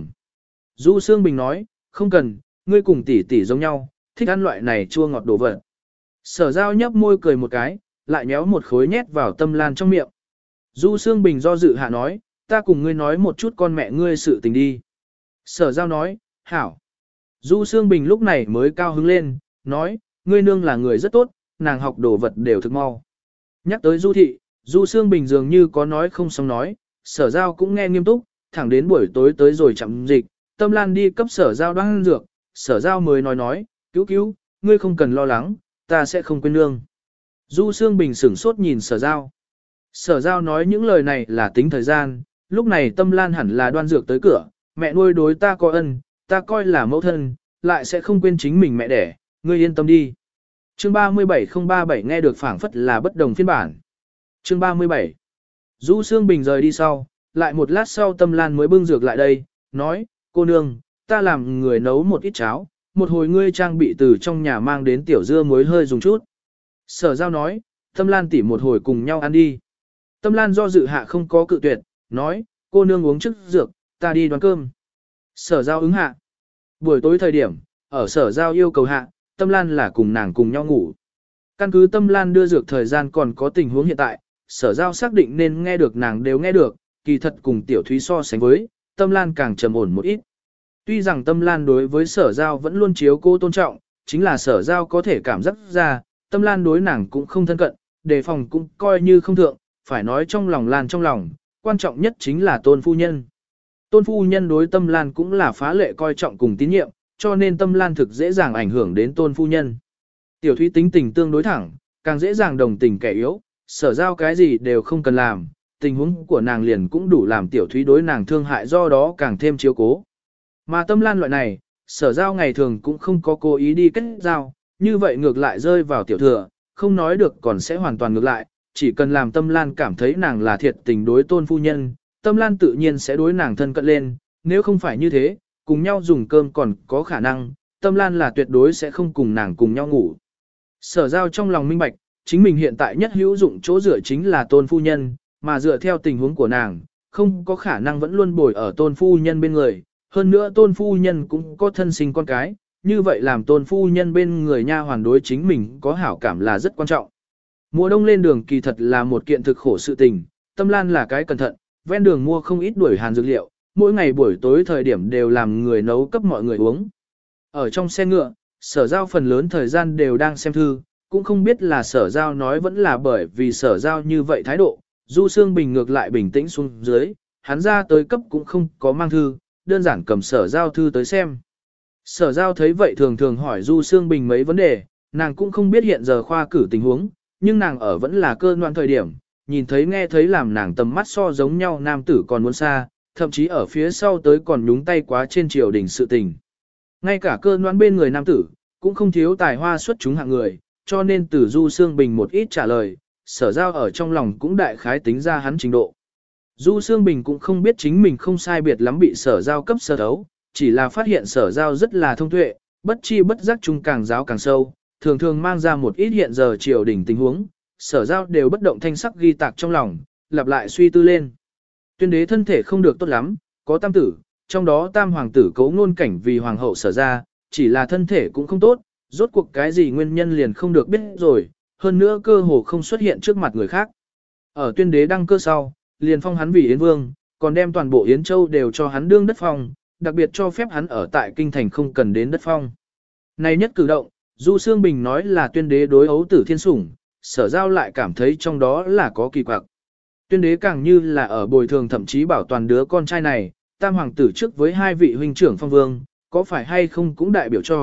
Du Sương Bình nói, không cần, ngươi cùng tỷ tỷ giống nhau, thích ăn loại này chua ngọt đồ vật. Sở giao nhấp môi cười một cái, lại nhéo một khối nhét vào Tâm Lan trong miệng. Du Sương Bình do dự hạ nói, ta cùng ngươi nói một chút con mẹ ngươi sự tình đi. Sở giao nói, hảo. Du Sương Bình lúc này mới cao hứng lên, nói, ngươi nương là người rất tốt, nàng học đồ vật đều thực mau. Nhắc tới Du Thị, Du Sương Bình dường như có nói không xong nói, sở giao cũng nghe nghiêm túc, thẳng đến buổi tối tới rồi chậm dịch, Tâm Lan đi cấp sở giao đoán dược, sở giao mới nói nói, cứu cứu, ngươi không cần lo lắng, ta sẽ không quên nương. Du Sương Bình sửng sốt nhìn sở giao. Sở giao nói những lời này là tính thời gian, lúc này Tâm Lan hẳn là đoan dược tới cửa, mẹ nuôi đối ta có ân, ta coi là mẫu thân, lại sẽ không quên chính mình mẹ đẻ, ngươi yên tâm đi. Chương ba mươi bảy không ba bảy nghe được phảng phất là bất đồng phiên bản. Chương ba mươi bảy. Du Sương Bình rời đi sau, lại một lát sau Tâm Lan mới bưng dược lại đây, nói, cô nương, ta làm người nấu một ít cháo, một hồi ngươi trang bị từ trong nhà mang đến tiểu dưa muối hơi dùng chút. Sở giao nói, Tâm Lan tỉ một hồi cùng nhau ăn đi. Tâm Lan do dự hạ không có cự tuyệt, nói, cô nương uống trước dược, ta đi đoán cơm. Sở giao ứng hạ. Buổi tối thời điểm, ở sở giao yêu cầu hạ, Tâm Lan là cùng nàng cùng nhau ngủ. Căn cứ Tâm Lan đưa dược thời gian còn có tình huống hiện tại, sở giao xác định nên nghe được nàng đều nghe được, kỳ thật cùng tiểu thúy so sánh với, Tâm Lan càng trầm ổn một ít. Tuy rằng Tâm Lan đối với sở giao vẫn luôn chiếu cô tôn trọng, chính là sở giao có thể cảm giác ra, Tâm Lan đối nàng cũng không thân cận, đề phòng cũng coi như không thượng, phải nói trong lòng Lan trong lòng, quan trọng nhất chính là tôn phu nhân. Tôn phu nhân đối Tâm Lan cũng là phá lệ coi trọng cùng tín nhiệm, cho nên Tâm Lan thực dễ dàng ảnh hưởng đến tôn phu nhân. Tiểu thúy tính tình tương đối thẳng, càng dễ dàng đồng tình kẻ yếu, sở giao cái gì đều không cần làm, tình huống của nàng liền cũng đủ làm tiểu thúy đối nàng thương hại, do đó càng thêm chiếu cố. Mà Tâm Lan loại này, sở giao ngày thường cũng không có cố ý đi kết giao, như vậy ngược lại rơi vào tiểu thừa, không nói được còn sẽ hoàn toàn ngược lại, chỉ cần làm Tâm Lan cảm thấy nàng là thiệt tình đối tôn phu nhân, Tâm Lan tự nhiên sẽ đối nàng thân cận lên, nếu không phải như thế, cùng nhau dùng cơm còn có khả năng, Tâm Lan là tuyệt đối sẽ không cùng nàng cùng nhau ngủ. Sở giao trong lòng minh bạch, chính mình hiện tại nhất hữu dụng chỗ dựa chính là tôn phu nhân, mà dựa theo tình huống của nàng, không có khả năng vẫn luôn bồi ở tôn phu nhân bên người, hơn nữa tôn phu nhân cũng có thân sinh con cái, như vậy làm tôn phu nhân bên người nha hoàn đối chính mình có hảo cảm là rất quan trọng. Mùa đông lên đường kỳ thật là một kiện thực khổ sự tình, Tâm Lan là cái cẩn thận, ven đường mua không ít đuổi hàn dược liệu, mỗi ngày buổi tối thời điểm đều làm người nấu cấp mọi người uống. Ở trong xe ngựa, sở giao phần lớn thời gian đều đang xem thư, cũng không biết là sở giao nói vẫn là bởi vì sở giao như vậy thái độ, Du Sương Bình ngược lại bình tĩnh xuống dưới, hắn ra tới cấp cũng không có mang thư, đơn giản cầm sở giao thư tới xem. Sở giao thấy vậy thường thường hỏi Du Sương Bình mấy vấn đề, nàng cũng không biết hiện giờ khoa cử tình huống, nhưng nàng ở vẫn là cơ noan thời điểm, nhìn thấy nghe thấy làm nàng tầm mắt so giống nhau nam tử còn muốn xa, thậm chí ở phía sau tới còn nhúng tay quá trên triều đình sự tình. Ngay cả cơ noan bên người nam tử, cũng không thiếu tài hoa xuất chúng hạng người, cho nên từ Du Sương Bình một ít trả lời, sở giao ở trong lòng cũng đại khái tính ra hắn trình độ. Du Sương Bình cũng không biết chính mình không sai biệt lắm bị sở giao cấp sơ thấu, chỉ là phát hiện sở giao rất là thông tuệ, bất chi bất giác chung càng giáo càng sâu, thường thường mang ra một ít hiện giờ triều đình tình huống, sở giao đều bất động thanh sắc ghi tạc trong lòng, lặp lại suy tư lên. Tuyên đế thân thể không được tốt lắm, có tam tử, trong đó tam hoàng tử Cấu Ngôn Cảnh vì hoàng hậu sở ra, chỉ là thân thể cũng không tốt, rốt cuộc cái gì nguyên nhân liền không được biết rồi, hơn nữa cơ hồ không xuất hiện trước mặt người khác. Ở tuyên đế đăng cơ sau, liền phong hắn vì Yến Vương, còn đem toàn bộ Yến Châu đều cho hắn đương đất phong, đặc biệt cho phép hắn ở tại kinh thành không cần đến đất phong. Này nhất cử động, Du Sương Bình nói là tuyên đế đối ấu tử thiên sủng, sở giao lại cảm thấy trong đó là có kỳ quặc. Tuyên đế càng như là ở bồi thường thậm chí bảo toàn đứa con trai này, tam hoàng tử trước với hai vị huynh trưởng phong vương, có phải hay không cũng đại biểu cho,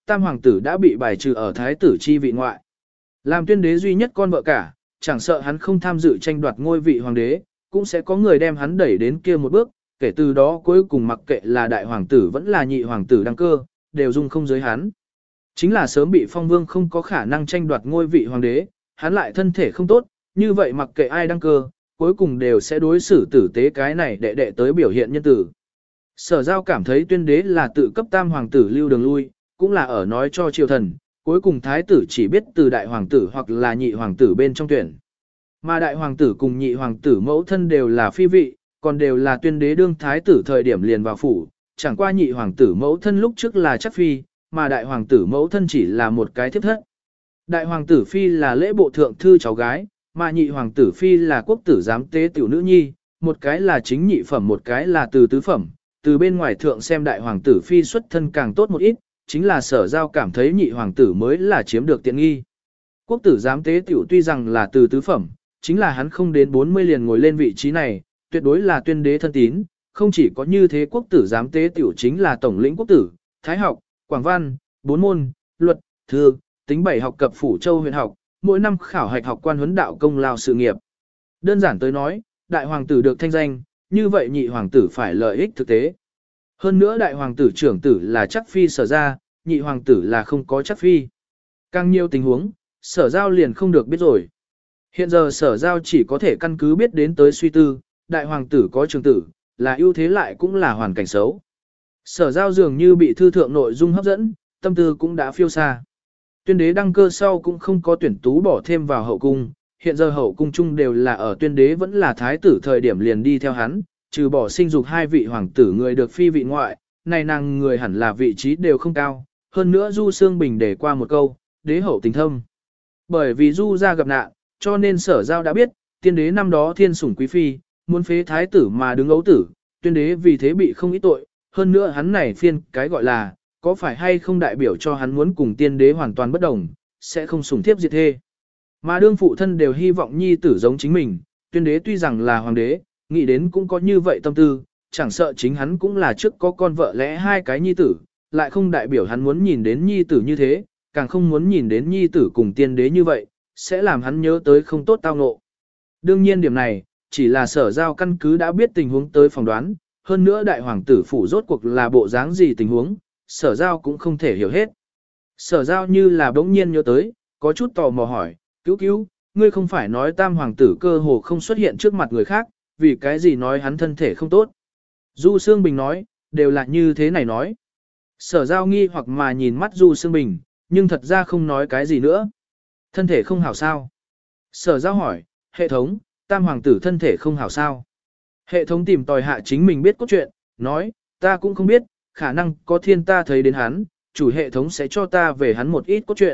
tam hoàng tử đã bị bài trừ ở thái tử chi vị ngoại. Làm tuyên đế duy nhất con vợ cả, chẳng sợ hắn không tham dự tranh đoạt ngôi vị hoàng đế, cũng sẽ có người đem hắn đẩy đến kia một bước, kể từ đó cuối cùng mặc kệ là đại hoàng tử vẫn là nhị hoàng tử đăng cơ, đều dung không giới hắn. Chính là sớm bị phong vương không có khả năng tranh đoạt ngôi vị hoàng đế, hắn lại thân thể không tốt, như vậy mặc kệ ai đăng cơ, cuối cùng đều sẽ đối xử tử tế cái này đệ đệ tới biểu hiện nhân tử. Sở Giao cảm thấy tuyên đế là tự cấp tam hoàng tử lưu đường lui, cũng là ở nói cho triều thần, cuối cùng thái tử chỉ biết từ đại hoàng tử hoặc là nhị hoàng tử bên trong tuyển. Mà đại hoàng tử cùng nhị hoàng tử mẫu thân đều là phi vị, còn đều là tuyên đế đương thái tử thời điểm liền vào phủ, chẳng qua nhị hoàng tử mẫu thân lúc trước là chắc phi, mà đại hoàng tử mẫu thân chỉ là một cái thiếp thất. Đại hoàng tử phi là lễ bộ thượng thư cháu gái, mà nhị hoàng tử phi là quốc tử giám tế tiểu nữ nhi, một cái là chính nhị phẩm một cái là từ tứ phẩm, từ bên ngoài thượng xem đại hoàng tử phi xuất thân càng tốt một ít, chính là Sở Giao cảm thấy nhị hoàng tử mới là chiếm được tiện nghi. Quốc tử giám tế tiểu tuy rằng là từ tứ phẩm, chính là hắn không đến bốn mươi liền ngồi lên vị trí này, tuyệt đối là tuyên đế thân tín, không chỉ có như thế quốc tử giám tế tiểu chính là tổng lĩnh quốc tử, thái học, quảng văn, bốn môn, luật, thư, tính bảy học cập phủ châu huyện học, mỗi năm khảo hạch học quan huấn đạo công lao sự nghiệp. Đơn giản tới nói, đại hoàng tử được thanh danh, như vậy nhị hoàng tử phải lợi ích thực tế. Hơn nữa đại hoàng tử trưởng tử là chắc phi Sở ra, nhị hoàng tử là không có chắc phi. Càng nhiều tình huống, Sở Giao liền không được biết rồi. Hiện giờ Sở Giao chỉ có thể căn cứ biết đến tới suy tư, đại hoàng tử có trưởng tử, là ưu thế lại cũng là hoàn cảnh xấu. Sở Giao dường như bị thư thượng nội dung hấp dẫn, tâm tư cũng đã phiêu xa. Tuyên đế đăng cơ sau cũng không có tuyển tú bỏ thêm vào hậu cung, hiện giờ hậu cung chung đều là ở tuyên đế vẫn là thái tử thời điểm liền đi theo hắn, trừ bỏ sinh dục hai vị hoàng tử người được phi vị ngoại, này nàng người hẳn là vị trí đều không cao, hơn nữa Du Sương Bình để qua một câu, đế hậu tình thâm. Bởi vì Du ra gặp nạn, cho nên Sở Giao đã biết, tiên đế năm đó thiên sủng quý phi, muốn phế thái tử mà đứng ấu tử, tuyên đế vì thế bị không ít tội, hơn nữa hắn này phiên cái gọi là, có phải hay không đại biểu cho hắn muốn cùng tiên đế hoàn toàn bất đồng, sẽ không sủng thiếp diệt thê. Mà đương phụ thân đều hy vọng nhi tử giống chính mình, tuyên đế tuy rằng là hoàng đế, nghĩ đến cũng có như vậy tâm tư, chẳng sợ chính hắn cũng là trước có con vợ lẽ hai cái nhi tử, lại không đại biểu hắn muốn nhìn đến nhi tử như thế, càng không muốn nhìn đến nhi tử cùng tiên đế như vậy, sẽ làm hắn nhớ tới không tốt tao ngộ. Đương nhiên điểm này, chỉ là Sở Giao căn cứ đã biết tình huống tới phỏng đoán, hơn nữa đại hoàng tử phủ rốt cuộc là bộ dáng gì tình huống, Sở Giao cũng không thể hiểu hết. Sở Giao như là bỗng nhiên nhớ tới, có chút tò mò hỏi, cứu cứu, ngươi không phải nói tam hoàng tử cơ hồ không xuất hiện trước mặt người khác, vì cái gì nói hắn thân thể không tốt. Du Sương Bình nói, đều là như thế này nói. Sở Giao nghi hoặc mà nhìn mắt Du Sương Bình, nhưng thật ra không nói cái gì nữa. Thân thể không hảo sao? Sở Giao hỏi, hệ thống, tam hoàng tử thân thể không hảo sao? Hệ thống tìm tòi hạ chính mình biết cốt truyện, nói, ta cũng không biết, khả năng có thiên ta thấy đến hắn, chủ hệ thống sẽ cho ta về hắn một ít cốt truyện.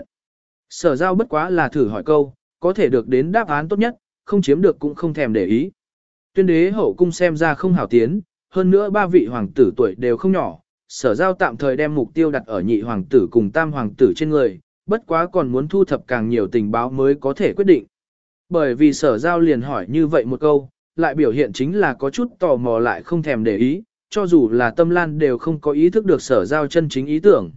Sở Giao bất quá là thử hỏi câu, có thể được đến đáp án tốt nhất, không chiếm được cũng không thèm để ý. Tuyên đế hậu cung xem ra không hảo tiến, hơn nữa ba vị hoàng tử tuổi đều không nhỏ, Sở Giao tạm thời đem mục tiêu đặt ở nhị hoàng tử cùng tam hoàng tử trên người, bất quá còn muốn thu thập càng nhiều tình báo mới có thể quyết định. Bởi vì Sở Giao liền hỏi như vậy một câu, lại biểu hiện chính là có chút tò mò lại không thèm để ý, cho dù là Tâm Lan đều không có ý thức được Sở Giao chân chính ý tưởng.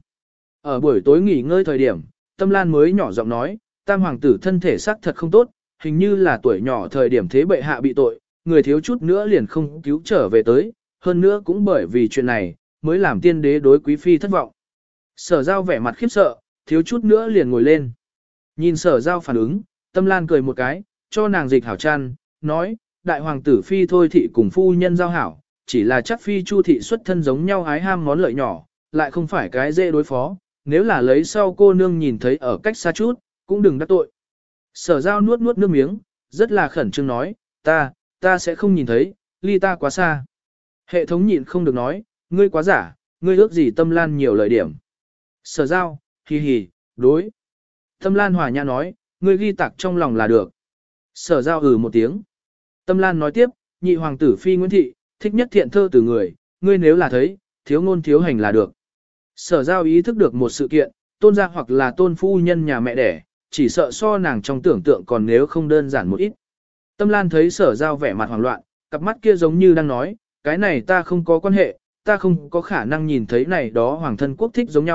Ở buổi tối nghỉ ngơi thời điểm, Tâm Lan mới nhỏ giọng nói, tam hoàng tử thân thể xác thật không tốt, hình như là tuổi nhỏ thời điểm thế bệ hạ bị tội, người thiếu chút nữa liền không cứu trở về tới, hơn nữa cũng bởi vì chuyện này, mới làm tiên đế đối quý phi thất vọng. Sở Giao vẻ mặt khiếp sợ, thiếu chút nữa liền ngồi lên. Nhìn Sở Giao phản ứng, Tâm Lan cười một cái, cho nàng dịch hảo chăn, nói, đại hoàng tử phi thôi thị cùng phu nhân giao hảo, chỉ là chắc phi chu thị xuất thân giống nhau ái ham món lợi nhỏ, lại không phải cái dễ đối phó, nếu là lấy sau cô nương nhìn thấy ở cách xa chút, cũng đừng đắc tội. Sở Giao nuốt nuốt nước miếng, rất là khẩn trương nói, ta, ta sẽ không nhìn thấy, ly ta quá xa. Hệ thống nhịn không được nói, ngươi quá giả, ngươi ước gì Tâm Lan nhiều lời điểm. Sở Giao, hì hì, đối. Tâm Lan hòa nhã nói, ngươi ghi tạc trong lòng là được. Sở Giao ừ một tiếng. Tâm Lan nói tiếp, nhị hoàng tử phi Nguyễn Thị, thích nhất thiện thơ từ người, ngươi nếu là thấy, thiếu ngôn thiếu hành là được. Sở Giao ý thức được một sự kiện, tôn gia hoặc là tôn phu nhân nhà mẹ đẻ, chỉ sợ so nàng trong tưởng tượng còn nếu không đơn giản một ít. Tâm Lan thấy Sở Giao vẻ mặt hoảng loạn, cặp mắt kia giống như đang nói, cái này ta không có quan hệ, ta không có khả năng nhìn thấy này đó hoàng thân quốc thích giống nhau,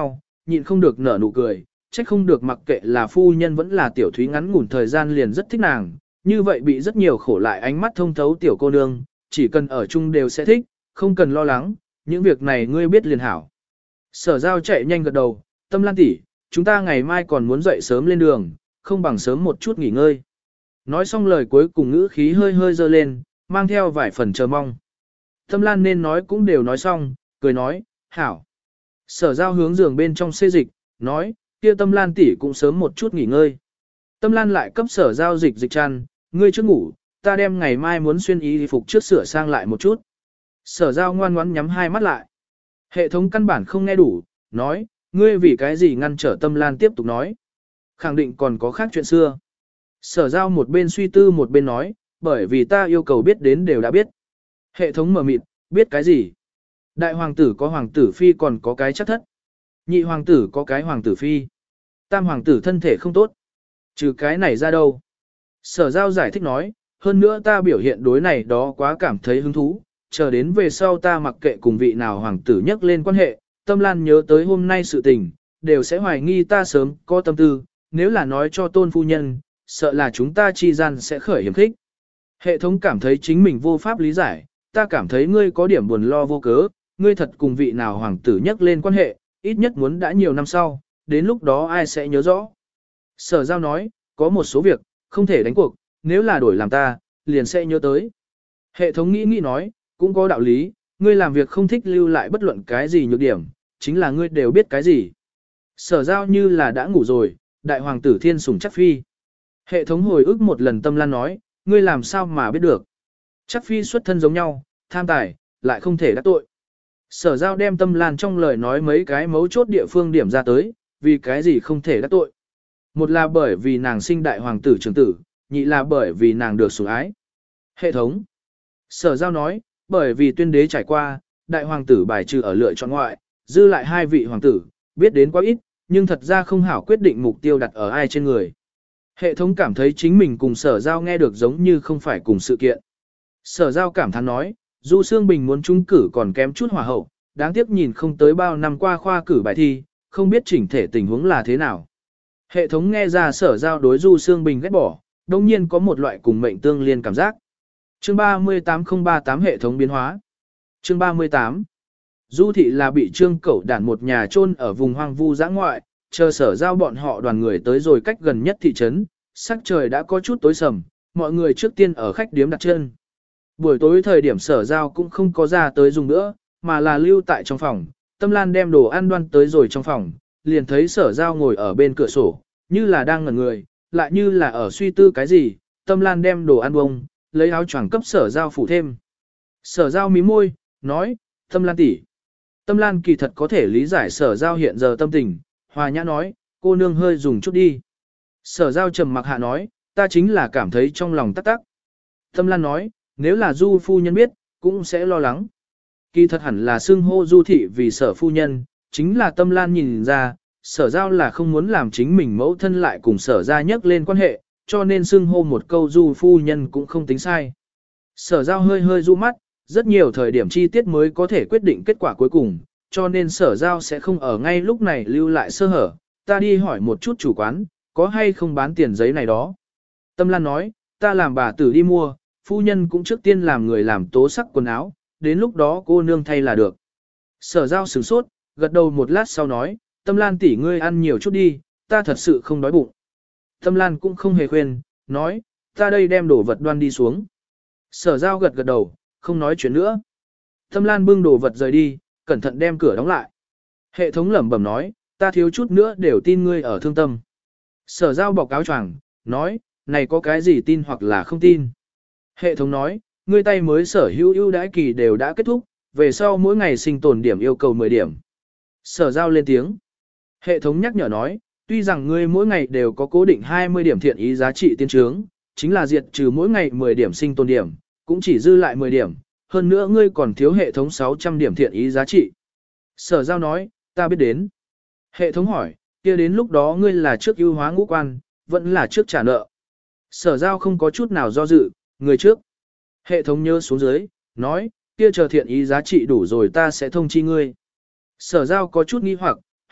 nhịn không được nở nụ cười, trách không được mặc kệ là phu nhân vẫn là tiểu thúy ngắn ngủn thời gian liền rất thích nàng, như vậy bị rất nhiều khổ lại ánh mắt thông thấu tiểu cô nương, chỉ cần ở chung đều sẽ thích, không cần lo lắng, những việc này ngươi biết liền hảo. Sở Giao chạy nhanh gật đầu, Tâm Lan tỷ, chúng ta ngày mai còn muốn dậy sớm lên đường, không bằng sớm một chút nghỉ ngơi. Nói xong lời cuối cùng ngữ khí hơi hơi dơ lên, mang theo vài phần chờ mong. Tâm Lan nên nói cũng đều nói xong, cười nói, hảo. Sở Giao hướng giường bên trong xê dịch, nói, kia Tâm Lan tỷ cũng sớm một chút nghỉ ngơi. Tâm Lan lại cấp Sở Giao dịch dịch chăn, ngươi trước ngủ, ta đem ngày mai muốn xuyên y phục trước sửa sang lại một chút. Sở Giao ngoan ngoãn nhắm hai mắt lại. Hệ thống căn bản không nghe đủ, nói, ngươi vì cái gì ngăn trở Tâm Lan tiếp tục nói. Khẳng định còn có khác chuyện xưa. Sở Giao một bên suy tư một bên nói, bởi vì ta yêu cầu biết đến đều đã biết. Hệ thống mở mịt, biết cái gì? Đại hoàng tử có hoàng tử phi còn có cái chắc thất. Nhị hoàng tử có cái hoàng tử phi. Tam hoàng tử thân thể không tốt. Trừ cái này ra đâu? Sở Giao giải thích nói, hơn nữa ta biểu hiện đối này đó quá cảm thấy hứng thú, chờ đến về sau ta mặc kệ cùng vị nào hoàng tử nhắc lên quan hệ, Tâm Lan nhớ tới hôm nay sự tình, đều sẽ hoài nghi ta sớm có tâm tư, nếu là nói cho tôn phu nhân, sợ là chúng ta chi gian sẽ khởi hiểm khích. Hệ thống cảm thấy chính mình vô pháp lý giải, ta cảm thấy ngươi có điểm buồn lo vô cớ, ngươi thật cùng vị nào hoàng tử nhắc lên quan hệ, ít nhất muốn đã nhiều năm sau, đến lúc đó ai sẽ nhớ rõ. Sở Giao nói, có một số việc, không thể đánh cuộc, nếu là đổi làm ta, liền sẽ nhớ tới. Hệ thống nghĩ nghĩ nói, cũng có đạo lý, ngươi làm việc không thích lưu lại bất luận cái gì nhược điểm, chính là ngươi đều biết cái gì. Sở Giao như là đã ngủ rồi, đại hoàng tử thiên sủng chắc phi. Hệ thống hồi ức một lần Tâm Lan nói, ngươi làm sao mà biết được. Chắc phi xuất thân giống nhau, tham tài, lại không thể đắc tội. Sở Giao đem Tâm Lan trong lời nói mấy cái mấu chốt địa phương điểm ra tới, vì cái gì không thể đắc tội. Một là bởi vì nàng sinh đại hoàng tử trưởng tử, nhị là bởi vì nàng được sủng ái. Hệ thống. Sở Giao nói, bởi vì tuyên đế trải qua, đại hoàng tử bài trừ ở lựa chọn ngoại, dư lại hai vị hoàng tử, biết đến quá ít, nhưng thật ra không hảo quyết định mục tiêu đặt ở ai trên người. Hệ thống cảm thấy chính mình cùng Sở Giao nghe được giống như không phải cùng sự kiện. Sở Giao cảm thán nói, Du Sương Bình muốn trúng cử còn kém chút hỏa hậu, đáng tiếc nhìn không tới bao năm qua khoa cử bài thi, không biết chỉnh thể tình huống là thế nào. Hệ thống nghe ra Sở Giao đối Du Sương Bình ghét bỏ, đồng nhiên có một loại cùng mệnh tương liên cảm giác. Chương ba mươi tám không ba tám hệ thống biến hóa. Chương ba mươi tám. Du thị là bị Trương Cẩu đản một nhà chôn ở vùng hoang vu dã ngoại, chờ Sở Giao bọn họ đoàn người tới rồi cách gần nhất thị trấn, sắc trời đã có chút tối sầm, mọi người trước tiên ở khách điếm đặt chân. Buổi tối thời điểm Sở Giao cũng không có ra tới dùng nữa, mà là lưu tại trong phòng, Tâm Lan đem đồ ăn đoan tới rồi trong phòng, liền thấy Sở Giao ngồi ở bên cửa sổ, như là đang ngẩn người, lại như là ở suy tư cái gì, Tâm Lan đem đồ ăn bông, lấy áo choàng cấp Sở Giao phủ thêm. Sở Giao mím môi, nói, Tâm Lan tỷ. Tâm Lan kỳ thật có thể lý giải Sở Giao hiện giờ tâm tình, hòa nhã nói, cô nương hơi dùng chút đi. Sở Giao trầm mặc hạ nói, ta chính là cảm thấy trong lòng tắc tắc. Tâm Lan nói, nếu là Du phu nhân biết, cũng sẽ lo lắng. Kỳ thật hẳn là xưng hô Du thị vì Sở phu nhân, chính là Tâm Lan nhìn ra, Sở Giao là không muốn làm chính mình mẫu thân lại cùng Sở gia nhắc lên quan hệ, cho nên xưng hô một câu Du phu nhân cũng không tính sai. Sở Giao hơi hơi du mắt, rất nhiều thời điểm chi tiết mới có thể quyết định kết quả cuối cùng, cho nên Sở Giao sẽ không ở ngay lúc này lưu lại sơ hở, ta đi hỏi một chút chủ quán, có hay không bán tiền giấy này đó. Tâm Lan nói, ta làm bà tử đi mua, phu nhân cũng trước tiên làm người làm tố sắc quần áo, đến lúc đó cô nương thay là được. Sở Giao sửng sốt, gật đầu một lát sau nói, Tâm Lan tỷ ngươi ăn nhiều chút đi, ta thật sự không đói bụng. Tâm Lan cũng không hề khuyên, nói, ta đây đem đồ vật đoan đi xuống. Sở Giao gật gật đầu, không nói chuyện nữa. Tâm Lan bưng đồ vật rời đi, cẩn thận đem cửa đóng lại. Hệ thống lẩm bẩm nói, ta thiếu chút nữa đều tin ngươi ở thương tâm. Sở Giao bọc áo choàng, nói, này có cái gì tin hoặc là không tin. Hệ thống nói, ngươi tay mới sở hữu ưu đãi kỳ đều đã kết thúc, về sau mỗi ngày sinh tồn điểm yêu cầu mười điểm. Sở Giao lên tiếng. Hệ thống nhắc nhở nói, tuy rằng ngươi mỗi ngày đều có cố định hai mươi điểm thiện ý giá trị tiến trướng, chính là diệt trừ mỗi ngày mười điểm sinh tồn điểm, cũng chỉ dư lại mười điểm, hơn nữa ngươi còn thiếu hệ thống sáu trăm điểm thiện ý giá trị. Sở Giao nói, ta biết đến. Hệ thống hỏi, kia đến lúc đó ngươi là trước ưu hóa ngũ quan, vẫn là trước trả nợ. Sở Giao không có chút nào do dự, người trước. Hệ thống nhớ xuống dưới, nói, kia chờ thiện ý giá trị đủ rồi ta sẽ thông chi ngươi. Sở Giao có chút nghi hoặc, hỏi,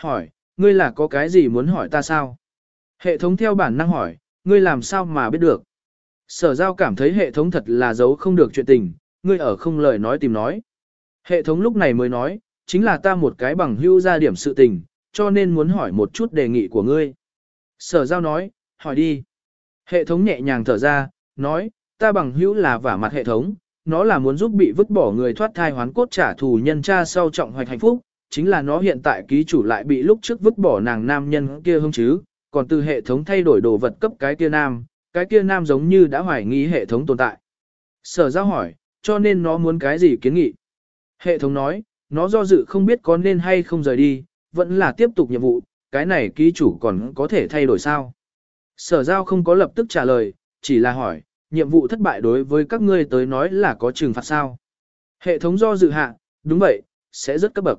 ngươi là có cái gì muốn hỏi ta sao? Hệ thống theo bản năng hỏi, ngươi làm sao mà biết được? Sở giao cảm thấy hệ thống thật là giấu không được chuyện tình, ngươi ở không lời nói tìm nói. Hệ thống lúc này mới nói, chính là ta một cái bằng hữu ra điểm sự tình, cho nên muốn hỏi một chút đề nghị của ngươi. Sở giao nói, hỏi đi. Hệ thống nhẹ nhàng thở ra, nói, ta bằng hữu là vả mặt hệ thống, nó là muốn giúp bị vứt bỏ người thoát thai hoán cốt trả thù nhân cha sau trọng hoạch hạnh phúc, chính là nó hiện tại ký chủ lại bị lúc trước vứt bỏ nàng nam nhân kia hông chứ, còn từ hệ thống thay đổi đồ vật cấp cái kia nam, cái kia nam giống như đã hoài nghi hệ thống tồn tại. Sở giao hỏi, cho nên nó muốn cái gì kiến nghị? Hệ thống nói, nó do dự không biết có nên hay không rời đi, vẫn là tiếp tục nhiệm vụ, cái này ký chủ còn có thể thay đổi sao? Sở giao không có lập tức trả lời, chỉ là hỏi, nhiệm vụ thất bại đối với các ngươi tới nói là có trừng phạt sao? Hệ thống do dự hạ, đúng vậy, sẽ rất cấp bậc.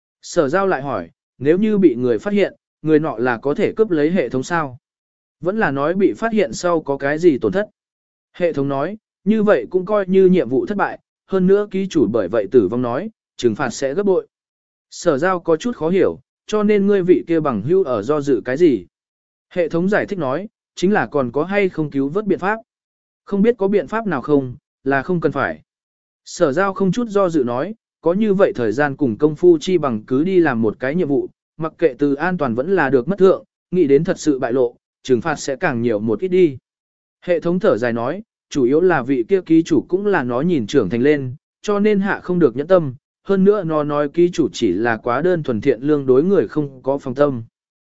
Sở giao lại hỏi, nếu như bị người phát hiện, người nọ là có thể cướp lấy hệ thống sao? Vẫn là nói bị phát hiện sau có cái gì tổn thất? Hệ thống nói, như vậy cũng coi như nhiệm vụ thất bại, hơn nữa ký chủ bởi vậy tử vong nói, trừng phạt sẽ gấp bội. Sở giao có chút khó hiểu, cho nên ngươi vị kia bằng hưu ở do dự cái gì? Hệ thống giải thích nói, chính là còn có hay không cứu vớt biện pháp. Không biết có biện pháp nào không, là không cần phải. Sở giao không chút do dự nói, có như vậy thời gian cùng công phu chi bằng cứ đi làm một cái nhiệm vụ, mặc kệ từ an toàn vẫn là được mất thượng, nghĩ đến thật sự bại lộ, trừng phạt sẽ càng nhiều một ít đi. Hệ thống thở dài nói, chủ yếu là vị kia ký chủ cũng là nó nhìn trưởng thành lên, cho nên hạ không được nhẫn tâm, hơn nữa nó nói ký chủ chỉ là quá đơn thuần thiện lương đối người không có phòng tâm.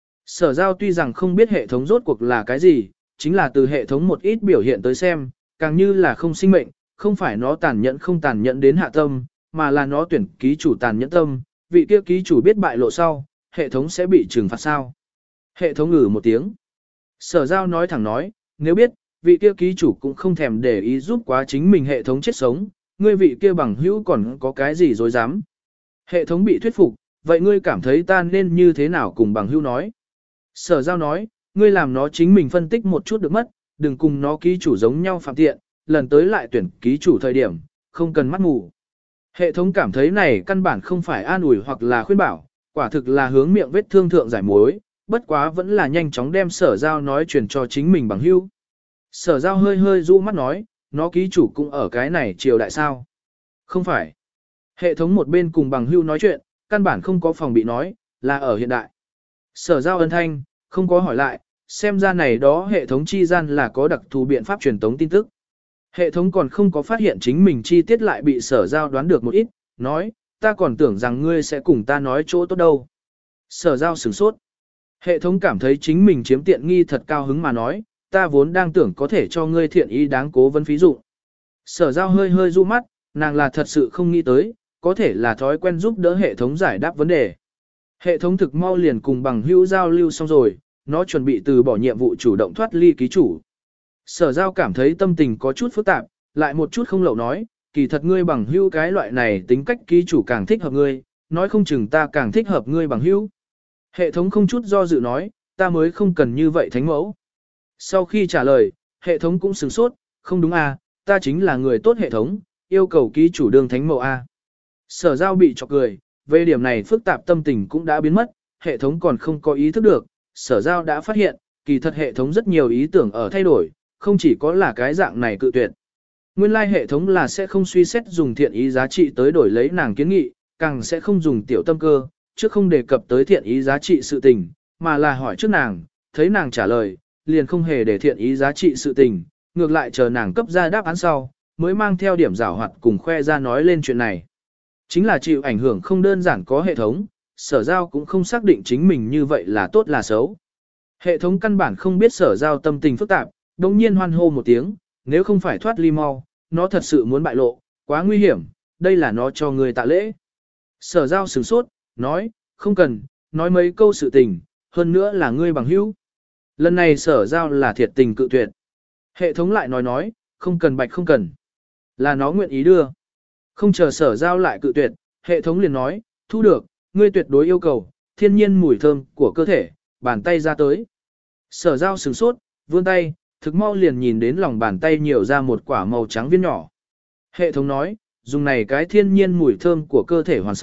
Sở giao tuy rằng không biết hệ thống rốt cuộc là cái gì, chính là từ hệ thống một ít biểu hiện tới xem, càng như là không sinh mệnh, không phải nó tàn nhẫn không tàn nhẫn đến hạ tâm, mà là nó tuyển ký chủ tàn nhẫn tâm, vị kia ký chủ biết bại lộ sau, hệ thống sẽ bị trừng phạt sao. Hệ thống ngử một tiếng. Sở giao nói thẳng nói, nếu biết, vị kia ký chủ cũng không thèm để ý giúp quá chính mình hệ thống chết sống, ngươi vị kia bằng hữu còn có cái gì dối dám. Hệ thống bị thuyết phục, vậy ngươi cảm thấy ta nên như thế nào cùng bằng hữu nói. Sở giao nói, ngươi làm nó chính mình phân tích một chút được mất, đừng cùng nó ký chủ giống nhau phạm tiện, lần tới lại tuyển ký chủ thời điểm, không cần mắt ngủ. Hệ thống cảm thấy này căn bản không phải an ủi hoặc là khuyên bảo, quả thực là hướng miệng vết thương thượng giải mối, bất quá vẫn là nhanh chóng đem sở giao nói truyền cho chính mình bằng hữu. Sở giao hơi hơi rũ mắt nói, nó ký chủ cũng ở cái này triều đại sao. Không phải. Hệ thống một bên cùng bằng hữu nói chuyện, căn bản không có phòng bị nói, là ở hiện đại. Sở giao ân thanh, không có hỏi lại, xem ra này đó hệ thống chi gian là có đặc thù biện pháp truyền tống tin tức. Hệ thống còn không có phát hiện chính mình chi tiết lại bị sở giao đoán được một ít, nói, ta còn tưởng rằng ngươi sẽ cùng ta nói chỗ tốt đâu. Sở giao sửng sốt. Hệ thống cảm thấy chính mình chiếm tiện nghi thật cao hứng mà nói, ta vốn đang tưởng có thể cho ngươi thiện ý đáng cố vấn phí dụ. Sở giao hơi hơi du mắt, nàng là thật sự không nghĩ tới, có thể là thói quen giúp đỡ hệ thống giải đáp vấn đề. Hệ thống thực mau liền cùng bằng hữu giao lưu xong rồi, nó chuẩn bị từ bỏ nhiệm vụ chủ động thoát ly ký chủ. Sở giao cảm thấy tâm tình có chút phức tạp, lại một chút không lậu nói, kỳ thật ngươi bằng hữu cái loại này tính cách ký chủ càng thích hợp ngươi, nói không chừng ta càng thích hợp ngươi bằng hữu. Hệ thống không chút do dự nói, ta mới không cần như vậy thánh mẫu. Sau khi trả lời, hệ thống cũng sửng sốt, không đúng à, ta chính là người tốt hệ thống, yêu cầu ký chủ đương thánh mẫu a. Sở giao bị chọc cười, về điểm này phức tạp tâm tình cũng đã biến mất, hệ thống còn không có ý thức được, sở giao đã phát hiện, kỳ thật hệ thống rất nhiều ý tưởng ở thay đổi, không chỉ có là cái dạng này cự tuyệt. Nguyên lai hệ thống là sẽ không suy xét dùng thiện ý giá trị tới đổi lấy nàng kiến nghị, càng sẽ không dùng tiểu tâm cơ, chứ không đề cập tới thiện ý giá trị sự tình, mà là hỏi trước nàng, thấy nàng trả lời, liền không hề để thiện ý giá trị sự tình, ngược lại chờ nàng cấp ra đáp án sau, mới mang theo điểm giảo hoạt cùng khoe ra nói lên chuyện này. Chính là chịu ảnh hưởng không đơn giản có hệ thống, sở giao cũng không xác định chính mình như vậy là tốt là xấu. Hệ thống căn bản không biết sở giao tâm tình phức tạp, đồng nhiên hoan hô một tiếng, nếu không phải thoát ly mau, nó thật sự muốn bại lộ, quá nguy hiểm, đây là nó cho người tạ lễ. Sở giao sửng sốt, nói, không cần, nói mấy câu sự tình, hơn nữa là ngươi bằng hữu. Lần này sở giao là thiệt tình cự tuyệt. Hệ thống lại nói nói, không cần bạch không cần. Là nó nguyện ý đưa. Không chờ sở giao lại cự tuyệt, hệ thống liền nói, thu được, ngươi tuyệt đối yêu cầu, thiên nhiên mùi thơm của cơ thể, bàn tay ra tới. Sở giao sửng sốt, vươn tay, thực mau liền nhìn đến lòng bàn tay nhiều ra một quả màu trắng viên nhỏ. Hệ thống nói, dùng này cái thiên nhiên mùi thơm của cơ thể hoàn sau,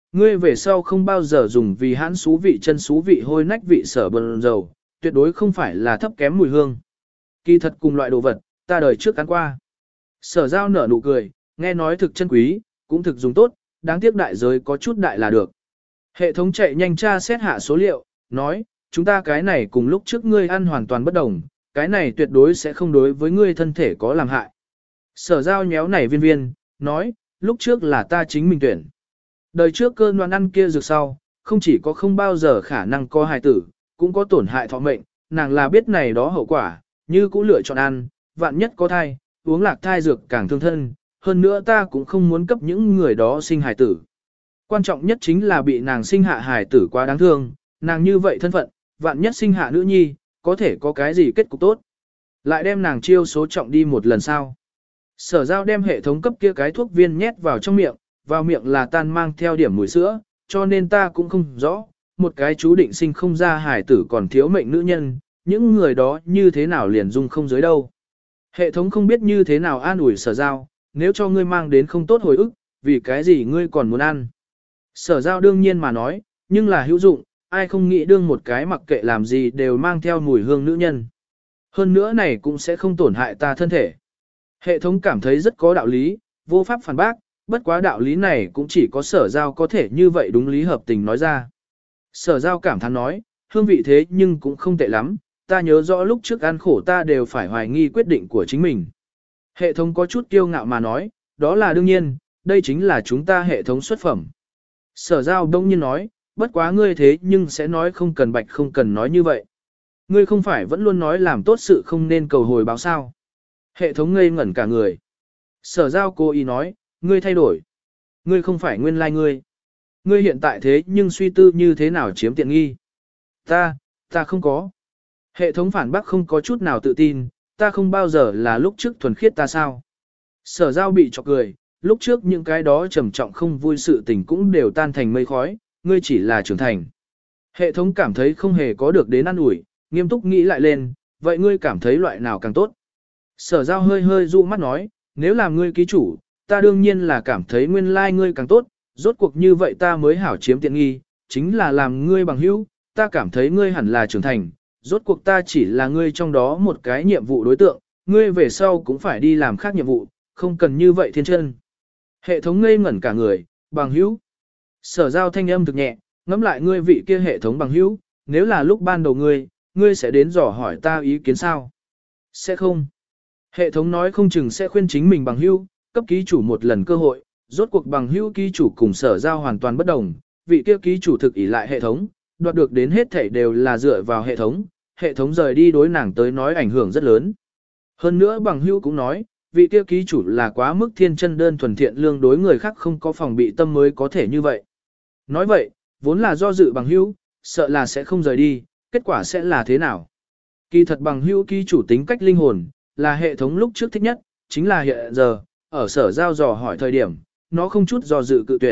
ngươi về sau không bao giờ dùng vì hãn xú vị chân xú vị hôi nách vị sở bần dầu, tuyệt đối không phải là thấp kém mùi hương. Kỳ thật cùng loại đồ vật, ta đời trước ăn qua. Sở giao nở nụ cười, nghe nói thực chân quý, cũng thực dùng tốt, đáng tiếc đại giới có chút đại là được. Hệ thống chạy nhanh tra xét hạ số liệu, nói, chúng ta cái này cùng lúc trước ngươi ăn hoàn toàn bất đồng, cái này tuyệt đối sẽ không đối với ngươi thân thể có làm hại. Sở giao nhéo nảy viên viên, nói, lúc trước là ta chính mình tuyển. Đời trước cơn đoán ăn kia dược sau, không chỉ có không bao giờ khả năng có hài tử, cũng có tổn hại thọ mệnh, nàng là biết này đó hậu quả, như cũng lựa chọn ăn, vạn nhất có thai, uống lạc thai dược càng thương thân, hơn nữa ta cũng không muốn cấp những người đó sinh hài tử. Quan trọng nhất chính là bị nàng sinh hạ hài tử quá đáng thương, nàng như vậy thân phận, vạn nhất sinh hạ nữ nhi, có thể có cái gì kết cục tốt. Lại đem nàng chiêu số trọng đi một lần sau. Sở giao đem hệ thống cấp kia cái thuốc viên nhét vào trong miệng, vào miệng là tan mang theo điểm mùi sữa, cho nên ta cũng không rõ, một cái chú định sinh không ra hài tử còn thiếu mệnh nữ nhân, những người đó như thế nào liền dung không giới đâu. Hệ thống không biết như thế nào an ủi sở giao, nếu cho ngươi mang đến không tốt hồi ức, vì cái gì ngươi còn muốn ăn. Sở giao đương nhiên mà nói, nhưng là hữu dụng, ai không nghĩ đương một cái mặc kệ làm gì đều mang theo mùi hương nữ nhân. Hơn nữa này cũng sẽ không tổn hại ta thân thể. Hệ thống cảm thấy rất có đạo lý, vô pháp phản bác, bất quá đạo lý này cũng chỉ có sở giao có thể như vậy đúng lý hợp tình nói ra. Sở giao cảm thán nói, hương vị thế nhưng cũng không tệ lắm, ta nhớ rõ lúc trước ăn khổ ta đều phải hoài nghi quyết định của chính mình. Hệ thống có chút kiêu ngạo mà nói, đó là đương nhiên, đây chính là chúng ta hệ thống xuất phẩm. Sở giao đông nhiên nói, bất quá ngươi thế nhưng sẽ nói không cần bạch không cần nói như vậy. Ngươi không phải vẫn luôn nói làm tốt sự không nên cầu hồi báo sao. Hệ thống ngây ngẩn cả người. Sở giao cố ý nói, ngươi thay đổi. Ngươi không phải nguyên lai like ngươi. Ngươi hiện tại thế nhưng suy tư như thế nào chiếm tiện nghi. Ta, ta không có. Hệ thống phản bác không có chút nào tự tin, ta không bao giờ là lúc trước thuần khiết ta sao. Sở giao bị chọc cười, lúc trước những cái đó trầm trọng không vui sự tình cũng đều tan thành mây khói, ngươi chỉ là trưởng thành. Hệ thống cảm thấy không hề có được đến ăn ủi, nghiêm túc nghĩ lại lên, vậy ngươi cảm thấy loại nào càng tốt. Sở giao hơi hơi dụ mắt nói, nếu làm ngươi ký chủ, ta đương nhiên là cảm thấy nguyên lai like ngươi càng tốt, rốt cuộc như vậy ta mới hảo chiếm tiện nghi, chính là làm ngươi bằng hữu, ta cảm thấy ngươi hẳn là trưởng thành, rốt cuộc ta chỉ là ngươi trong đó một cái nhiệm vụ đối tượng, ngươi về sau cũng phải đi làm khác nhiệm vụ, không cần như vậy thiên chân. Hệ thống ngây ngẩn cả người, bằng hữu. Sở giao thanh âm thực nhẹ, ngẫm lại ngươi vị kia hệ thống bằng hữu, nếu là lúc ban đầu ngươi, ngươi sẽ đến dò hỏi ta ý kiến sao? Sẽ không. Hệ thống nói không chừng sẽ khuyên chính mình bằng hữu, cấp ký chủ một lần cơ hội, rốt cuộc bằng hữu ký chủ cùng sở giao hoàn toàn bất đồng, vị kia ký chủ thực ỷ lại hệ thống, đoạt được đến hết thảy đều là dựa vào hệ thống, hệ thống rời đi đối nàng tới nói ảnh hưởng rất lớn. Hơn nữa bằng hữu cũng nói, vị kia ký chủ là quá mức thiên chân đơn thuần thiện lương đối người khác không có phòng bị tâm mới có thể như vậy. Nói vậy, vốn là do dự bằng hữu, sợ là sẽ không rời đi, kết quả sẽ là thế nào? Kỳ thật bằng hữu ký chủ tính cách linh hồn, là hệ thống lúc trước thích nhất, chính là hiện giờ, ở sở giao dò hỏi thời điểm, nó không chút do dự cự tuyệt.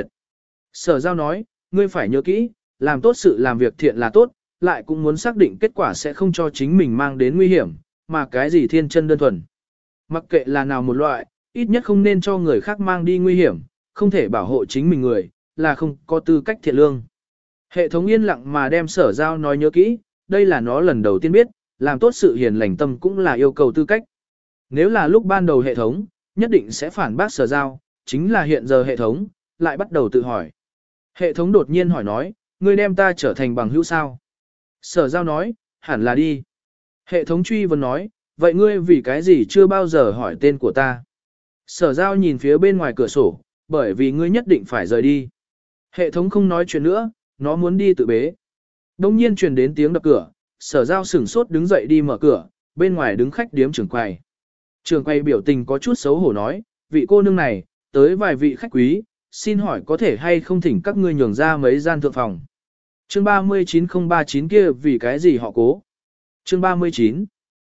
Sở giao nói, ngươi phải nhớ kỹ, làm tốt sự làm việc thiện là tốt, lại cũng muốn xác định kết quả sẽ không cho chính mình mang đến nguy hiểm, mà cái gì thiên chân đơn thuần. Mặc kệ là nào một loại, ít nhất không nên cho người khác mang đi nguy hiểm, không thể bảo hộ chính mình người, là không có tư cách thiện lương. Hệ thống yên lặng mà đem sở giao nói nhớ kỹ, đây là nó lần đầu tiên biết, làm tốt sự hiền lành tâm cũng là yêu cầu tư cách. Nếu là lúc ban đầu hệ thống, nhất định sẽ phản bác sở giao, chính là hiện giờ hệ thống, lại bắt đầu tự hỏi. Hệ thống đột nhiên hỏi nói, ngươi đem ta trở thành bằng hữu sao? Sở giao nói, hẳn là đi. Hệ thống truy vấn nói, vậy ngươi vì cái gì chưa bao giờ hỏi tên của ta? Sở giao nhìn phía bên ngoài cửa sổ, bởi vì ngươi nhất định phải rời đi. Hệ thống không nói chuyện nữa, nó muốn đi tự bế. Đông nhiên truyền đến tiếng đập cửa, sở giao sửng sốt đứng dậy đi mở cửa, bên ngoài đứng khách điếm trưởng quầy. Trưởng quầy biểu tình có chút xấu hổ nói, vị cô nương này, tới vài vị khách quý, xin hỏi có thể hay không thỉnh các ngươi nhường ra mấy gian thượng phòng. Chương ba mươi chín không ba chín kia vì cái gì họ cố. Chương ba mươi chín.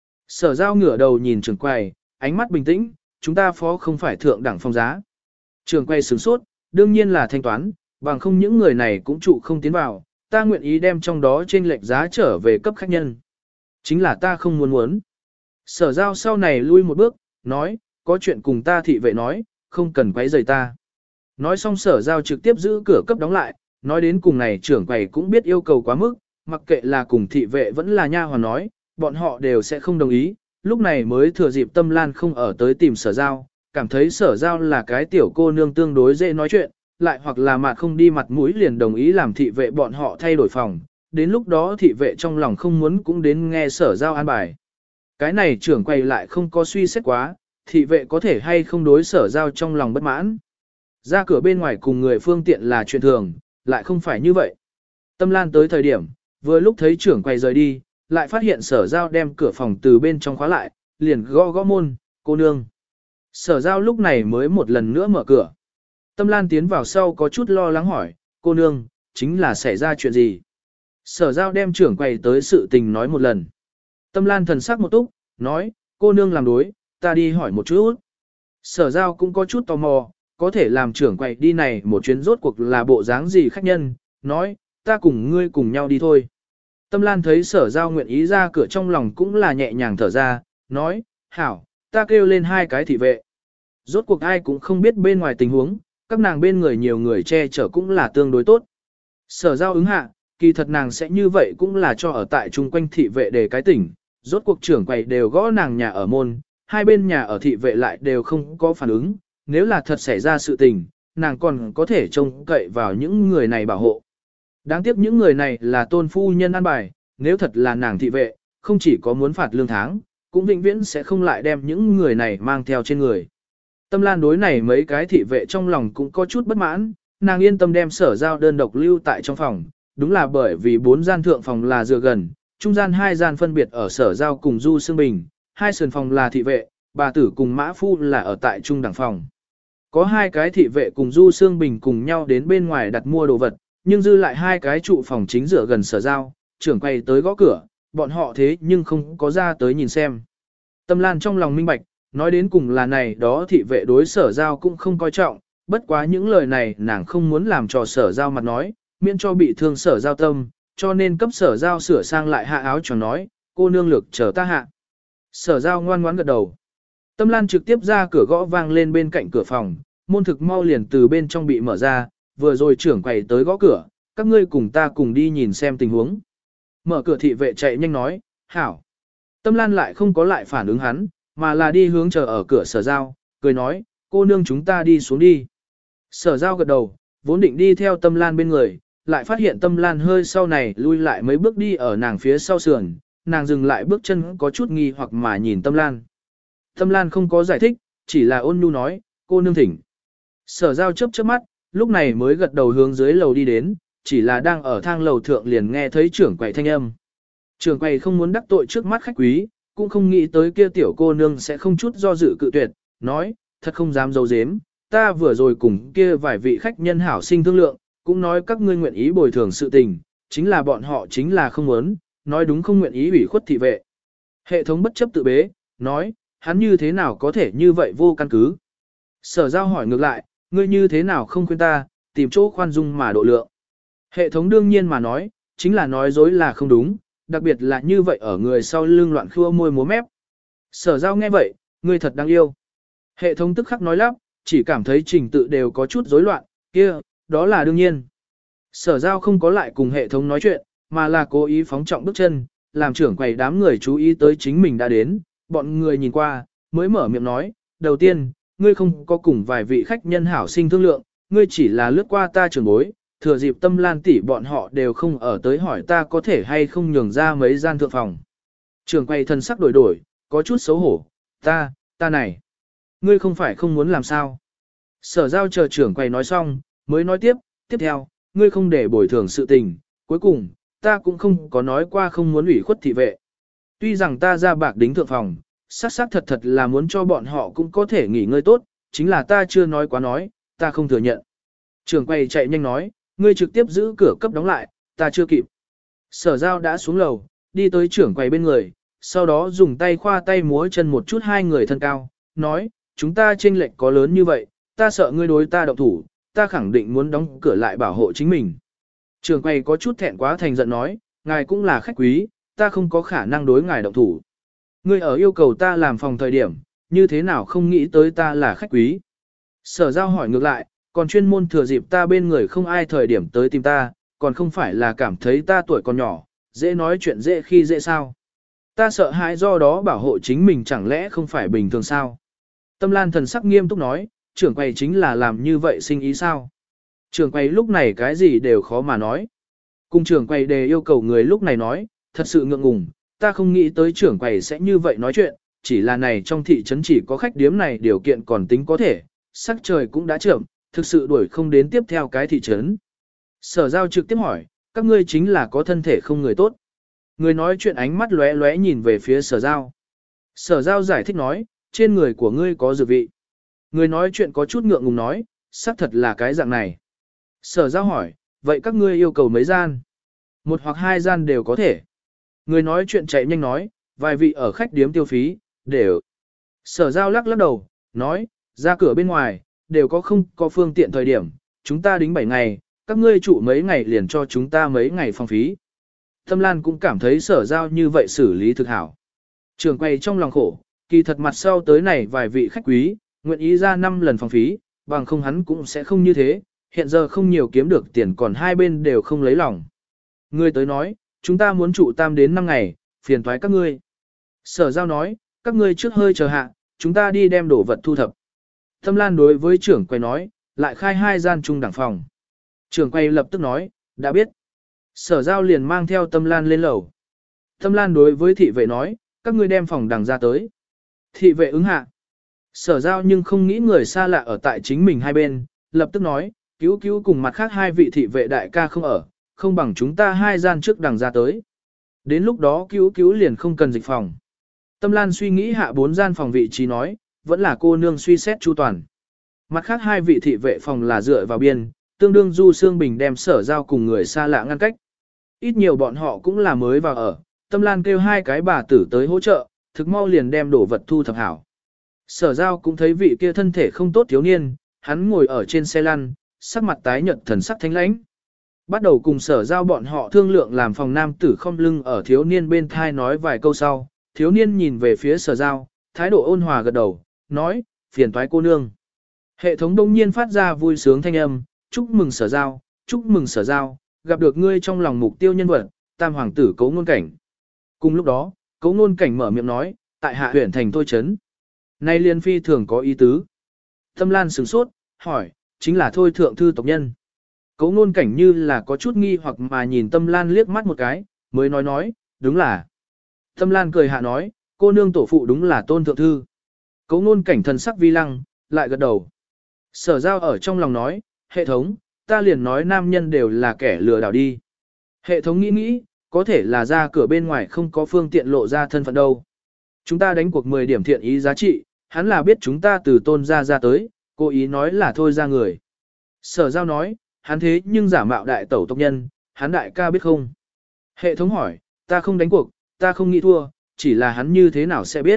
Sở giao ngửa đầu nhìn trưởng quầy, ánh mắt bình tĩnh, chúng ta phó không phải thượng đẳng phong giá. Trưởng quầy sửng sốt, đương nhiên là thanh toán, bằng không những người này cũng trụ không tiến vào, ta nguyện ý đem trong đó trên lệch giá trở về cấp khách nhân. Chính là ta không muốn muốn. Sở giao sau này lui một bước, nói, có chuyện cùng ta thị vệ nói, không cần quấy rầy ta. Nói xong sở giao trực tiếp giữ cửa cấp đóng lại, nói đến cùng này trưởng quầy cũng biết yêu cầu quá mức, mặc kệ là cùng thị vệ vẫn là nha hoàn nói, bọn họ đều sẽ không đồng ý, lúc này mới thừa dịp Tâm Lan không ở tới tìm Sở Giao, cảm thấy Sở Giao là cái tiểu cô nương tương đối dễ nói chuyện, lại hoặc là mà không đi mặt mũi liền đồng ý làm thị vệ bọn họ thay đổi phòng, đến lúc đó thị vệ trong lòng không muốn cũng đến nghe Sở Giao an bài. Cái này trưởng quầy lại không có suy xét quá, thị vệ có thể hay không đối Sở Giao trong lòng bất mãn. Ra cửa bên ngoài cùng người phương tiện là chuyện thường, lại không phải như vậy. Tâm Lan tới thời điểm, vừa lúc thấy trưởng quầy rời đi, lại phát hiện Sở Giao đem cửa phòng từ bên trong khóa lại, liền gõ gõ môn, cô nương. Sở Giao lúc này mới một lần nữa mở cửa. Tâm Lan tiến vào sau có chút lo lắng hỏi, cô nương, chính là xảy ra chuyện gì? Sở Giao đem trưởng quầy tới sự tình nói một lần. Tâm Lan thần sắc một túc, nói, cô nương làm đối, ta đi hỏi một chút. Sở Giao cũng có chút tò mò, có thể làm trưởng quầy đi này một chuyến rốt cuộc là bộ dáng gì khách nhân, nói, ta cùng ngươi cùng nhau đi thôi. Tâm Lan thấy Sở Giao nguyện ý ra cửa trong lòng cũng là nhẹ nhàng thở ra, nói, hảo, ta kêu lên hai cái thị vệ. Rốt cuộc ai cũng không biết bên ngoài tình huống, các nàng bên người nhiều người che chở cũng là tương đối tốt. Sở Giao ứng hạ, kỳ thật nàng sẽ như vậy cũng là cho ở tại chung quanh thị vệ để cái tỉnh, rốt cuộc trưởng quầy đều gõ nàng nhà ở môn, hai bên nhà ở thị vệ lại đều không có phản ứng, nếu là thật xảy ra sự tình, nàng còn có thể trông cậy vào những người này bảo hộ. Đáng tiếc những người này là tôn phu nhân an bài, nếu thật là nàng thị vệ, không chỉ có muốn phạt lương tháng, cũng vĩnh viễn sẽ không lại đem những người này mang theo trên người. Tâm Lan đối này mấy cái thị vệ trong lòng cũng có chút bất mãn, nàng yên tâm đem Sở Giao đơn độc lưu tại trong phòng, đúng là bởi vì bốn gian thượng phòng là dựa gần, trung gian hai gian phân biệt ở Sở Giao cùng Du Sương Bình, hai sườn phòng là thị vệ, bà tử cùng mã phu là ở tại trung đẳng phòng. Có hai cái thị vệ cùng Du Sương Bình cùng nhau đến bên ngoài đặt mua đồ vật, nhưng dư lại hai cái trụ phòng chính dựa gần Sở Giao, trưởng quay tới gõ cửa, bọn họ thế nhưng không có ra tới nhìn xem. Tâm Lan trong lòng minh bạch, nói đến cùng là này đó thị vệ đối Sở Giao cũng không coi trọng, bất quá những lời này nàng không muốn làm cho Sở Giao mặt nói, miễn cho bị thương Sở Giao tâm, cho nên cấp Sở Giao sửa sang lại hạ áo cho nói, cô nương lực chờ ta hạ. Sở Giao ngoan ngoãn gật đầu. Tâm Lan trực tiếp ra cửa gõ vang lên bên cạnh cửa phòng, môn thực mau liền từ bên trong bị mở ra, vừa rồi trưởng quầy tới gõ cửa, các ngươi cùng ta cùng đi nhìn xem tình huống. Mở cửa thị vệ chạy nhanh nói, hảo. Tâm Lan lại không có lại phản ứng hắn, mà là đi hướng chờ ở cửa Sở Giao, cười nói, cô nương chúng ta đi xuống đi. Sở Giao gật đầu, vốn định đi theo Tâm Lan bên người, lại phát hiện Tâm Lan hơi sau này lui lại mấy bước đi ở nàng phía sau sườn, nàng dừng lại bước chân có chút nghi hoặc mà nhìn Tâm Lan. Tâm Lan không có giải thích, chỉ là ôn nhu nói, cô nương thỉnh. Sở Giao chớp chớp mắt, lúc này mới gật đầu hướng dưới lầu đi đến, chỉ là đang ở thang lầu thượng liền nghe thấy trưởng quầy thanh âm. Trưởng quầy không muốn đắc tội trước mắt khách quý, cũng không nghĩ tới kia tiểu cô nương sẽ không chút do dự cự tuyệt, nói, thật không dám giấu giếm, ta vừa rồi cùng kia vài vị khách nhân hảo sinh thương lượng, cũng nói các ngươi nguyện ý bồi thường sự tình, chính là bọn họ chính là không muốn, nói đúng không nguyện ý ủy khuất thị vệ. Hệ thống bất chấp tự bế, nói, hắn như thế nào có thể như vậy vô căn cứ. Sở Giao hỏi ngược lại, ngươi như thế nào không khuyên ta, tìm chỗ khoan dung mà độ lượng. Hệ thống đương nhiên mà nói, chính là nói dối là không đúng, đặc biệt là như vậy ở người sau lưng loạn khua môi múa mép. Sở Giao nghe vậy, ngươi thật đáng yêu. Hệ thống tức khắc nói lắp, chỉ cảm thấy trình tự đều có chút rối loạn, kia, đó là đương nhiên. Sở Giao không có lại cùng hệ thống nói chuyện, mà là cố ý phóng trọng bước chân, làm trưởng quầy đám người chú ý tới chính mình đã đến, bọn người nhìn qua, mới mở miệng nói, đầu tiên, ngươi không có cùng vài vị khách nhân hảo sinh thương lượng, ngươi chỉ là lướt qua ta trưởng bối, thừa dịp Tâm Lan tỷ bọn họ đều không ở tới hỏi ta có thể hay không nhường ra mấy gian thượng phòng. Trưởng quầy thân sắc đổi đổi, có chút xấu hổ, ta, ta này, ngươi không phải không muốn làm sao. Sở Giao chờ trưởng quầy nói xong, mới nói tiếp, tiếp theo, ngươi không để bồi thường sự tình, cuối cùng, ta cũng không có nói qua không muốn ủy khuất thị vệ. Tuy rằng ta ra bạc đính thượng phòng, xác xác thật thật là muốn cho bọn họ cũng có thể nghỉ ngơi tốt, chính là ta chưa nói quá nói, ta không thừa nhận. Trưởng quầy chạy nhanh nói, ngươi trực tiếp giữ cửa cấp đóng lại, ta chưa kịp. Sở Giao đã xuống lầu, đi tới trưởng quầy bên người, sau đó dùng tay khoa tay múa chân một chút hai người thân cao, nói, chúng ta chênh lệch có lớn như vậy, ta sợ ngươi đối ta động thủ, ta khẳng định muốn đóng cửa lại bảo hộ chính mình. Trưởng quầy có chút thẹn quá thành giận nói, ngài cũng là khách quý, ta không có khả năng đối ngài động thủ. Ngươi ở yêu cầu ta làm phòng thời điểm, như thế nào không nghĩ tới ta là khách quý. Sở Giao hỏi ngược lại, còn chuyên môn thừa dịp ta bên người không ai thời điểm tới tìm ta, còn không phải là cảm thấy ta tuổi còn nhỏ, dễ nói chuyện dễ khi dễ sao. Ta sợ hãi do đó bảo hộ chính mình chẳng lẽ không phải bình thường sao. Tâm Lan thần sắc nghiêm túc nói, trưởng quầy chính là làm như vậy sinh ý sao. Trưởng quầy lúc này cái gì đều khó mà nói. Cùng trưởng quầy đề yêu cầu người lúc này nói, thật sự ngượng ngùng, ta không nghĩ tới trưởng quầy sẽ như vậy nói chuyện, chỉ là này trong thị trấn chỉ có khách điếm này điều kiện còn tính có thể, sắc trời cũng đã chậm, thực sự đuổi không đến tiếp theo cái thị trấn. Sở Giao trực tiếp hỏi, các ngươi chính là có thân thể không người tốt. Người nói chuyện ánh mắt lóe lóe nhìn về phía Sở Giao. Sở Giao giải thích nói, trên người của ngươi có dược vị. Người nói chuyện có chút ngượng ngùng nói, xác thật là cái dạng này. Sở Giao hỏi, vậy các ngươi yêu cầu mấy gian? Một hoặc hai gian đều có thể. Người nói chuyện chạy nhanh nói, vài vị ở khách điếm tiêu phí, đều. Sở Giao lắc lắc đầu, nói, ra cửa bên ngoài, đều có không có phương tiện thời điểm, chúng ta đính bảy ngày, các ngươi trụ mấy ngày liền cho chúng ta mấy ngày phòng phí. Tâm Lan cũng cảm thấy Sở Giao như vậy xử lý thực hảo. Trường quay trong lòng khổ, kỳ thật mặt sau tới này vài vị khách quý, nguyện ý ra năm lần phòng phí, bằng không hắn cũng sẽ không như thế, hiện giờ không nhiều kiếm được tiền còn hai bên đều không lấy lòng. Người tới nói, chúng ta muốn trụ tam đến năm ngày, phiền toái các ngươi. Sở Giao nói, các ngươi trước hơi chờ hạ, chúng ta đi đem đồ vật thu thập. Tâm Lan đối với trưởng quầy nói, lại khai hai gian chung đẳng phòng. Trưởng quầy lập tức nói, đã biết. Sở Giao liền mang theo Tâm Lan lên lầu. Tâm Lan đối với thị vệ nói, các ngươi đem phòng đằng ra tới. Thị vệ ứng hạ. Sở Giao nhưng không nghĩ người xa lạ ở tại chính mình hai bên, lập tức nói, cứu cứu cùng mặt khác hai vị thị vệ đại ca không ở, không bằng chúng ta hai gian trước đằng ra tới. Đến lúc đó cứu cứu liền không cần dịch phòng. Tâm Lan suy nghĩ hạ bốn gian phòng vị trí nói, vẫn là cô nương suy xét chu toàn. Mặt khác hai vị thị vệ phòng là dựa vào biên, tương đương Du Sương Bình đem Sở Giao cùng người xa lạ ngăn cách. Ít nhiều bọn họ cũng là mới vào ở, Tâm Lan kêu hai cái bà tử tới hỗ trợ, thực mau liền đem đổ vật thu thập hảo. Sở Giao cũng thấy vị kia thân thể không tốt thiếu niên, hắn ngồi ở trên xe lăn, sắc mặt tái nhợt thần sắc thanh lãnh. Bắt đầu cùng Sở Giao bọn họ thương lượng làm phòng nam tử không lưng ở thiếu niên bên thai nói vài câu sau, thiếu niên nhìn về phía Sở Giao, thái độ ôn hòa gật đầu, nói, phiền toái cô nương. Hệ thống đông nhiên phát ra vui sướng thanh âm, chúc mừng Sở Giao, chúc mừng Sở Giao, gặp được ngươi trong lòng mục tiêu nhân vật, tam hoàng tử Cố Ngôn Cảnh. Cùng lúc đó, Cố Ngôn Cảnh mở miệng nói, tại hạ huyện thành Thôi Trấn. Nay liên phi thường có ý tứ. Tâm Lan sửng sốt, hỏi, chính là Thôi thượng thư tộc nhân. Cố Ngôn Cảnh như là có chút nghi hoặc mà nhìn Tâm Lan liếc mắt một cái, mới nói nói, đúng là. Tâm Lan cười hạ nói, cô nương tổ phụ đúng là Tôn thượng thư. Cố Ngôn Cảnh thần sắc vi lăng, lại gật đầu. Sở Giao ở trong lòng nói, hệ thống, ta liền nói nam nhân đều là kẻ lừa đảo đi. Hệ thống nghĩ nghĩ, có thể là ra cửa bên ngoài không có phương tiện lộ ra thân phận đâu. Chúng ta đánh cuộc mười điểm thiện ý giá trị, hắn là biết chúng ta từ Tôn ra ra tới, cố ý nói là thôi ra người. Sở Giao nói, hắn thế nhưng giả mạo đại tẩu tộc nhân, hắn đại ca biết không? Hệ thống hỏi, ta không đánh cuộc, ta không nghĩ thua, chỉ là hắn như thế nào sẽ biết.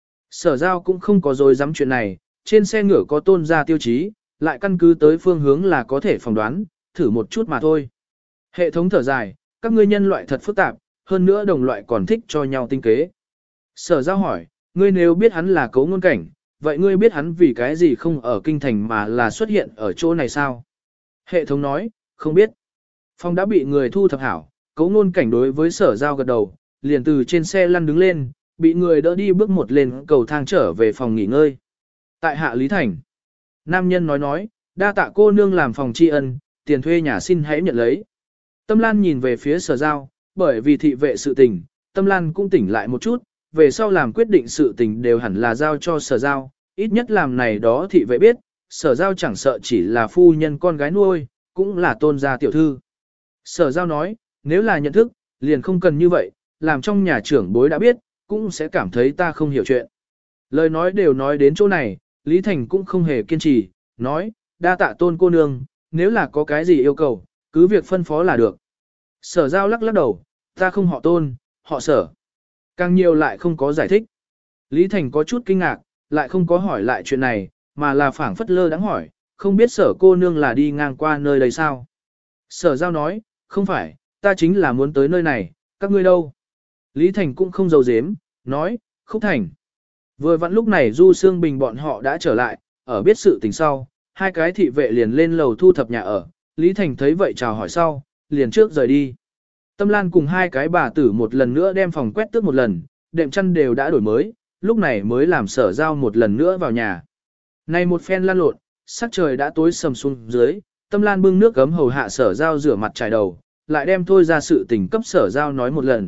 Sở Giao cũng không có dối dám chuyện này, trên xe ngựa có Tôn ra tiêu chí, lại căn cứ tới phương hướng là có thể phỏng đoán, thử một chút mà thôi. Hệ thống thở dài, các ngươi nhân loại thật phức tạp, hơn nữa đồng loại còn thích cho nhau tinh kế. Sở Giao hỏi, ngươi nếu biết hắn là Cố Ngôn Cảnh, vậy ngươi biết hắn vì cái gì không ở kinh thành mà là xuất hiện ở chỗ này sao? Hệ thống nói, không biết. Phòng đã bị người thu thập hảo, Cố Ngôn Cảnh đối với Sở Giao gật đầu, liền từ trên xe lăn đứng lên, bị người đỡ đi bước một lên cầu thang trở về phòng nghỉ ngơi. Tại hạ Lý Thành, nam nhân nói nói, đa tạ cô nương làm phòng tri ân, tiền thuê nhà xin hãy nhận lấy. Tâm Lan nhìn về phía Sở Giao, bởi vì thị vệ sự tình, Tâm Lan cũng tỉnh lại một chút, về sau làm quyết định sự tình đều hẳn là giao cho Sở Giao, ít nhất làm này đó thị vệ biết, Sở Giao chẳng sợ chỉ là phu nhân con gái nuôi, cũng là Tôn gia tiểu thư. Sở Giao nói, nếu là nhận thức, liền không cần như vậy, làm trong nhà trưởng bối đã biết, cũng sẽ cảm thấy ta không hiểu chuyện. Lời nói đều nói đến chỗ này, Lý Thành cũng không hề kiên trì, nói, đa tạ Tôn cô nương, nếu là có cái gì yêu cầu, cứ việc phân phó là được. Sở Giao lắc lắc đầu, ta không họ Tôn, họ Sở. Càng nhiều lại không có giải thích. Lý Thành có chút kinh ngạc, lại không có hỏi lại chuyện này, mà là phảng phất lơ đắng hỏi, không biết Sở cô nương là đi ngang qua nơi đây sao? Sở Giao nói, không phải, ta chính là muốn tới nơi này, các ngươi đâu? Lý Thành cũng không giấu giếm, nói, Khúc Thành. Vừa vặn lúc này Du Sương Bình bọn họ đã trở lại, ở biết sự tình sau, hai cái thị vệ liền lên lầu thu thập nhà ở, Lý Thành thấy vậy chào hỏi sau, liền trước rời đi. Tâm Lan cùng hai cái bà tử một lần nữa đem phòng quét tước một lần, đệm chăn đều đã đổi mới, lúc này mới làm Sở Giao một lần nữa vào nhà. Này một phen lăn lộn, sắc trời đã tối sầm xuống dưới, Tâm Lan bưng nước gấm hầu hạ Sở Giao rửa mặt trải đầu, lại đem thôi ra sự tình cấp Sở Giao nói một lần.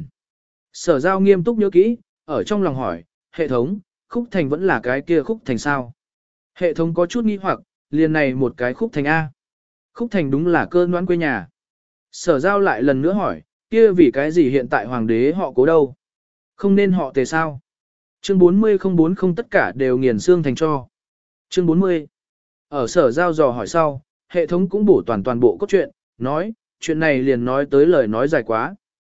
Sở Giao nghiêm túc nhớ kỹ, ở trong lòng hỏi, hệ thống, Khúc Thành vẫn là cái kia Khúc Thành sao? Hệ thống có chút nghi hoặc, liền này một cái Khúc Thành A. Khúc Thành đúng là cơ noãn quê nhà. Sở Giao lại lần nữa hỏi, kia vì cái gì hiện tại hoàng đế họ Cố đâu? Không nên họ Tề sao? Chương bốn mươi không bốn không tất cả đều nghiền xương thành cho. Chương bốn mươi. Ở Sở Giao dò hỏi sau, hệ thống cũng bổ toàn toàn bộ cốt truyện, nói, chuyện này liền nói tới lời nói dài quá.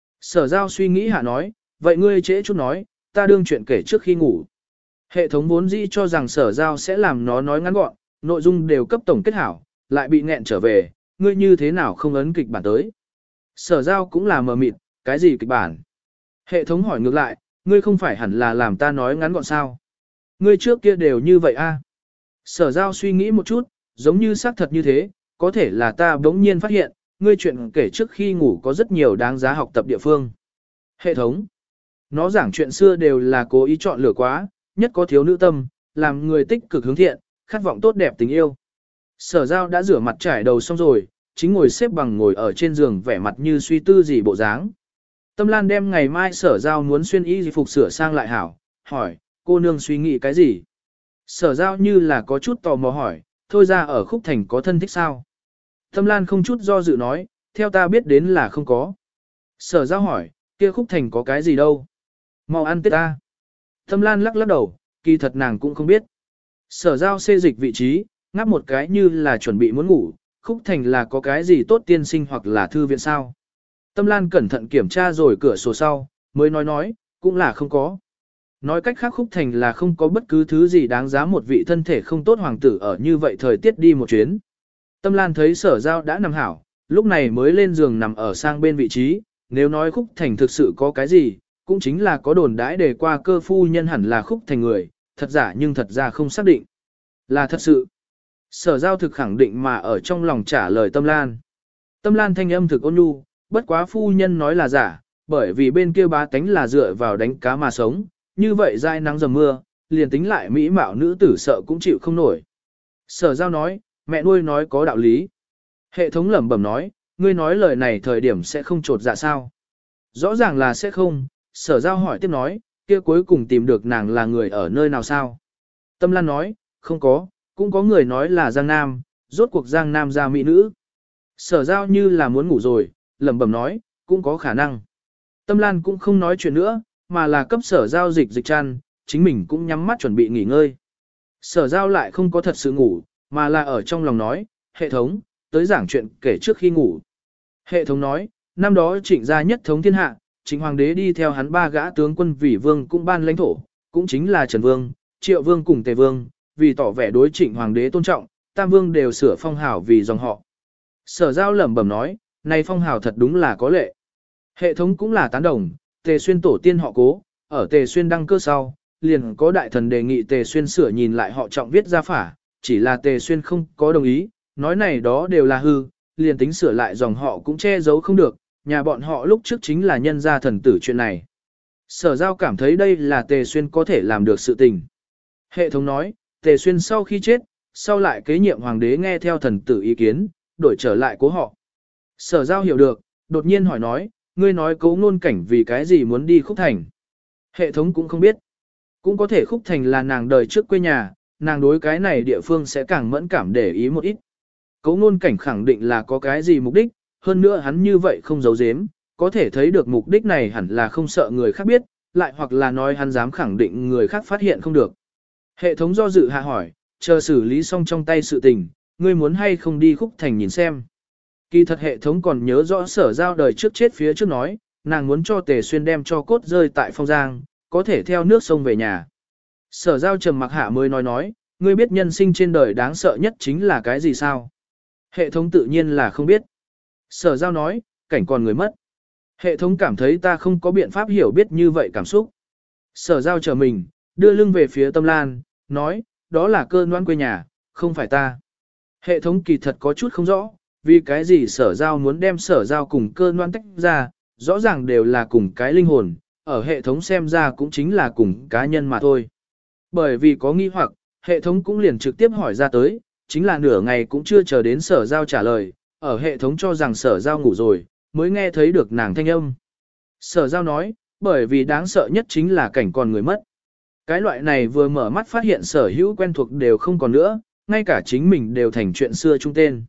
Sở Giao suy nghĩ hạ nói, vậy ngươi trễ chút nói, ta đương chuyện kể trước khi ngủ. Hệ thống vốn dĩ cho rằng Sở Giao sẽ làm nó nói ngắn gọn, nội dung đều cấp tổng kết hảo, lại bị nghẹn trở về, ngươi như thế nào không ấn kịch bản tới. Sở Giao cũng là mờ mịt, cái gì kịch bản? Hệ thống hỏi ngược lại, ngươi không phải hẳn là làm ta nói ngắn gọn sao? Ngươi trước kia đều như vậy a? À? Sở Giao suy nghĩ một chút, giống như xác thật như thế, có thể là ta bỗng nhiên phát hiện, ngươi chuyện kể trước khi ngủ có rất nhiều đáng giá học tập địa phương. Hệ thống. Nó giảng chuyện xưa đều là cố ý chọn lựa quá, nhất có thiếu nữ tâm, làm người tích cực hướng thiện, khát vọng tốt đẹp tình yêu. Sở Giao đã rửa mặt trải đầu xong rồi, chính ngồi xếp bằng ngồi ở trên giường vẻ mặt như suy tư gì bộ dáng. Tâm Lan đem ngày mai Sở Giao muốn xuyên y phục sửa sang lại hảo, hỏi, cô nương suy nghĩ cái gì? Sở Giao như là có chút tò mò hỏi, thôi ra ở Khúc Thành có thân thích sao? Tâm Lan không chút do dự nói, theo ta biết đến là không có. Sở Giao hỏi, kia Khúc Thành có cái gì đâu? Mau ăn tết ta. Tâm Lan lắc lắc đầu, kỳ thật nàng cũng không biết. Sở Giao xê dịch vị trí, ngáp một cái như là chuẩn bị muốn ngủ, Khúc Thành là có cái gì tốt tiên sinh hoặc là thư viện sao? Tâm Lan cẩn thận kiểm tra rồi cửa sổ sau, mới nói nói, cũng là không có. Nói cách khác Khúc Thành là không có bất cứ thứ gì đáng giá một vị thân thể không tốt hoàng tử ở như vậy thời tiết đi một chuyến. Tâm Lan thấy Sở Giao đã nằm hảo, lúc này mới lên giường nằm ở sang bên vị trí, nếu nói Khúc Thành thực sự có cái gì, cũng chính là có đồn đãi đề qua cơ phu nhân hẳn là Khúc Thành người, thật giả nhưng thật ra không xác định. Là thật sự. Sở Giao thực khẳng định mà ở trong lòng trả lời Tâm Lan. Tâm Lan thanh âm thực ôn nhu, bất quá phu nhân nói là giả, bởi vì bên kia bá tánh là dựa vào đánh cá mà sống, như vậy dai nắng dầm mưa, liền tính lại mỹ mạo nữ tử sợ cũng chịu không nổi. Sở Giao nói, mẹ nuôi nói có đạo lý. Hệ thống lẩm bẩm nói, ngươi nói lời này thời điểm sẽ không trột dạ sao? Rõ ràng là sẽ không. Sở Giao hỏi tiếp nói, kia cuối cùng tìm được nàng là người ở nơi nào sao? Tâm Lan nói, không có, cũng có người nói là Giang Nam, rốt cuộc Giang Nam ra mỹ nữ. Sở Giao như là muốn ngủ rồi, lẩm bẩm nói, cũng có khả năng. Tâm Lan cũng không nói chuyện nữa, mà là cấp Sở Giao dịch dịch chăn, chính mình cũng nhắm mắt chuẩn bị nghỉ ngơi. Sở Giao lại không có thật sự ngủ, mà là ở trong lòng nói, hệ thống, tới giảng chuyện kể trước khi ngủ. Hệ thống nói, năm đó Trịnh gia nhất thống thiên hạ, Trịnh hoàng đế đi theo hắn ba gã tướng quân vì vương cũng ban lãnh thổ, cũng chính là Trần Vương, Triệu Vương cùng Tề Vương, vì tỏ vẻ đối Trịnh hoàng đế tôn trọng, Tam Vương đều sửa phong hào vì dòng họ. Sở Giao lẩm bẩm nói, này phong hào thật đúng là có lệ. Hệ thống cũng là tán đồng, Tề Xuyên tổ tiên họ Cố, ở Tề Xuyên đăng cơ sau, liền có đại thần đề nghị Tề Xuyên sửa nhìn lại họ Trọng viết ra phả, chỉ là Tề Xuyên không có đồng ý, nói này đó đều là hư, liền tính sửa lại dòng họ cũng che giấu không được, nhà bọn họ lúc trước chính là nhân gia thần tử chuyện này. Sở Giao cảm thấy đây là Tề Xuyên có thể làm được sự tình. Hệ thống nói, Tề Xuyên sau khi chết, sau lại kế nhiệm hoàng đế nghe theo thần tử ý kiến, đổi trở lại Cố họ. Sở Giao hiểu được, đột nhiên hỏi nói, ngươi nói Cố Ngôn Cảnh vì cái gì muốn đi Khúc Thành. Hệ thống cũng không biết. Cũng có thể Khúc Thành là nàng đời trước quê nhà, nàng đối cái này địa phương sẽ càng mẫn cảm để ý một ít. Cố Ngôn Cảnh khẳng định là có cái gì mục đích, hơn nữa hắn như vậy không giấu giếm, có thể thấy được mục đích này hẳn là không sợ người khác biết, lại hoặc là nói hắn dám khẳng định người khác phát hiện không được. Hệ thống do dự hạ hỏi, chờ xử lý xong trong tay sự tình, ngươi muốn hay không đi Khúc Thành nhìn xem. Kỳ thật hệ thống còn nhớ rõ Sở Giao đời trước chết phía trước nói, nàng muốn cho Tề Xuyên đem cho cốt rơi tại Phong Giang, có thể theo nước sông về nhà. Sở Giao trầm mặc hạ mới nói nói, ngươi biết nhân sinh trên đời đáng sợ nhất chính là cái gì sao? Hệ thống tự nhiên là không biết. Sở Giao nói, cảnh còn người mất. Hệ thống cảm thấy ta không có biện pháp hiểu biết như vậy cảm xúc. Sở Giao chờ mình, đưa lưng về phía Tâm Lan, nói, đó là Cơ Noãn quê nhà, không phải ta. Hệ thống kỳ thật có chút không rõ, vì cái gì sở giao muốn đem sở giao cùng cơ noan tách ra, rõ ràng đều là cùng cái linh hồn, ở hệ thống xem ra cũng chính là cùng cá nhân mà thôi. Bởi vì có nghi hoặc, hệ thống cũng liền trực tiếp hỏi ra tới, chính là nửa ngày cũng chưa chờ đến sở giao trả lời, ở hệ thống cho rằng sở giao ngủ rồi, mới nghe thấy được nàng thanh âm. Sở giao nói, bởi vì đáng sợ nhất chính là cảnh còn người mất. Cái loại này vừa mở mắt phát hiện sở hữu quen thuộc đều không còn nữa, ngay cả chính mình đều thành chuyện xưa chung tên.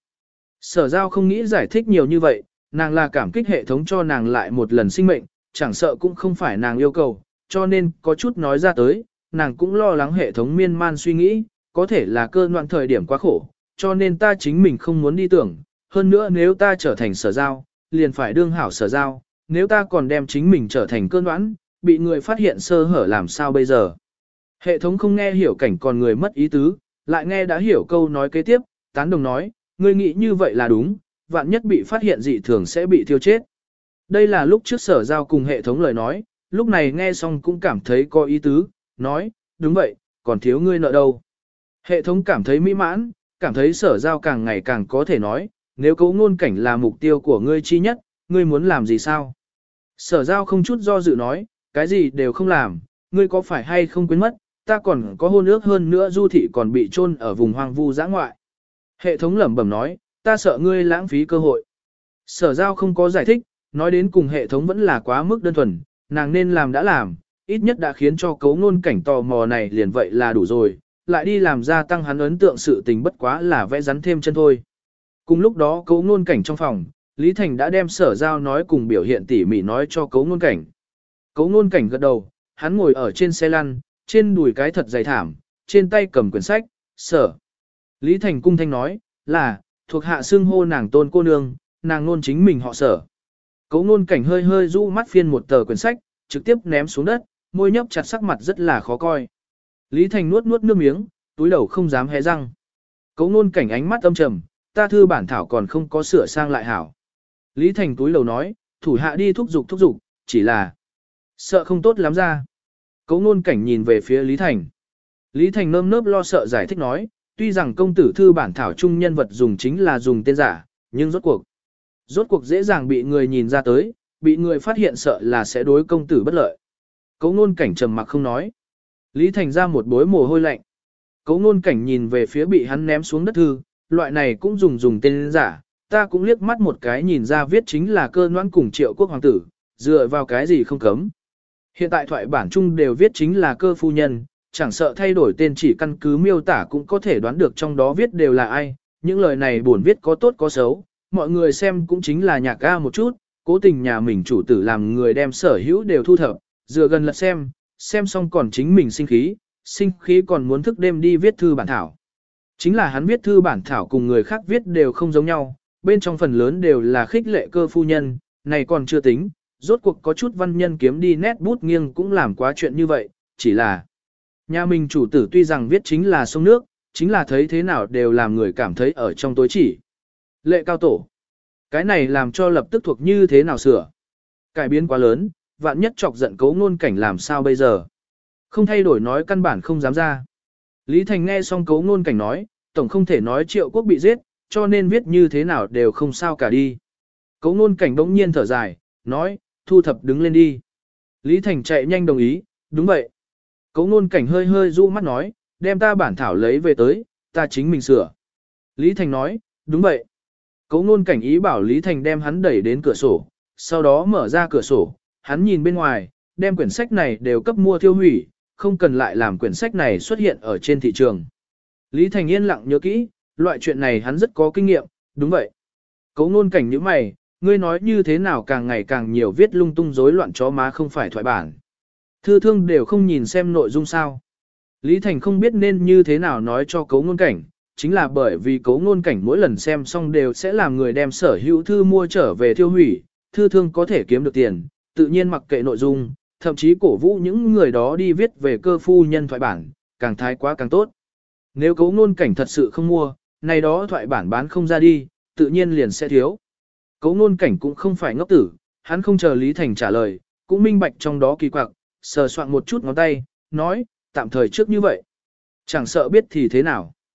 Sở giao không nghĩ giải thích nhiều như vậy, nàng là cảm kích hệ thống cho nàng lại một lần sinh mệnh, chẳng sợ cũng không phải nàng yêu cầu, cho nên có chút nói ra tới, nàng cũng lo lắng hệ thống miên man suy nghĩ, có thể là cơ noạn thời điểm quá khổ, cho nên ta chính mình không muốn đi tưởng, hơn nữa nếu ta trở thành sở giao, liền phải đương hảo sở giao, nếu ta còn đem chính mình trở thành cơ noãn, bị người phát hiện sơ hở làm sao bây giờ. Hệ thống không nghe hiểu cảnh còn người mất ý tứ, lại nghe đã hiểu câu nói kế tiếp, tán đồng nói, ngươi nghĩ như vậy là đúng, vạn nhất bị phát hiện dị thường sẽ bị thiêu chết. Đây là lúc trước sở giao cùng hệ thống lời nói, lúc này nghe xong cũng cảm thấy có ý tứ, nói, đúng vậy, còn thiếu ngươi nợ đâu. Hệ thống cảm thấy mỹ mãn, cảm thấy sở giao càng ngày càng có thể nói, nếu cấu ngôn cảnh là mục tiêu của ngươi chi nhất, ngươi muốn làm gì sao? Sở giao không chút do dự nói, cái gì đều không làm, ngươi có phải hay không quên mất, ta còn có hôn ước hơn nữa du thị còn bị chôn ở vùng hoang vu dã ngoại. Hệ thống lẩm bẩm nói, ta sợ ngươi lãng phí cơ hội. Sở giao không có giải thích, nói đến cùng hệ thống vẫn là quá mức đơn thuần, nàng nên làm đã làm, ít nhất đã khiến cho cấu ngôn cảnh tò mò này liền vậy là đủ rồi, lại đi làm ra tăng hắn ấn tượng sự tình bất quá là vẽ rắn thêm chân thôi. Cùng lúc đó cấu ngôn cảnh trong phòng, Lý Thành đã đem sở giao nói cùng biểu hiện tỉ mỉ nói cho cấu ngôn cảnh. Cấu ngôn cảnh gật đầu, hắn ngồi ở trên xe lăn, trên đùi cái thật dày thảm, trên tay cầm quyển sách, sở. Lý Thành cung thanh nói, là, thuộc hạ xưng hô nàng tôn cô nương, nàng nôn chính mình họ sở. Cấu ngôn cảnh hơi hơi rũ mắt phiên một tờ quyển sách, trực tiếp ném xuống đất, môi nhấp chặt sắc mặt rất là khó coi. Lý Thành nuốt nuốt nước miếng, túi đầu không dám hé răng. Cấu ngôn cảnh ánh mắt âm trầm, ta thư bản thảo còn không có sửa sang lại hảo. Lý Thành túi đầu nói, thủ hạ đi thúc giục thúc giục, chỉ là sợ không tốt lắm ra. Cấu ngôn cảnh nhìn về phía Lý Thành. Lý Thành nơm nớp lo sợ giải thích nói, tuy rằng công tử thư bản thảo chung nhân vật dùng chính là dùng tên giả, nhưng rốt cuộc. Rốt cuộc dễ dàng bị người nhìn ra tới, bị người phát hiện sợ là sẽ đối công tử bất lợi. Cấu ngôn cảnh trầm mặc không nói. Lý Thành ra một bối mồ hôi lạnh. Cấu ngôn cảnh nhìn về phía bị hắn ném xuống đất thư, loại này cũng dùng dùng tên giả, ta cũng liếc mắt một cái nhìn ra viết chính là cơ noãn cùng triệu quốc hoàng tử, dựa vào cái gì không cấm. Hiện tại thoại bản chung đều viết chính là cơ phu nhân, chẳng sợ thay đổi tên chỉ căn cứ miêu tả cũng có thể đoán được trong đó viết đều là ai, những lời này buồn viết có tốt có xấu, mọi người xem cũng chính là nhạc ga một chút, cố tình nhà mình chủ tử làm người đem sở hữu đều thu thập, dựa gần lật xem, xem xong còn chính mình sinh khí, sinh khí còn muốn thức đêm đi viết thư bản thảo. Chính là hắn viết thư bản thảo cùng người khác viết đều không giống nhau, bên trong phần lớn đều là khích lệ cơ phu nhân, này còn chưa tính, rốt cuộc có chút văn nhân kiếm đi nét bút nghiêng cũng làm quá chuyện như vậy, chỉ là nhà mình chủ tử tuy rằng viết chính là sông nước, chính là thấy thế nào đều làm người cảm thấy ở trong tối chỉ. Lệ cao tổ. Cái này làm cho lập tức thuộc như thế nào sửa. Cải biến quá lớn, vạn nhất chọc giận cấu ngôn cảnh làm sao bây giờ. Không thay đổi nói căn bản không dám ra. Lý Thành nghe xong cấu ngôn cảnh nói, tổng không thể nói triệu quốc bị giết, cho nên viết như thế nào đều không sao cả đi. Cấu ngôn cảnh bỗng nhiên thở dài, nói, thu thập đứng lên đi. Lý Thành chạy nhanh đồng ý, đúng vậy. Cấu ngôn cảnh hơi hơi du mắt nói, đem ta bản thảo lấy về tới, ta chính mình sửa. Lý Thành nói, đúng vậy. Cấu ngôn cảnh ý bảo Lý Thành đem hắn đẩy đến cửa sổ, sau đó mở ra cửa sổ, hắn nhìn bên ngoài, đem quyển sách này đều cấp mua thiêu hủy, không cần lại làm quyển sách này xuất hiện ở trên thị trường. Lý Thành yên lặng nhớ kỹ, loại chuyện này hắn rất có kinh nghiệm, đúng vậy. Cấu ngôn cảnh như mày, ngươi nói như thế nào càng ngày càng nhiều viết lung tung rối loạn chó má không phải thoại bản. Thư thương đều không nhìn xem nội dung sao. Lý Thành không biết nên như thế nào nói cho cấu ngôn cảnh, chính là bởi vì cấu ngôn cảnh mỗi lần xem xong đều sẽ làm người đem sở hữu thư mua trở về tiêu hủy, thư thương có thể kiếm được tiền, tự nhiên mặc kệ nội dung, thậm chí cổ vũ những người đó đi viết về cơ phu nhân thoại bản, càng thái quá càng tốt. Nếu cấu ngôn cảnh thật sự không mua, này đó thoại bản bán không ra đi, tự nhiên liền sẽ thiếu. Cấu ngôn cảnh cũng không phải ngốc tử, hắn không chờ Lý Thành trả lời, cũng minh bạch trong đó kỳ quặc, sờ soạn một chút ngón tay, nói, tạm thời trước như vậy. Chẳng sợ biết thì thế nào.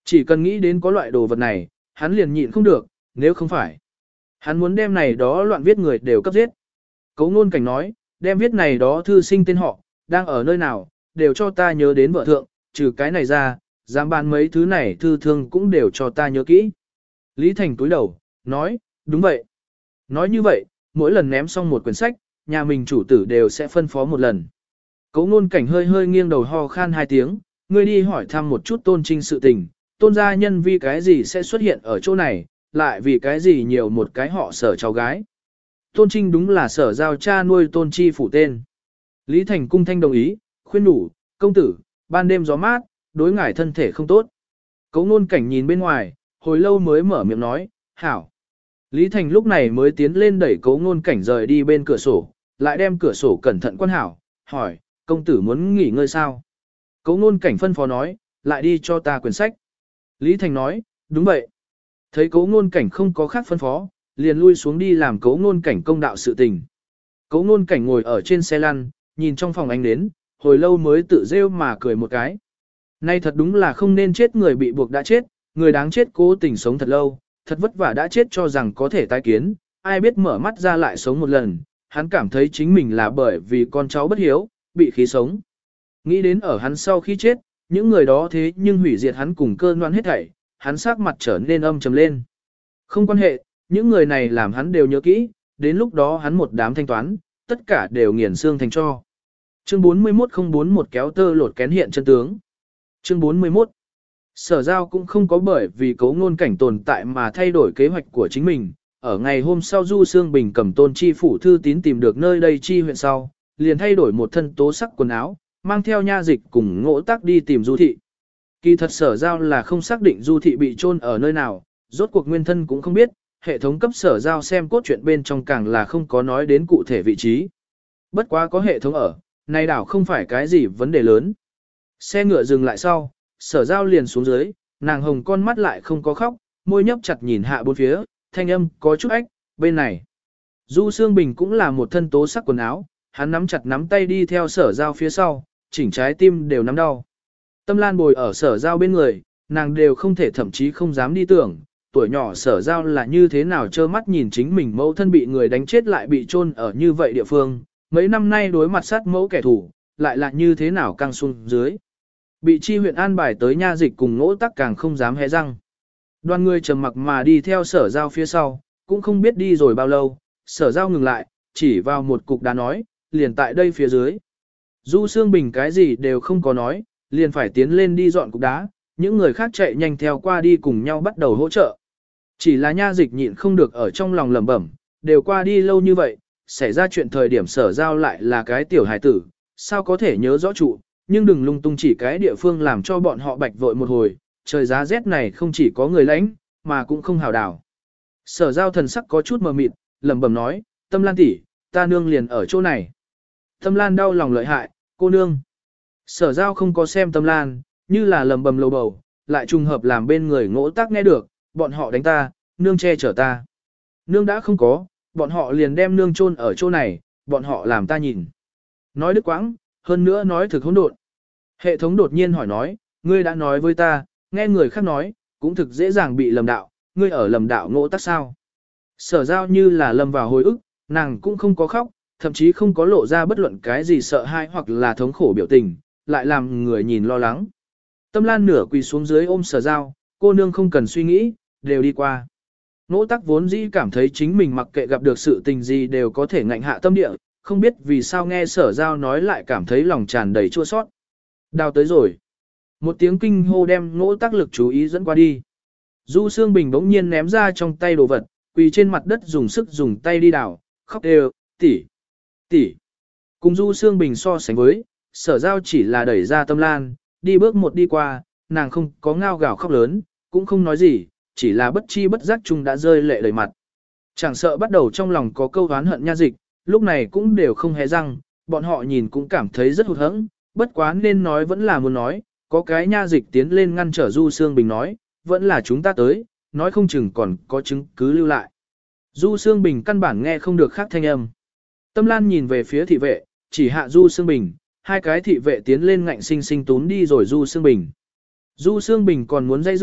Chỉ cần nghĩ đến có loại đồ vật này, hắn liền nhịn không được, nếu không phải. Hắn muốn đem này đó loạn viết người đều cấp giết. Cấu ngôn cảnh nói, đem viết này đó thư sinh tên họ, đang ở nơi nào, đều cho ta nhớ đến vợ thượng, trừ cái này ra, dám bán mấy thứ này thư thương cũng đều cho ta nhớ kỹ. Lý Thành túi đầu, nói, đúng vậy. Nói như vậy, mỗi lần ném xong một quyển sách, nhà mình chủ tử đều sẽ phân phó một lần. Cấu ngôn cảnh hơi hơi nghiêng đầu ho khan hai tiếng, ngươi đi hỏi thăm một chút tôn trinh sự tình, tôn gia nhân vì cái gì sẽ xuất hiện ở chỗ này, lại vì cái gì nhiều một cái họ sở cháu gái. Tôn trinh đúng là sở giao cha nuôi tôn chi phủ tên. Lý Thành cung thanh đồng ý, khuyên đủ, công tử, ban đêm gió mát, đối ngải thân thể không tốt. Cấu ngôn cảnh nhìn bên ngoài, hồi lâu mới mở miệng nói, hảo. Lý Thành lúc này mới tiến lên đẩy cấu ngôn cảnh rời đi bên cửa sổ, lại đem cửa sổ cẩn thận quan hảo, hỏi, công tử muốn nghỉ ngơi sao? Cấu ngôn cảnh phân phó nói, lại đi cho ta quyển sách. Lý Thành nói, đúng vậy. Thấy cấu ngôn cảnh không có khác phân phó, liền lui xuống đi làm cấu ngôn cảnh công đạo sự tình. Cấu ngôn cảnh ngồi ở trên xe lăn, nhìn trong phòng ánh đến, hồi lâu mới tự rêu mà cười một cái. Nay thật đúng là không nên chết, người bị buộc đã chết, người đáng chết cố tình sống thật lâu, thật vất vả đã chết cho rằng có thể tái kiến, ai biết mở mắt ra lại sống một lần, hắn cảm thấy chính mình là bởi vì con cháu bất hiếu, bị khí sống. Nghĩ đến ở hắn sau khi chết, những người đó thế nhưng hủy diệt hắn cùng cơn loạn hết thảy, hắn sắc mặt trở nên âm trầm lên. Không quan hệ, những người này làm hắn đều nhớ kỹ, đến lúc đó hắn một đám thanh toán, tất cả đều nghiền xương thành cho. Chương bốn mươi mốt không bốn một kéo tơ lột kén hiện chân tướng. Chương bốn mươi mốt Sở giao cũng không có bởi vì cấu ngôn cảnh tồn tại mà thay đổi kế hoạch của chính mình. Ở ngày hôm sau Du Sương Bình cầm tôn chi phủ thư tín tìm được nơi đây chi huyện sau, liền thay đổi một thân tố sắc quần áo, mang theo nha dịch cùng ngỗ tác đi tìm Du Thị. Kỳ thật sở giao là không xác định Du Thị bị chôn ở nơi nào, rốt cuộc nguyên thân cũng không biết, hệ thống cấp sở giao xem cốt truyện bên trong càng là không có nói đến cụ thể vị trí. Bất quá có hệ thống ở, này đảo không phải cái gì vấn đề lớn. Xe ngựa dừng lại sau, sở giao liền xuống dưới, nàng hồng con mắt lại không có khóc, môi nhấp chặt nhìn hạ bốn phía, thanh âm có chút ách, bên này. Du Sương Bình cũng là một thân tố sắc quần áo, hắn nắm chặt nắm tay đi theo sở giao phía sau, chỉnh trái tim đều nắm đau. Tâm Lan bồi ở sở giao bên người, nàng đều không thể thậm chí không dám đi tưởng, tuổi nhỏ sở giao là như thế nào trơ mắt nhìn chính mình mẫu thân bị người đánh chết lại bị chôn ở như vậy địa phương, mấy năm nay đối mặt sát mẫu kẻ thù, lại là như thế nào căng xuống dưới. Bị chi huyện an bài tới nha dịch cùng ngỗ tắc càng không dám hé răng. Đoàn người trầm mặc mà đi theo sở giao phía sau, cũng không biết đi rồi bao lâu, sở giao ngừng lại, chỉ vào một cục đá nói, liền tại đây phía dưới. Du Sương Bình cái gì đều không có nói, liền phải tiến lên đi dọn cục đá, những người khác chạy nhanh theo qua đi cùng nhau bắt đầu hỗ trợ. Chỉ là nha dịch nhịn không được ở trong lòng lẩm bẩm, đều qua đi lâu như vậy, xảy ra chuyện thời điểm sở giao lại là cái tiểu hài tử, sao có thể nhớ rõ trụ, nhưng đừng lung tung chỉ cái địa phương làm cho bọn họ bạch vội một hồi, trời giá rét này không chỉ có người lãnh, mà cũng không hào đảo. Sở giao thần sắc có chút mờ mịt, lẩm bẩm nói, Tâm Lan tỷ, ta nương liền ở chỗ này. Tâm Lan đau lòng lợi hại, cô nương. Sở giao không có xem Tâm Lan, như là lẩm bẩm lầu bầu, lại trùng hợp làm bên người ngỗ tác nghe được, bọn họ đánh ta, nương che chở ta. Nương đã không có, bọn họ liền đem nương chôn ở chỗ này, bọn họ làm ta nhìn. Nói đứt quãng, hơn nữa nói thực hỗn độn. Hệ thống đột nhiên hỏi nói, ngươi đã nói với ta, nghe người khác nói, cũng thực dễ dàng bị lầm đạo, ngươi ở lầm đạo ngỗ tắc sao. Sở giao như là lầm vào hồi ức, nàng cũng không có khóc, thậm chí không có lộ ra bất luận cái gì sợ hãi hoặc là thống khổ biểu tình, lại làm người nhìn lo lắng. Tâm Lan nửa quỳ xuống dưới ôm sở giao, cô nương không cần suy nghĩ, đều đi qua. Ngỗ tắc vốn dĩ cảm thấy chính mình mặc kệ gặp được sự tình gì đều có thể ngạnh hạ tâm địa, không biết vì sao nghe sở giao nói lại cảm thấy lòng tràn đầy chua sót. Đào tới rồi. Một tiếng kinh hô đem ngỗ tắc lực chú ý dẫn qua đi. Du Sương Bình bỗng nhiên ném ra trong tay đồ vật, quỳ trên mặt đất dùng sức dùng tay đi đào, khóc đều, tỷ, tỷ. Cùng Du Sương Bình so sánh với, sở giao chỉ là đẩy ra Tâm Lan, đi bước một đi qua, nàng không có ngao gào khóc lớn, cũng không nói gì, chỉ là bất chi bất giác chung đã rơi lệ đầy mặt. Chẳng sợ bắt đầu trong lòng có câu oán hận nha dịch, lúc này cũng đều không hé răng, bọn họ nhìn cũng cảm thấy rất hụt hẫng, bất quá nên nói vẫn là muốn nói, có cái nha dịch tiến lên ngăn trở Du Sương Bình nói, vẫn là chúng ta tới, nói không chừng còn có chứng cứ lưu lại. Du Sương Bình căn bản nghe không được khác thanh âm. Tâm Lan nhìn về phía thị vệ, chỉ hạ Du Sương Bình, hai cái thị vệ tiến lên ngạnh sinh sinh tún đi rồi Du Sương Bình. Du Sương Bình còn muốn dây rủa,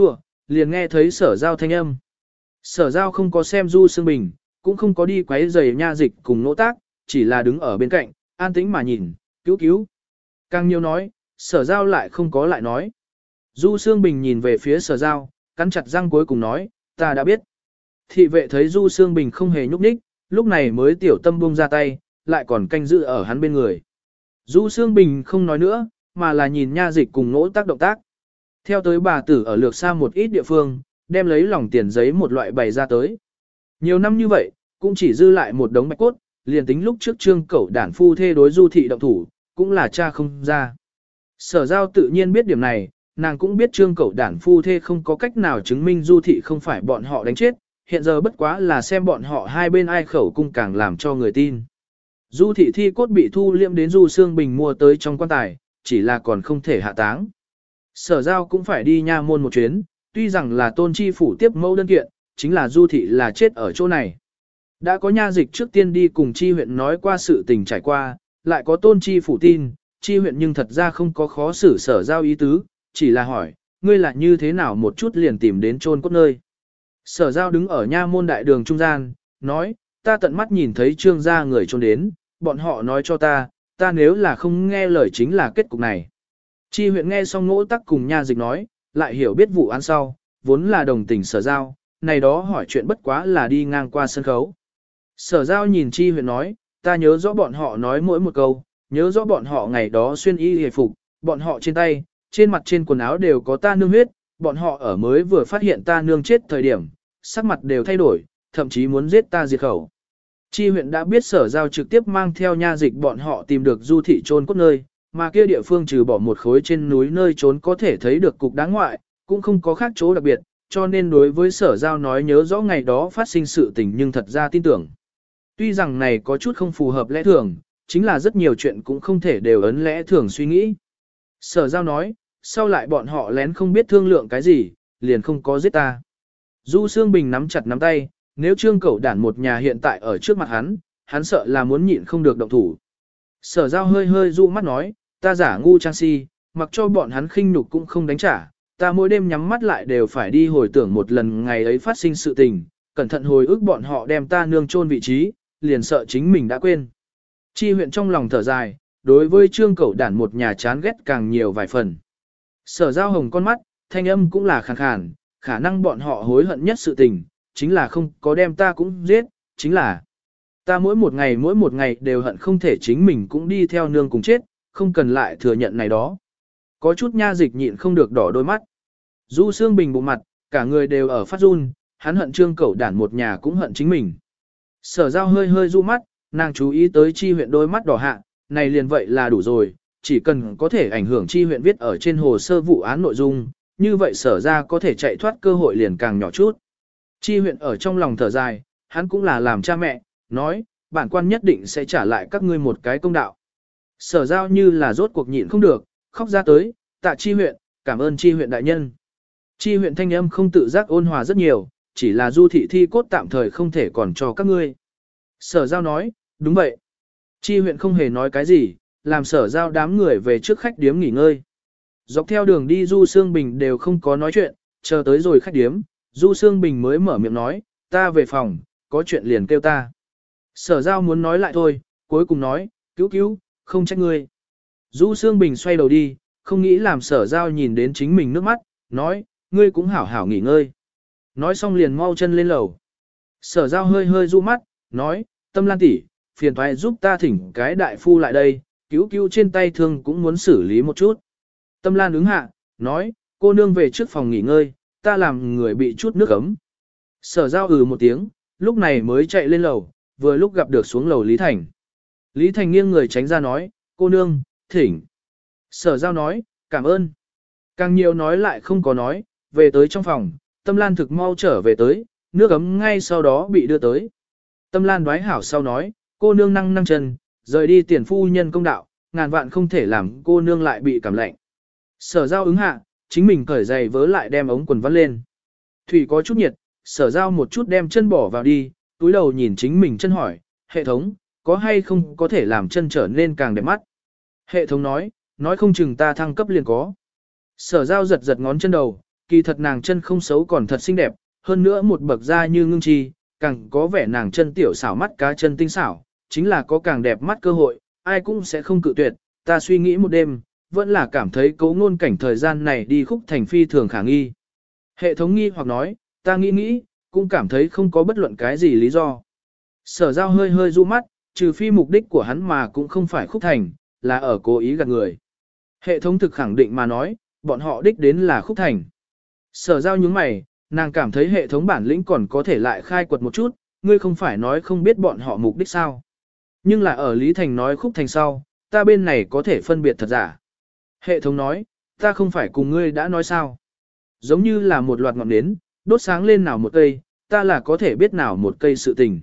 liền nghe thấy sở giao thanh âm. Sở giao không có xem Du Sương Bình, cũng không có đi quấy giày nha dịch cùng nỗ tác, chỉ là đứng ở bên cạnh, an tĩnh mà nhìn, cứu cứu. Càng nhiều nói, sở giao lại không có lại nói. Du Sương Bình nhìn về phía sở giao, cắn chặt răng cuối cùng nói, ta đã biết. Thị vệ thấy Du Sương Bình không hề nhúc nhích, lúc này mới tiểu tâm buông ra tay, lại còn canh giữ ở hắn bên người. Du Sương Bình không nói nữa, mà là nhìn nha dịch cùng nỗ tác động tác. Theo tới bà tử ở lược xa một ít địa phương, đem lấy lòng tiền giấy một loại bày ra tới. Nhiều năm như vậy, cũng chỉ dư lại một đống bạch cốt, liền tính lúc trước trương cẩu đản phu thê đối Du thị động thủ, cũng là cha không ra. Sở giao tự nhiên biết điểm này, nàng cũng biết trương cẩu đản phu thê không có cách nào chứng minh Du thị không phải bọn họ đánh chết, hiện giờ bất quá là xem bọn họ hai bên ai khẩu cung càng làm cho người tin. Du thị thi cốt bị thu liệm đến Du Sương Bình mua tới trong quan tài, chỉ là còn không thể hạ táng. Sở giao cũng phải đi nha môn một chuyến, tuy rằng là tôn chi phủ tiếp mẫu đơn kiện, chính là Du thị là chết ở chỗ này. Đã có nha dịch trước tiên đi cùng chi huyện nói qua sự tình trải qua, lại có tôn chi phủ tin, chi huyện nhưng thật ra không có khó xử sở giao ý tứ, chỉ là hỏi, ngươi là như thế nào một chút liền tìm đến chôn cốt nơi. Sở giao đứng ở nha môn đại đường trung gian, nói, ta tận mắt nhìn thấy trương gia người trốn đến, bọn họ nói cho ta, ta nếu là không nghe lời chính là kết cục này. Chi huyện nghe xong ngỗ tắc cùng nha dịch nói, lại hiểu biết vụ án sau, vốn là đồng tình sở giao, này đó hỏi chuyện bất quá là đi ngang qua sân khấu. Sở giao nhìn chi huyện nói, ta nhớ rõ bọn họ nói mỗi một câu, nhớ rõ bọn họ ngày đó xuyên y hề phục, bọn họ trên tay, trên mặt trên quần áo đều có ta nương huyết, bọn họ ở mới vừa phát hiện ta nương chết thời điểm, sắc mặt đều thay đổi, thậm chí muốn giết ta diệt khẩu. Chi huyện đã biết sở giao trực tiếp mang theo nha dịch bọn họ tìm được Du thị trôn cốt nơi, mà kia địa phương trừ bỏ một khối trên núi nơi trốn có thể thấy được cục đáng ngoại, cũng không có khác chỗ đặc biệt, cho nên đối với sở giao nói nhớ rõ ngày đó phát sinh sự tình nhưng thật ra tin tưởng. Tuy rằng này có chút không phù hợp lẽ thường, chính là rất nhiều chuyện cũng không thể đều ấn lẽ thường suy nghĩ. Sở giao nói, sau lại bọn họ lén không biết thương lượng cái gì, liền không có giết ta. Du Sương Bình nắm chặt nắm tay, nếu trương cẩu đản một nhà hiện tại ở trước mặt hắn, hắn sợ là muốn nhịn không được động thủ. Sở giao hơi hơi dụ mắt nói, ta giả ngu trang si, mặc cho bọn hắn khinh nhục cũng không đánh trả, ta mỗi đêm nhắm mắt lại đều phải đi hồi tưởng một lần ngày ấy phát sinh sự tình, cẩn thận hồi ức bọn họ đem ta nương chôn vị trí, liền sợ chính mình đã quên. Chi huyện trong lòng thở dài, đối với trương cẩu đản một nhà chán ghét càng nhiều vài phần. Sở giao hồng con mắt, thanh âm cũng là khàn khàn, khả năng bọn họ hối hận nhất sự tình, chính là không có đem ta cũng giết, chính là ta mỗi một ngày mỗi một ngày đều hận không thể chính mình cũng đi theo nương cùng chết, không cần lại thừa nhận này đó. Có chút nha dịch nhịn không được đỏ đôi mắt. Du Sương Bình bụng mặt, cả người đều ở phát run, hắn hận trương cẩu đản một nhà cũng hận chính mình. Sở giao hơi hơi du mắt, nàng chú ý tới chi huyện đôi mắt đỏ hạ, này liền vậy là đủ rồi, chỉ cần có thể ảnh hưởng chi huyện viết ở trên hồ sơ vụ án nội dung, như vậy sở ra có thể chạy thoát cơ hội liền càng nhỏ chút. Chi huyện ở trong lòng thở dài, hắn cũng là làm cha mẹ, nói, bản quan nhất định sẽ trả lại các ngươi một cái công đạo. Sở giao như là rốt cuộc nhịn không được, khóc ra tới, tạ chi huyện, cảm ơn chi huyện đại nhân. Chi huyện thanh âm không tự giác ôn hòa rất nhiều, chỉ là Du thị thi cốt tạm thời không thể còn cho các ngươi. Sở giao nói, đúng vậy. Chi huyện không hề nói cái gì, làm sở giao đám người về trước khách điếm nghỉ ngơi. Dọc theo đường đi Du Sương Bình đều không có nói chuyện, chờ tới rồi khách điếm, Du Sương Bình mới mở miệng nói, ta về phòng, có chuyện liền kêu ta. Sở giao muốn nói lại thôi, cuối cùng nói, cứu cứu, không trách ngươi. Du Sương Bình xoay đầu đi, không nghĩ làm sở giao nhìn đến chính mình nước mắt, nói, ngươi cũng hảo hảo nghỉ ngơi. Nói xong liền mau chân lên lầu. Sở giao hơi hơi du mắt, nói, Tâm Lan tỷ, phiền thoại giúp ta thỉnh cái đại phu lại đây, cứu cứu trên tay thương cũng muốn xử lý một chút. Tâm Lan ứng hạ, nói, cô nương về trước phòng nghỉ ngơi, ta làm người bị chút nước ấm. Sở giao ừ một tiếng, lúc này mới chạy lên lầu, vừa lúc gặp được xuống lầu Lý Thành. Lý Thành nghiêng người tránh ra nói, cô nương, thỉnh. Sở giao nói, cảm ơn. Càng nhiều nói lại không có nói, về tới trong phòng, Tâm Lan thực mau trở về tới, nước ấm ngay sau đó bị đưa tới. Tâm Lan đoái hảo sau nói, cô nương năng năng chân, rời đi tiền phu nhân công đạo, ngàn vạn không thể làm cô nương lại bị cảm lạnh. Sở giao ứng hạ, chính mình cởi giày vớ lại đem ống quần vắt lên. Thủy có chút nhiệt, sở giao một chút đem chân bỏ vào đi, túi đầu nhìn chính mình chân hỏi, hệ thống, có hay không có thể làm chân trở nên càng đẹp mắt. Hệ thống nói, nói không chừng ta thăng cấp liền có. Sở giao giật giật ngón chân đầu, kỳ thật nàng chân không xấu còn thật xinh đẹp, hơn nữa một bậc da như ngưng chi, càng có vẻ nàng chân tiểu xảo mắt cá chân tinh xảo, chính là có càng đẹp mắt cơ hội, ai cũng sẽ không cự tuyệt, ta suy nghĩ một đêm, vẫn là cảm thấy Cố Ngôn Cảnh thời gian này đi Khúc Thành phi thường khả nghi. Hệ thống nghi hoặc nói, ta nghĩ nghĩ, cũng cảm thấy không có bất luận cái gì lý do. Sở Giao hơi hơi du mắt, trừ phi mục đích của hắn mà cũng không phải Khúc Thành, là ở cố ý gạt người. Hệ thống thực khẳng định mà nói, bọn họ đích đến là Khúc Thành. Sở Giao nhướng mày, nàng cảm thấy hệ thống bản lĩnh còn có thể lại khai quật một chút, ngươi không phải nói không biết bọn họ mục đích sao. Nhưng là ở Lý Thành nói Khúc Thành sau, ta bên này có thể phân biệt thật giả. Hệ thống nói, ta không phải cùng ngươi đã nói sao. Giống như là một loạt ngọn nến, đốt sáng lên nào một cây, ta là có thể biết nào một cây sự tình.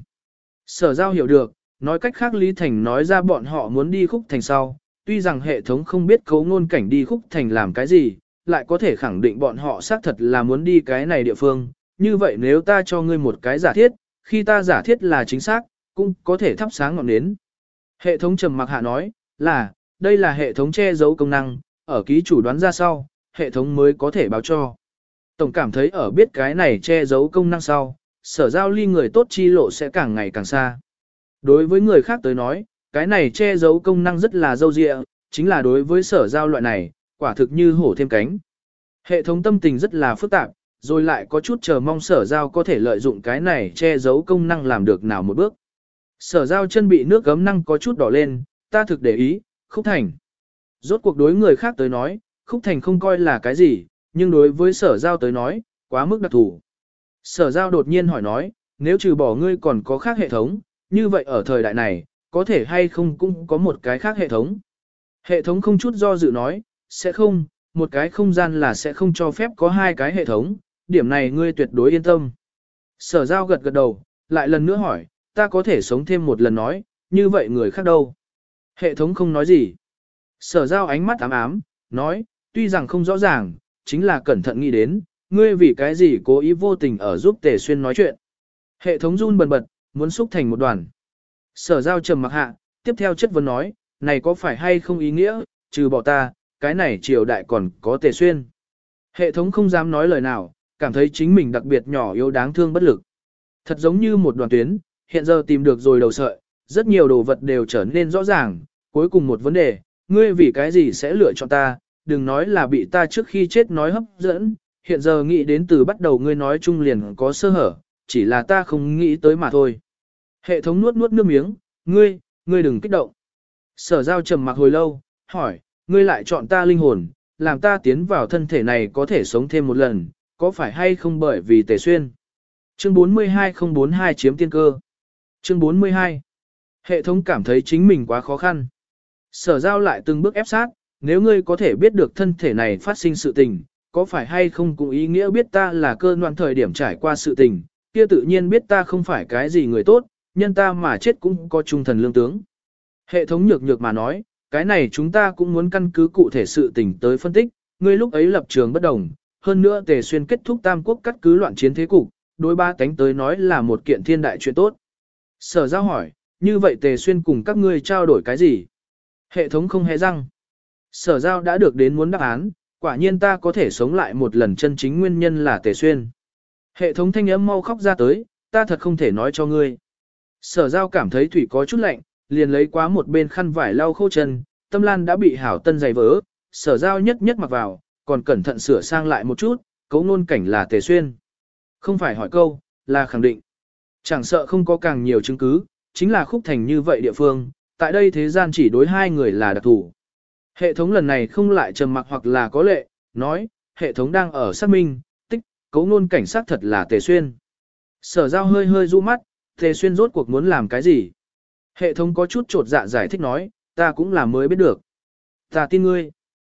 Sở Giao hiểu được, nói cách khác Lý Thành nói ra bọn họ muốn đi Khúc Thành sau, tuy rằng hệ thống không biết Cố Ngôn Cảnh đi Khúc Thành làm cái gì, lại có thể khẳng định bọn họ xác thật là muốn đi cái này địa phương. Như vậy nếu ta cho ngươi một cái giả thiết, khi ta giả thiết là chính xác, cũng có thể thắp sáng ngọn nến. Hệ thống trầm mặc hạ nói, là, đây là hệ thống che giấu công năng, ở ký chủ đoán ra sau, hệ thống mới có thể báo cho. Tổng cảm thấy ở biết cái này che giấu công năng sau, Sở Giao ly người tốt chi lộ sẽ càng ngày càng xa. Đối với người khác tới nói, cái này che giấu công năng rất là dâu dịa, chính là đối với Sở Giao loại này, quả thực như hổ thêm cánh. Hệ thống tâm tình rất là phức tạp, rồi lại có chút chờ mong Sở Giao có thể lợi dụng cái này che giấu công năng làm được nào một bước. Sở Giao chân bị nước gấm năng có chút đỏ lên, ta thực để ý, Khúc Thành. Rốt cuộc đối người khác tới nói, Khúc Thành không coi là cái gì, nhưng đối với Sở Giao tới nói, quá mức đặc thù. Sở Giao đột nhiên hỏi nói, nếu trừ bỏ ngươi còn có khác hệ thống, như vậy ở thời đại này, có thể hay không cũng có một cái khác hệ thống. Hệ thống không chút do dự nói, sẽ không, một cái không gian là sẽ không cho phép có hai cái hệ thống, điểm này ngươi tuyệt đối yên tâm. Sở Giao gật gật đầu, lại lần nữa hỏi, ta có thể sống thêm một lần nói, như vậy người khác đâu? Hệ thống không nói gì. Sở Giao ánh mắt ám ám, nói, tuy rằng không rõ ràng, chính là cẩn thận nghĩ đến, ngươi vì cái gì cố ý vô tình ở giúp Tề Xuyên nói chuyện. Hệ thống run bần bật, muốn xúc thành một đoàn. Sở Giao trầm mặc hạ, tiếp theo chất vấn nói, này có phải hay không ý nghĩa, trừ bỏ ta, cái này triều đại còn có Tề Xuyên. Hệ thống không dám nói lời nào, cảm thấy chính mình đặc biệt nhỏ yếu đáng thương bất lực. Thật giống như một đoàn tuyến, hiện giờ tìm được rồi đầu sợi, rất nhiều đồ vật đều trở nên rõ ràng, cuối cùng một vấn đề, ngươi vì cái gì sẽ lựa chọn ta, đừng nói là bị ta trước khi chết nói hấp dẫn, hiện giờ nghĩ đến từ bắt đầu ngươi nói chung liền có sơ hở, chỉ là ta không nghĩ tới mà thôi. Hệ thống nuốt nuốt nước miếng, ngươi, ngươi đừng kích động. Sở Giao trầm mặc hồi lâu, hỏi, ngươi lại chọn ta linh hồn, làm ta tiến vào thân thể này có thể sống thêm một lần, có phải hay không bởi vì Tề Xuyên? Chương bốn mươi hai không bốn hai chiếm tiên cơ. Chương bốn mươi hai. Hệ thống cảm thấy chính mình quá khó khăn. Sở Giao lại từng bước ép sát, nếu ngươi có thể biết được thân thể này phát sinh sự tình, có phải hay không cũng ý nghĩa biết ta là cơ noan thời điểm trải qua sự tình, kia tự nhiên biết ta không phải cái gì người tốt, nhân ta mà chết cũng có trung thần lương tướng. Hệ thống nhược nhược mà nói, cái này chúng ta cũng muốn căn cứ cụ thể sự tình tới phân tích, ngươi lúc ấy lập trường bất đồng, hơn nữa Tề Xuyên kết thúc tam quốc cắt cứ loạn chiến thế cục, đối ba cánh tới nói là một kiện thiên đại chuyện tốt. Sở Giao hỏi, như vậy Tề Xuyên cùng các ngươi trao đổi cái gì? Hệ thống không hề răng. Sở Giao đã được đến muốn đáp án, quả nhiên ta có thể sống lại một lần chân chính nguyên nhân là Tề Xuyên. Hệ thống thanh âm mau khóc ra tới, ta thật không thể nói cho ngươi. Sở Giao cảm thấy thủy có chút lạnh, liền lấy quá một bên khăn vải lau khô chân, tâm lan đã bị hảo tân giày vỡ, Sở Giao nhất nhất mặc vào, còn cẩn thận sửa sang lại một chút, Cố Ngôn Cảnh là Tề Xuyên. Không phải hỏi câu, là khẳng định. Chẳng sợ không có càng nhiều chứng cứ, chính là Khúc Thành như vậy địa phương, tại đây thế gian chỉ đối hai người là đặc thủ. Hệ thống lần này không lại trầm mặc hoặc là có lệ, nói, hệ thống đang ở xác minh, tích, Cố Ngôn Cảnh xác thật là Tề Xuyên. Sở Giao hơi hơi du mắt, Tề Xuyên rốt cuộc muốn làm cái gì? Hệ thống có chút trột dạ giải thích nói, ta cũng là mới biết được. Ta tin ngươi.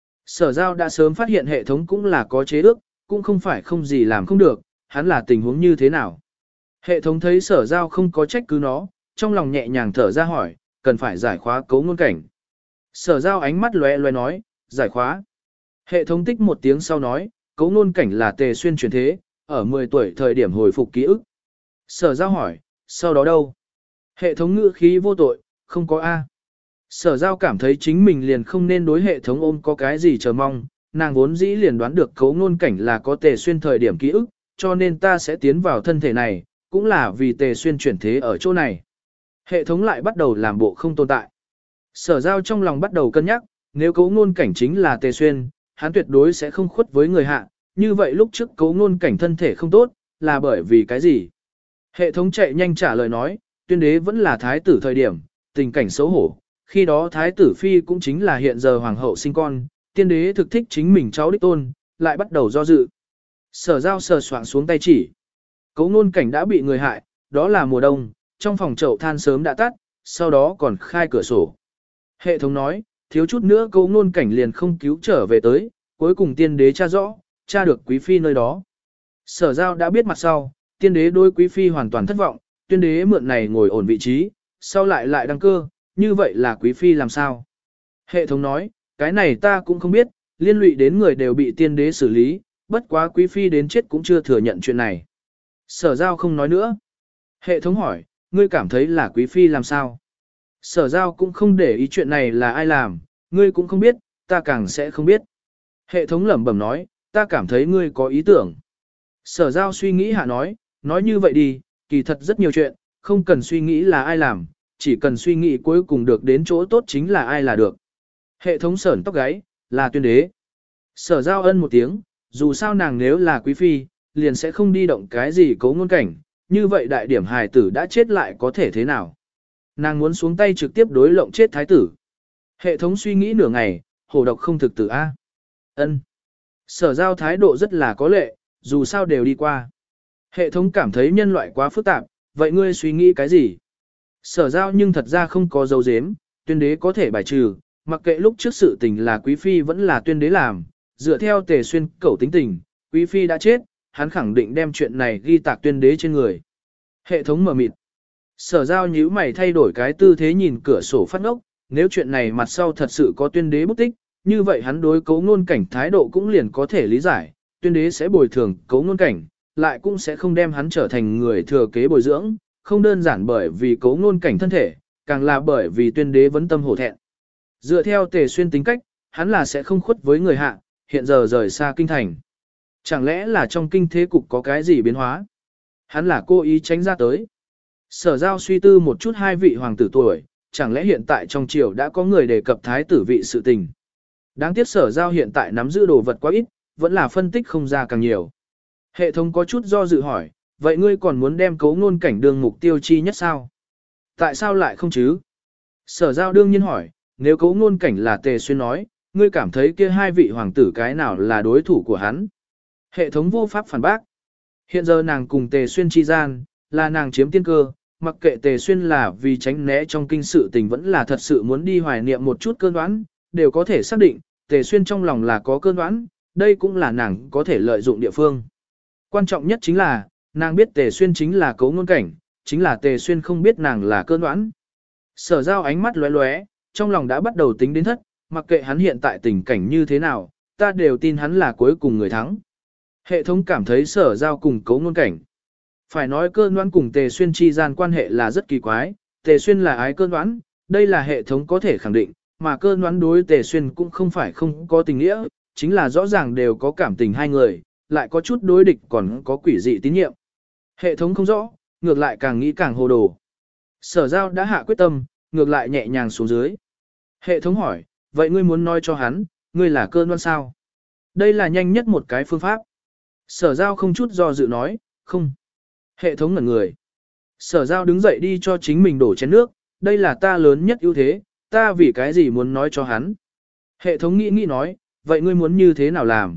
Sở Giao đã sớm phát hiện hệ thống cũng là có chế ước, cũng không phải không gì làm không được, hắn là tình huống như thế nào. Hệ thống thấy Sở Giao không có trách cứ nó, trong lòng nhẹ nhàng thở ra hỏi, cần phải giải khóa Cố Ngôn Cảnh. Sở Giao ánh mắt lóe lóe nói, giải khóa. Hệ thống tích một tiếng sau nói, Cố Ngôn Cảnh là Tề Xuyên chuyển thế, ở mười tuổi thời điểm hồi phục ký ức. Sở Giao hỏi, sau đó đâu? Hệ thống ngữ khí vô tội, không có A. Sở Giao cảm thấy chính mình liền không nên đối hệ thống ôm có cái gì chờ mong, nàng vốn dĩ liền đoán được cấu ngôn cảnh là có Tề Xuyên thời điểm ký ức, cho nên ta sẽ tiến vào thân thể này, cũng là vì Tề Xuyên chuyển thế ở chỗ này. Hệ thống lại bắt đầu làm bộ không tồn tại. Sở Giao trong lòng bắt đầu cân nhắc, nếu cấu ngôn cảnh chính là Tề Xuyên, hắn tuyệt đối sẽ không khuất với người hạ, như vậy lúc trước cấu ngôn cảnh thân thể không tốt, là bởi vì cái gì? Hệ thống chạy nhanh trả lời nói, tuyên đế vẫn là thái tử thời điểm, tình cảnh xấu hổ, khi đó thái tử phi cũng chính là hiện giờ hoàng hậu sinh con, tiên đế thực thích chính mình cháu đích tôn, lại bắt đầu do dự. Sở Giao sờ soạng xuống tay chỉ. Cấu ngôn cảnh đã bị người hại, đó là mùa đông, trong phòng chậu than sớm đã tắt, sau đó còn khai cửa sổ. Hệ thống nói, thiếu chút nữa cấu ngôn cảnh liền không cứu trở về tới, cuối cùng tiên đế tra rõ, tra được quý phi nơi đó. Sở Giao đã biết mặt sau, tiên đế đối quý phi hoàn toàn thất vọng, tiên đế mượn này ngồi ổn vị trí, sau lại lại đăng cơ, như vậy là quý phi làm sao? Hệ thống nói, cái này ta cũng không biết, liên lụy đến người đều bị tiên đế xử lý, bất quá quý phi đến chết cũng chưa thừa nhận chuyện này. Sở Giao không nói nữa. Hệ thống hỏi, ngươi cảm thấy là quý phi làm sao? Sở Giao cũng không để ý chuyện này là ai làm, ngươi cũng không biết, ta càng sẽ không biết. Hệ thống lẩm bẩm nói, ta cảm thấy ngươi có ý tưởng. Sở Giao suy nghĩ hạ nói, nói như vậy đi, kỳ thật rất nhiều chuyện, không cần suy nghĩ là ai làm, chỉ cần suy nghĩ cuối cùng được đến chỗ tốt chính là ai là được. Hệ thống sởn tóc gáy, là tuyên đế. Sở Giao ân một tiếng, dù sao nàng nếu là quý phi, liền sẽ không đi động cái gì cấu ngôn cảnh, như vậy đại điểm hài tử đã chết lại có thể thế nào. Nàng muốn xuống tay trực tiếp đối lộng chết thái tử. Hệ thống suy nghĩ nửa ngày, hổ độc không thực tử A. Ân. Sở Giao thái độ rất là có lệ, dù sao đều đi qua. Hệ thống cảm thấy nhân loại quá phức tạp, vậy ngươi suy nghĩ cái gì? Sở Giao nhưng thật ra không có dấu dếm, tuyên đế có thể bài trừ, mặc kệ lúc trước sự tình là quý phi vẫn là tuyên đế làm, dựa theo Tề Xuyên cẩu tính tình, quý phi đã chết, hắn khẳng định đem chuyện này ghi tạc tuyên đế trên người. Hệ thống mở mịt. Sở Giao nhíu mày thay đổi cái tư thế nhìn cửa sổ phát ngốc, nếu chuyện này mặt sau thật sự có tuyên đế bút tích, như vậy hắn đối cấu ngôn cảnh thái độ cũng liền có thể lý giải, tuyên đế sẽ bồi thường cấu ngôn cảnh, lại cũng sẽ không đem hắn trở thành người thừa kế bồi dưỡng, không đơn giản bởi vì cấu ngôn cảnh thân thể, càng là bởi vì tuyên đế vấn tâm hổ thẹn. Dựa theo Tề Xuyên tính cách, hắn là sẽ không khuất với người hạ, hiện giờ rời xa kinh thành. Chẳng lẽ là trong kinh thế cục có cái gì biến hóa? Hắn là cố ý tránh ra tới. Sở Giao suy tư một chút hai vị hoàng tử tuổi, chẳng lẽ hiện tại trong triều đã có người đề cập thái tử vị sự tình. Đáng tiếc Sở Giao hiện tại nắm giữ đồ vật quá ít, vẫn là phân tích không ra càng nhiều. Hệ thống có chút do dự hỏi, vậy ngươi còn muốn đem cấu ngôn cảnh đương mục tiêu chi nhất sao? Tại sao lại không chứ? Sở Giao đương nhiên hỏi, nếu cấu ngôn cảnh là Tề Xuyên nói, ngươi cảm thấy kia hai vị hoàng tử cái nào là đối thủ của hắn? Hệ thống vô pháp phản bác. Hiện giờ nàng cùng Tề Xuyên chi gian, là nàng chiếm tiên cơ, mặc kệ Tề Xuyên là vì tránh né trong kinh sự tình vẫn là thật sự muốn đi hoài niệm một chút cơn đoán, đều có thể xác định, Tề Xuyên trong lòng là có cơn đoán, đây cũng là nàng có thể lợi dụng địa phương. Quan trọng nhất chính là, nàng biết Tề Xuyên chính là cấu ngôn cảnh, chính là Tề Xuyên không biết nàng là cơn đoán. Sở Giao ánh mắt lóe lóe, trong lòng đã bắt đầu tính đến thất, mặc kệ hắn hiện tại tình cảnh như thế nào, ta đều tin hắn là cuối cùng người thắng. Hệ thống cảm thấy Sở Giao cùng cấu ngôn cảnh. Phải nói cơn đoán cùng Tề Xuyên chi gian quan hệ là rất kỳ quái, Tề Xuyên là ái cơn đoán, đây là hệ thống có thể khẳng định, mà cơn đoán đối Tề Xuyên cũng không phải không có tình nghĩa, chính là rõ ràng đều có cảm tình hai người, lại có chút đối địch còn có quỷ dị tín nhiệm. Hệ thống không rõ, ngược lại càng nghĩ càng hồ đồ. Sở Giao đã hạ quyết tâm, ngược lại nhẹ nhàng xuống dưới. Hệ thống hỏi, vậy ngươi muốn nói cho hắn, ngươi là cơn đoán sao? Đây là nhanh nhất một cái phương pháp. Sở Giao không chút do dự nói, không. Hệ thống ngẩn người. Sở Giao đứng dậy đi cho chính mình đổ chén nước, đây là ta lớn nhất ưu thế, ta vì cái gì muốn nói cho hắn. Hệ thống nghĩ nghĩ nói, vậy ngươi muốn như thế nào làm?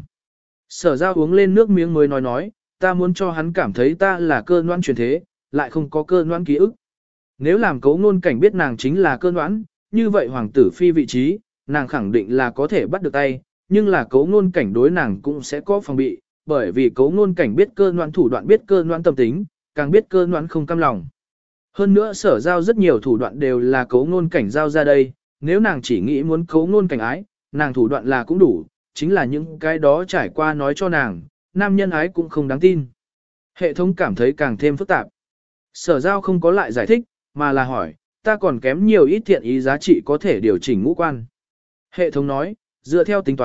Sở Giao uống lên nước miếng mới nói nói, ta muốn cho hắn cảm thấy ta là cơn đoán truyền thế, lại không có cơn đoán ký ức. Nếu làm cấu ngôn cảnh biết nàng chính là cơn đoán, như vậy hoàng tử phi vị trí, nàng khẳng định là có thể bắt được tay, nhưng là cấu ngôn cảnh đối nàng cũng sẽ có phòng bị, bởi vì cấu ngôn cảnh biết cơn đoán thủ đoạn biết cơn đoán tâm tính, càng biết cơn đoán không cam lòng. Hơn nữa Sở Giao rất nhiều thủ đoạn đều là cấu ngôn cảnh giao ra đây, nếu nàng chỉ nghĩ muốn cấu ngôn cảnh ái, nàng thủ đoạn là cũng đủ, chính là những cái đó trải qua nói cho nàng, nam nhân ái cũng không đáng tin. Hệ thống cảm thấy càng thêm phức tạp. Sở Giao không có lại giải thích, mà là hỏi, ta còn kém nhiều ít thiện ý giá trị có thể điều chỉnh ngũ quan. Hệ thống nói, dựa theo tính toán,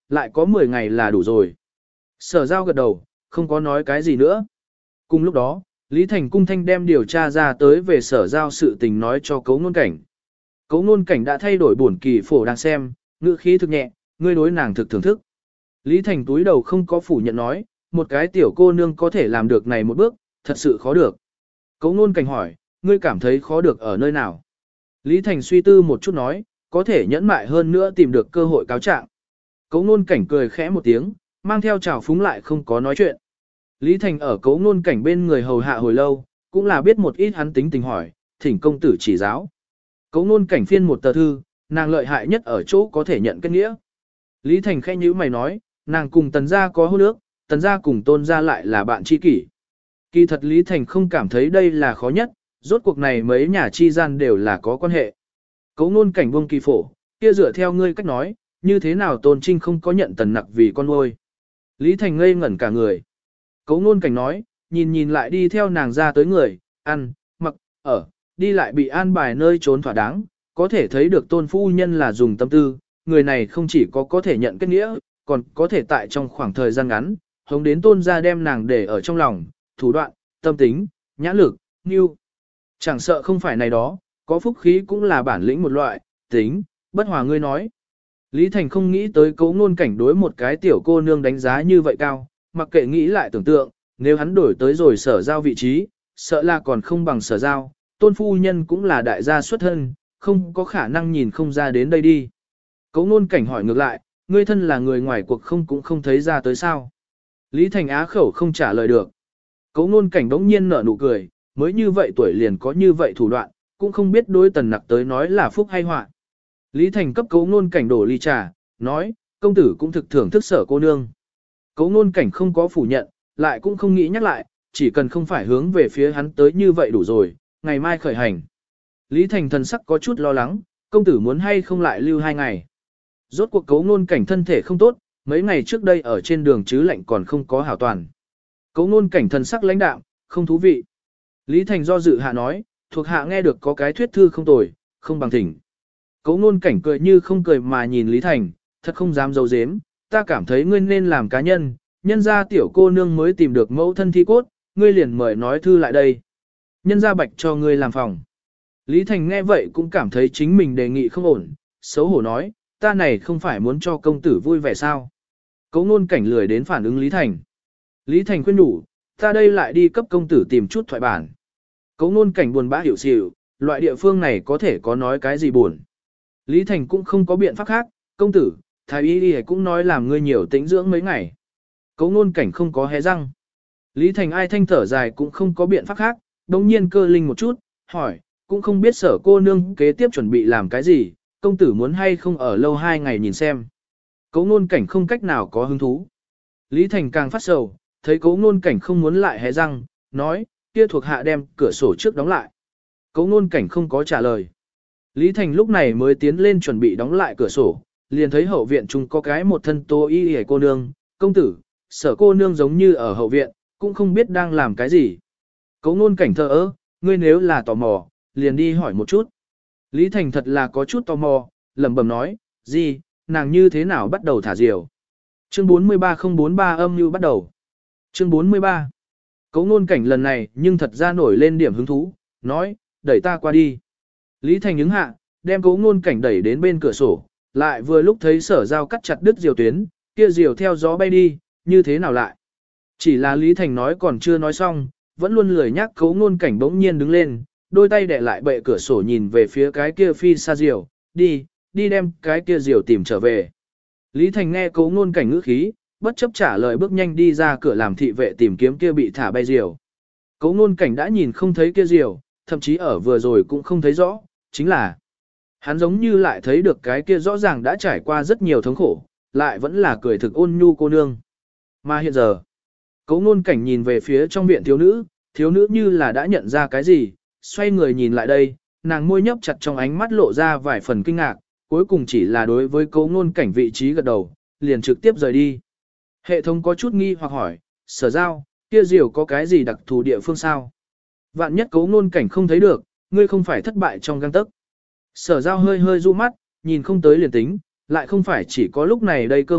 lại có mười ngày là đủ rồi. Sở giao gật đầu, không có nói cái gì nữa. Cùng lúc đó, Lý Thành cung thanh đem điều tra ra tới về sở giao sự tình nói cho cấu nôn cảnh. Cấu nôn cảnh đã thay đổi bổn kỳ phổ đang xem, ngữ khí thực nhẹ, ngươi đối nàng thực thưởng thức. Lý Thành túi đầu không có phủ nhận nói, một cái tiểu cô nương có thể làm được này một bước, thật sự khó được. Cấu nôn cảnh hỏi, ngươi cảm thấy khó được ở nơi nào? Lý Thành suy tư một chút nói, có thể nhẫn mại hơn nữa tìm được cơ hội cáo trạng. Cấu nôn cảnh cười khẽ một tiếng, mang theo trào phúng lại không có nói chuyện. Lý Thành ở cấu nôn cảnh bên người hầu hạ hồi lâu, cũng là biết một ít hắn tính tình hỏi, thỉnh công tử chỉ giáo. Cấu nôn cảnh phiên một tờ thư, nàng lợi hại nhất ở chỗ có thể nhận kết nghĩa. Lý Thành khẽ nhíu mày nói, nàng cùng tần gia có hôn ước, tần gia cùng tôn gia lại là bạn tri kỷ. Kỳ thật Lý Thành không cảm thấy đây là khó nhất, rốt cuộc này mấy nhà chi gian đều là có quan hệ. Cấu nôn cảnh buông kỳ phổ, kia dựa theo ngươi cách nói, như thế nào tôn trinh không có nhận tần nặc vì con nuôi. Lý Thành ngây ngẩn cả người. Cấu nôn cảnh nói, nhìn nhìn lại đi theo nàng ra tới người, ăn, mặc, ở, đi lại bị an bài nơi trốn thỏa đáng, có thể thấy được tôn phu nhân là dùng tâm tư, người này không chỉ có có thể nhận kết nghĩa, còn có thể tại trong khoảng thời gian ngắn, hống đến tôn ra đem nàng để ở trong lòng, thủ đoạn, tâm tính, nhãn lực, nhu. Chẳng sợ không phải này đó, có phúc khí cũng là bản lĩnh một loại, tính, bất hòa ngươi nói. Lý Thành không nghĩ tới cấu ngôn cảnh đối một cái tiểu cô nương đánh giá như vậy cao, mặc kệ nghĩ lại tưởng tượng, nếu hắn đổi tới rồi sở giao vị trí, sợ là còn không bằng sở giao, tôn phu nhân cũng là đại gia xuất thân, không có khả năng nhìn không ra đến đây đi. Cấu ngôn cảnh hỏi ngược lại, ngươi thân là người ngoài cuộc không cũng không thấy ra tới sao. Lý Thành á khẩu không trả lời được. Cấu ngôn cảnh bỗng nhiên nở nụ cười, mới như vậy tuổi liền có như vậy thủ đoạn, cũng không biết đối tần nặc tới nói là phúc hay họa. Lý Thành cấp cấu ngôn cảnh đổ ly trà, nói, công tử cũng thực thưởng thức sở cô nương. Cấu ngôn cảnh không có phủ nhận, lại cũng không nghĩ nhắc lại, chỉ cần không phải hướng về phía hắn tới như vậy đủ rồi, ngày mai khởi hành. Lý Thành thần sắc có chút lo lắng, công tử muốn hay không lại lưu hai ngày. Rốt cuộc cấu ngôn cảnh thân thể không tốt, mấy ngày trước đây ở trên đường chứ lạnh còn không có hảo toàn. Cấu ngôn cảnh thần sắc lãnh đạm, không thú vị. Lý Thành do dự hạ nói, thuộc hạ nghe được có cái thuyết thư không tồi, không bằng thỉnh. Cấu ngôn cảnh cười như không cười mà nhìn Lý Thành, thật không dám giấu giếm, ta cảm thấy ngươi nên làm cá nhân, nhân ra tiểu cô nương mới tìm được mẫu thân thi cốt, ngươi liền mời nói thư lại đây. Nhân ra bạch cho ngươi làm phòng. Lý Thành nghe vậy cũng cảm thấy chính mình đề nghị không ổn, xấu hổ nói, ta này không phải muốn cho công tử vui vẻ sao. Cấu ngôn cảnh lười đến phản ứng Lý Thành. Lý Thành khuyên đủ, ta đây lại đi cấp công tử tìm chút thoại bản. Cấu ngôn cảnh buồn bã hiểu xỉu, loại địa phương này có thể có nói cái gì buồn. Lý Thành cũng không có biện pháp khác, công tử, thái y y cũng nói làm ngươi nhiều tĩnh dưỡng mấy ngày. Cấu ngôn cảnh không có hé răng. Lý Thành ai thanh thở dài cũng không có biện pháp khác, đồng nhiên cơ linh một chút, hỏi, cũng không biết sở cô nương kế tiếp chuẩn bị làm cái gì, công tử muốn hay không ở lâu hai ngày nhìn xem. Cấu ngôn cảnh không cách nào có hứng thú. Lý Thành càng phát sầu, thấy cấu ngôn cảnh không muốn lại hé răng, nói, kia thuộc hạ đem cửa sổ trước đóng lại. Cấu ngôn cảnh không có trả lời. Lý Thành lúc này mới tiến lên chuẩn bị đóng lại cửa sổ, liền thấy hậu viện chung có cái một thân tô y hề cô nương, công tử, sở cô nương giống như ở hậu viện, cũng không biết đang làm cái gì. Cấu ngôn cảnh thờ ơ, ngươi nếu là tò mò, liền đi hỏi một chút. Lý Thành thật là có chút tò mò, lẩm bẩm nói, gì, nàng như thế nào bắt đầu thả diều. Chương bốn mươi ba không bốn ba âm như bắt đầu. Chương bốn mươi ba. Cấu ngôn cảnh lần này nhưng thật ra nổi lên điểm hứng thú, nói, đẩy ta qua đi. Lý Thành ứng hạ, đem cấu ngôn cảnh đẩy đến bên cửa sổ, lại vừa lúc thấy sở giao cắt chặt đứt diều tuyến, kia diều theo gió bay đi, như thế nào lại. Chỉ là Lý Thành nói còn chưa nói xong, vẫn luôn lười nhắc cấu ngôn cảnh bỗng nhiên đứng lên, đôi tay đè lại bệ cửa sổ nhìn về phía cái kia phi xa diều, đi, đi đem cái kia diều tìm trở về. Lý Thành nghe cấu ngôn cảnh ngữ khí, bất chấp trả lời bước nhanh đi ra cửa làm thị vệ tìm kiếm kia bị thả bay diều. Cấu ngôn cảnh đã nhìn không thấy kia diều, thậm chí ở vừa rồi cũng không thấy rõ, chính là hắn giống như lại thấy được cái kia rõ ràng đã trải qua rất nhiều thống khổ, lại vẫn là cười thực ôn nhu cô nương. Mà hiện giờ, cấu ngôn cảnh nhìn về phía trong viện thiếu nữ, thiếu nữ như là đã nhận ra cái gì, xoay người nhìn lại đây, nàng môi nhấp chặt trong ánh mắt lộ ra vài phần kinh ngạc, cuối cùng chỉ là đối với cấu ngôn cảnh vị trí gật đầu, liền trực tiếp rời đi. Hệ thống có chút nghi hoặc hỏi, sở giao, kia diều có cái gì đặc thù địa phương sao? Vạn nhất cấu ngôn cảnh không thấy được, ngươi không phải thất bại trong găng tấc. Sở giao hơi hơi du mắt, nhìn không tới liền tính, lại không phải chỉ có lúc này đây cơ hội,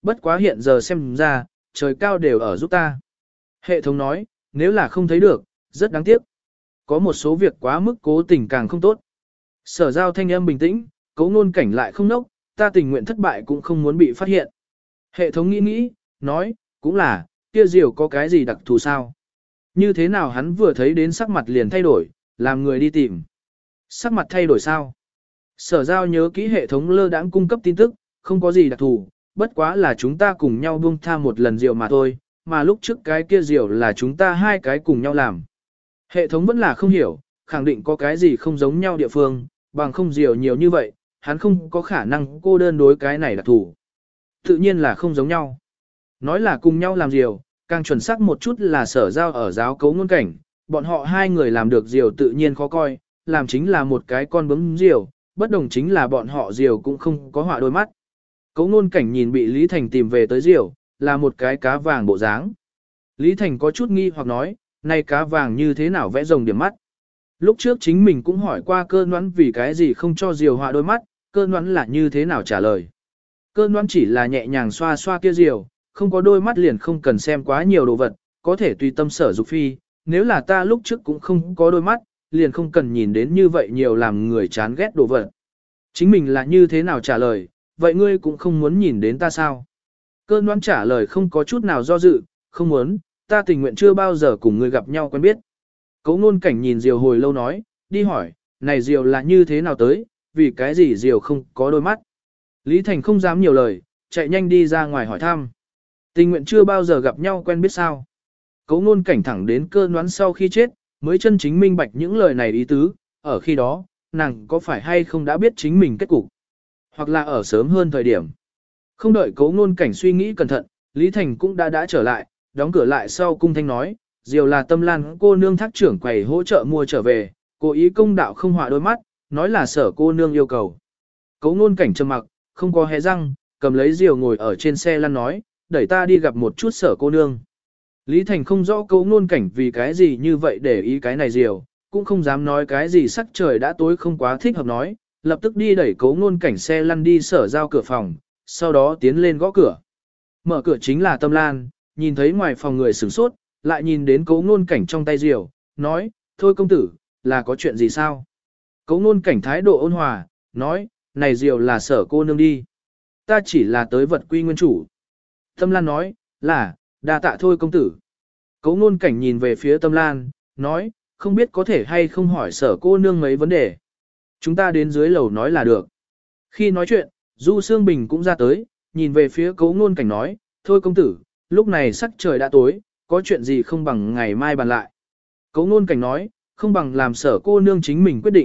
bất quá hiện giờ xem ra, trời cao đều ở giúp ta. Hệ thống nói, nếu là không thấy được, rất đáng tiếc. Có một số việc quá mức cố tình càng không tốt. Sở giao thanh âm bình tĩnh, cấu ngôn cảnh lại không nốc, ta tình nguyện thất bại cũng không muốn bị phát hiện. Hệ thống nghĩ nghĩ, nói, cũng là, kia diều có cái gì đặc thù sao? Như thế nào hắn vừa thấy đến sắc mặt liền thay đổi, làm người đi tìm. Sắc mặt thay đổi sao? Sở giao nhớ kỹ hệ thống lơ đãng cung cấp tin tức, không có gì đặc thù, bất quá là chúng ta cùng nhau buông tha một lần diều mà thôi, mà lúc trước cái kia diều là chúng ta hai cái cùng nhau làm. Hệ thống vẫn là không hiểu, khẳng định có cái gì không giống nhau địa phương, bằng không diều nhiều như vậy, hắn không có khả năng cô đơn đối cái này đặc thù. Tự nhiên là không giống nhau. Nói là cùng nhau làm diều, càng chuẩn xác một chút là sở giao ở giáo cấu ngôn cảnh, bọn họ hai người làm được diều tự nhiên khó coi, làm chính là một cái con bướm diều, bất đồng chính là bọn họ diều cũng không có họa đôi mắt. Cấu ngôn cảnh nhìn bị Lý Thành tìm về tới diều, là một cái cá vàng bộ dáng. Lý Thành có chút nghi hoặc nói, này cá vàng như thế nào vẽ rồng điểm mắt. Lúc trước chính mình cũng hỏi qua cơ noãn vì cái gì không cho diều họa đôi mắt, cơ noãn là như thế nào trả lời. Cơ noãn chỉ là nhẹ nhàng xoa xoa kia diều, không có đôi mắt liền không cần xem quá nhiều đồ vật, có thể tùy tâm sở dục phi, nếu là ta lúc trước cũng không có đôi mắt, liền không cần nhìn đến như vậy nhiều làm người chán ghét đồ vật. Chính mình là như thế nào trả lời, vậy ngươi cũng không muốn nhìn đến ta sao? Cơ noãn trả lời không có chút nào do dự, không muốn, ta tình nguyện chưa bao giờ cùng ngươi gặp nhau quen biết. Cấu ngôn cảnh nhìn diều hồi lâu nói, đi hỏi, này diều là như thế nào tới, vì cái gì diều không có đôi mắt. Lý Thành không dám nhiều lời, chạy nhanh đi ra ngoài hỏi thăm. Tình nguyện chưa bao giờ gặp nhau quen biết sao. Cấu ngôn cảnh thẳng đến cơ noãn sau khi chết, mới chân chính minh bạch những lời này ý tứ, ở khi đó, nàng có phải hay không đã biết chính mình kết cục, hoặc là ở sớm hơn thời điểm. Không đợi cấu ngôn cảnh suy nghĩ cẩn thận, Lý Thành cũng đã đã trở lại, đóng cửa lại sau cung thanh nói, diều là Tâm Lan cô nương thác trưởng quầy hỗ trợ mua trở về, cố ý công đạo không họa đôi mắt, nói là sở cô nương yêu cầu. Cấu ngôn cảnh trầm mặc, không có hé răng, cầm lấy diều ngồi ở trên xe lăn nói, đẩy ta đi gặp một chút sở cô nương. Lý Thành không rõ cấu ngôn cảnh vì cái gì như vậy để ý cái này diều, cũng không dám nói cái gì sắc trời đã tối không quá thích hợp nói, lập tức đi đẩy cấu ngôn cảnh xe lăn đi sở giao cửa phòng, sau đó tiến lên gõ cửa. Mở cửa chính là Tâm Lan, nhìn thấy ngoài phòng người sửng sốt, lại nhìn đến cấu ngôn cảnh trong tay diều, nói, thôi công tử, là có chuyện gì sao? Cấu ngôn cảnh thái độ ôn hòa, nói, này diều là sở cô nương đi. Ta chỉ là tới vật quy nguyên chủ. Tâm Lan nói, là, đa tạ thôi công tử. Cấu ngôn cảnh nhìn về phía Tâm Lan, nói, không biết có thể hay không hỏi sở cô nương mấy vấn đề. Chúng ta đến dưới lầu nói là được. Khi nói chuyện, Du Sương Bình cũng ra tới, nhìn về phía cấu ngôn cảnh nói, thôi công tử, lúc này sắc trời đã tối, có chuyện gì không bằng ngày mai bàn lại. Cấu ngôn cảnh nói, không bằng làm sở cô nương chính mình quyết định.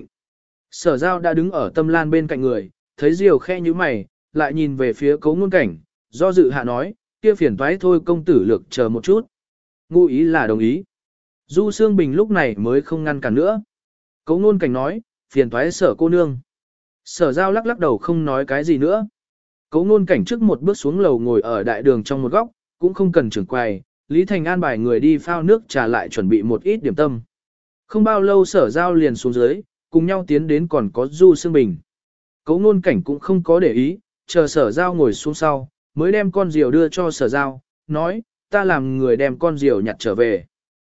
Sở giao đã đứng ở Tâm Lan bên cạnh người, thấy diều khe như mày, lại nhìn về phía cấu ngôn cảnh, do dự hạ nói, kia phiền toái thôi công tử lược chờ một chút. Ngụ ý là đồng ý. Du Sương Bình lúc này mới không ngăn cản nữa. Cấu ngôn cảnh nói, phiền toái sở cô nương. Sở giao lắc lắc đầu không nói cái gì nữa. Cấu ngôn cảnh trước một bước xuống lầu ngồi ở đại đường trong một góc, cũng không cần trưởng quầy, Lý Thành an bài người đi phao nước trà lại chuẩn bị một ít điểm tâm. Không bao lâu sở giao liền xuống dưới, cùng nhau tiến đến còn có Du Sương Bình. Cấu ngôn cảnh cũng không có để ý, chờ sở giao ngồi xuống sau, mới đem con diều đưa cho sở giao, nói, ta làm người đem con diều nhặt trở về.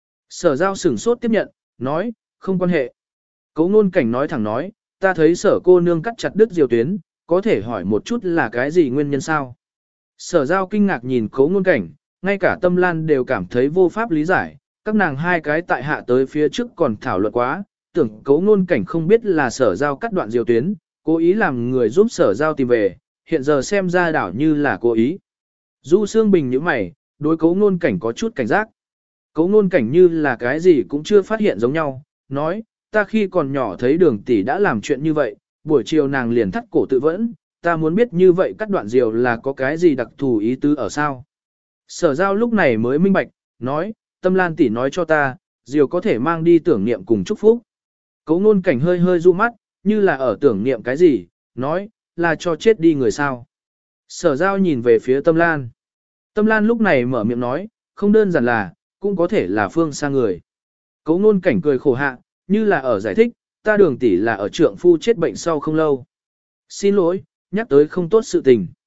Sở giao sửng sốt tiếp nhận, nói, không quan hệ. Cấu ngôn cảnh nói thẳng nói, ta thấy sở cô nương cắt chặt đứt diều tuyến, có thể hỏi một chút là cái gì nguyên nhân sao? Sở giao kinh ngạc nhìn cấu ngôn cảnh, ngay cả Tâm Lan đều cảm thấy vô pháp lý giải, các nàng hai cái tại hạ tới phía trước còn thảo luận quá, tưởng cấu ngôn cảnh không biết là sở giao cắt đoạn diều tuyến, cố ý làm người giúp sở giao tìm về, hiện giờ xem ra đảo như là cố ý. Du Sương Bình như mày, đối cấu ngôn cảnh có chút cảnh giác. Cấu ngôn cảnh như là cái gì cũng chưa phát hiện giống nhau, nói, ta khi còn nhỏ thấy đường tỷ đã làm chuyện như vậy, buổi chiều nàng liền thắt cổ tự vẫn, ta muốn biết như vậy cắt đoạn diều là có cái gì đặc thù ý tứ ở sao. Sở giao lúc này mới minh bạch, nói, Tâm Lan tỷ nói cho ta, diều có thể mang đi tưởng niệm cùng chúc phúc. Cấu ngôn cảnh hơi hơi du mắt, như là ở tưởng niệm cái gì, nói, là cho chết đi người sao. Sở giao nhìn về phía Tâm Lan. Tâm Lan lúc này mở miệng nói, không đơn giản là, cũng có thể là phương xa người. Cấu ngôn cảnh cười khổ hạ, như là ở giải thích, ta đường tỷ là ở trượng phu chết bệnh sau không lâu. Xin lỗi, nhắc tới không tốt sự tình.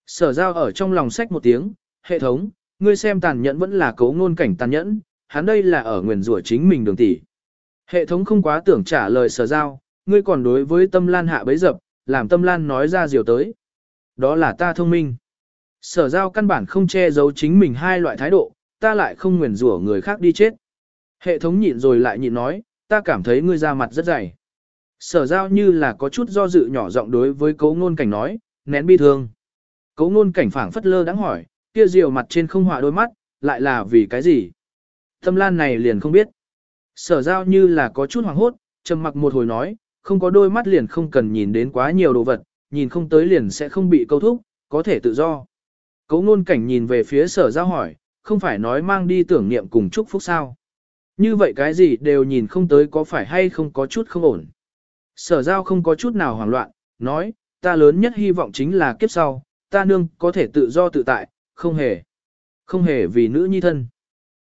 Sở giao ở trong lòng sách một tiếng, hệ thống, ngươi xem tàn nhẫn vẫn là cấu ngôn cảnh tàn nhẫn, hắn đây là ở nguyền rủa chính mình đường tỷ. Hệ thống không quá tưởng trả lời sở giao, ngươi còn đối với tâm lan hạ bấy dập, làm tâm lan nói ra diều tới. Đó là ta thông minh. Sở giao căn bản không che giấu chính mình hai loại thái độ, ta lại không nguyền rủa người khác đi chết. Hệ thống nhịn rồi lại nhịn nói, ta cảm thấy ngươi ra mặt rất dày. Sở giao như là có chút do dự nhỏ giọng đối với cấu ngôn cảnh nói, nén bi thương. Cấu ngôn cảnh phảng phất lơ đáng hỏi, kia diều mặt trên không họa đôi mắt, lại là vì cái gì? Tâm lan này liền không biết. Sở giao như là có chút hoảng hốt, trầm mặc một hồi nói, không có đôi mắt liền không cần nhìn đến quá nhiều đồ vật, nhìn không tới liền sẽ không bị câu thúc, có thể tự do. Cấu ngôn cảnh nhìn về phía sở giao hỏi, không phải nói mang đi tưởng niệm cùng chúc phúc sao? Như vậy cái gì đều nhìn không tới có phải hay không có chút không ổn. Sở giao không có chút nào hoảng loạn, nói, ta lớn nhất hy vọng chính là kiếp sau, ta nương có thể tự do tự tại, không hề, không hề vì nữ nhi thân.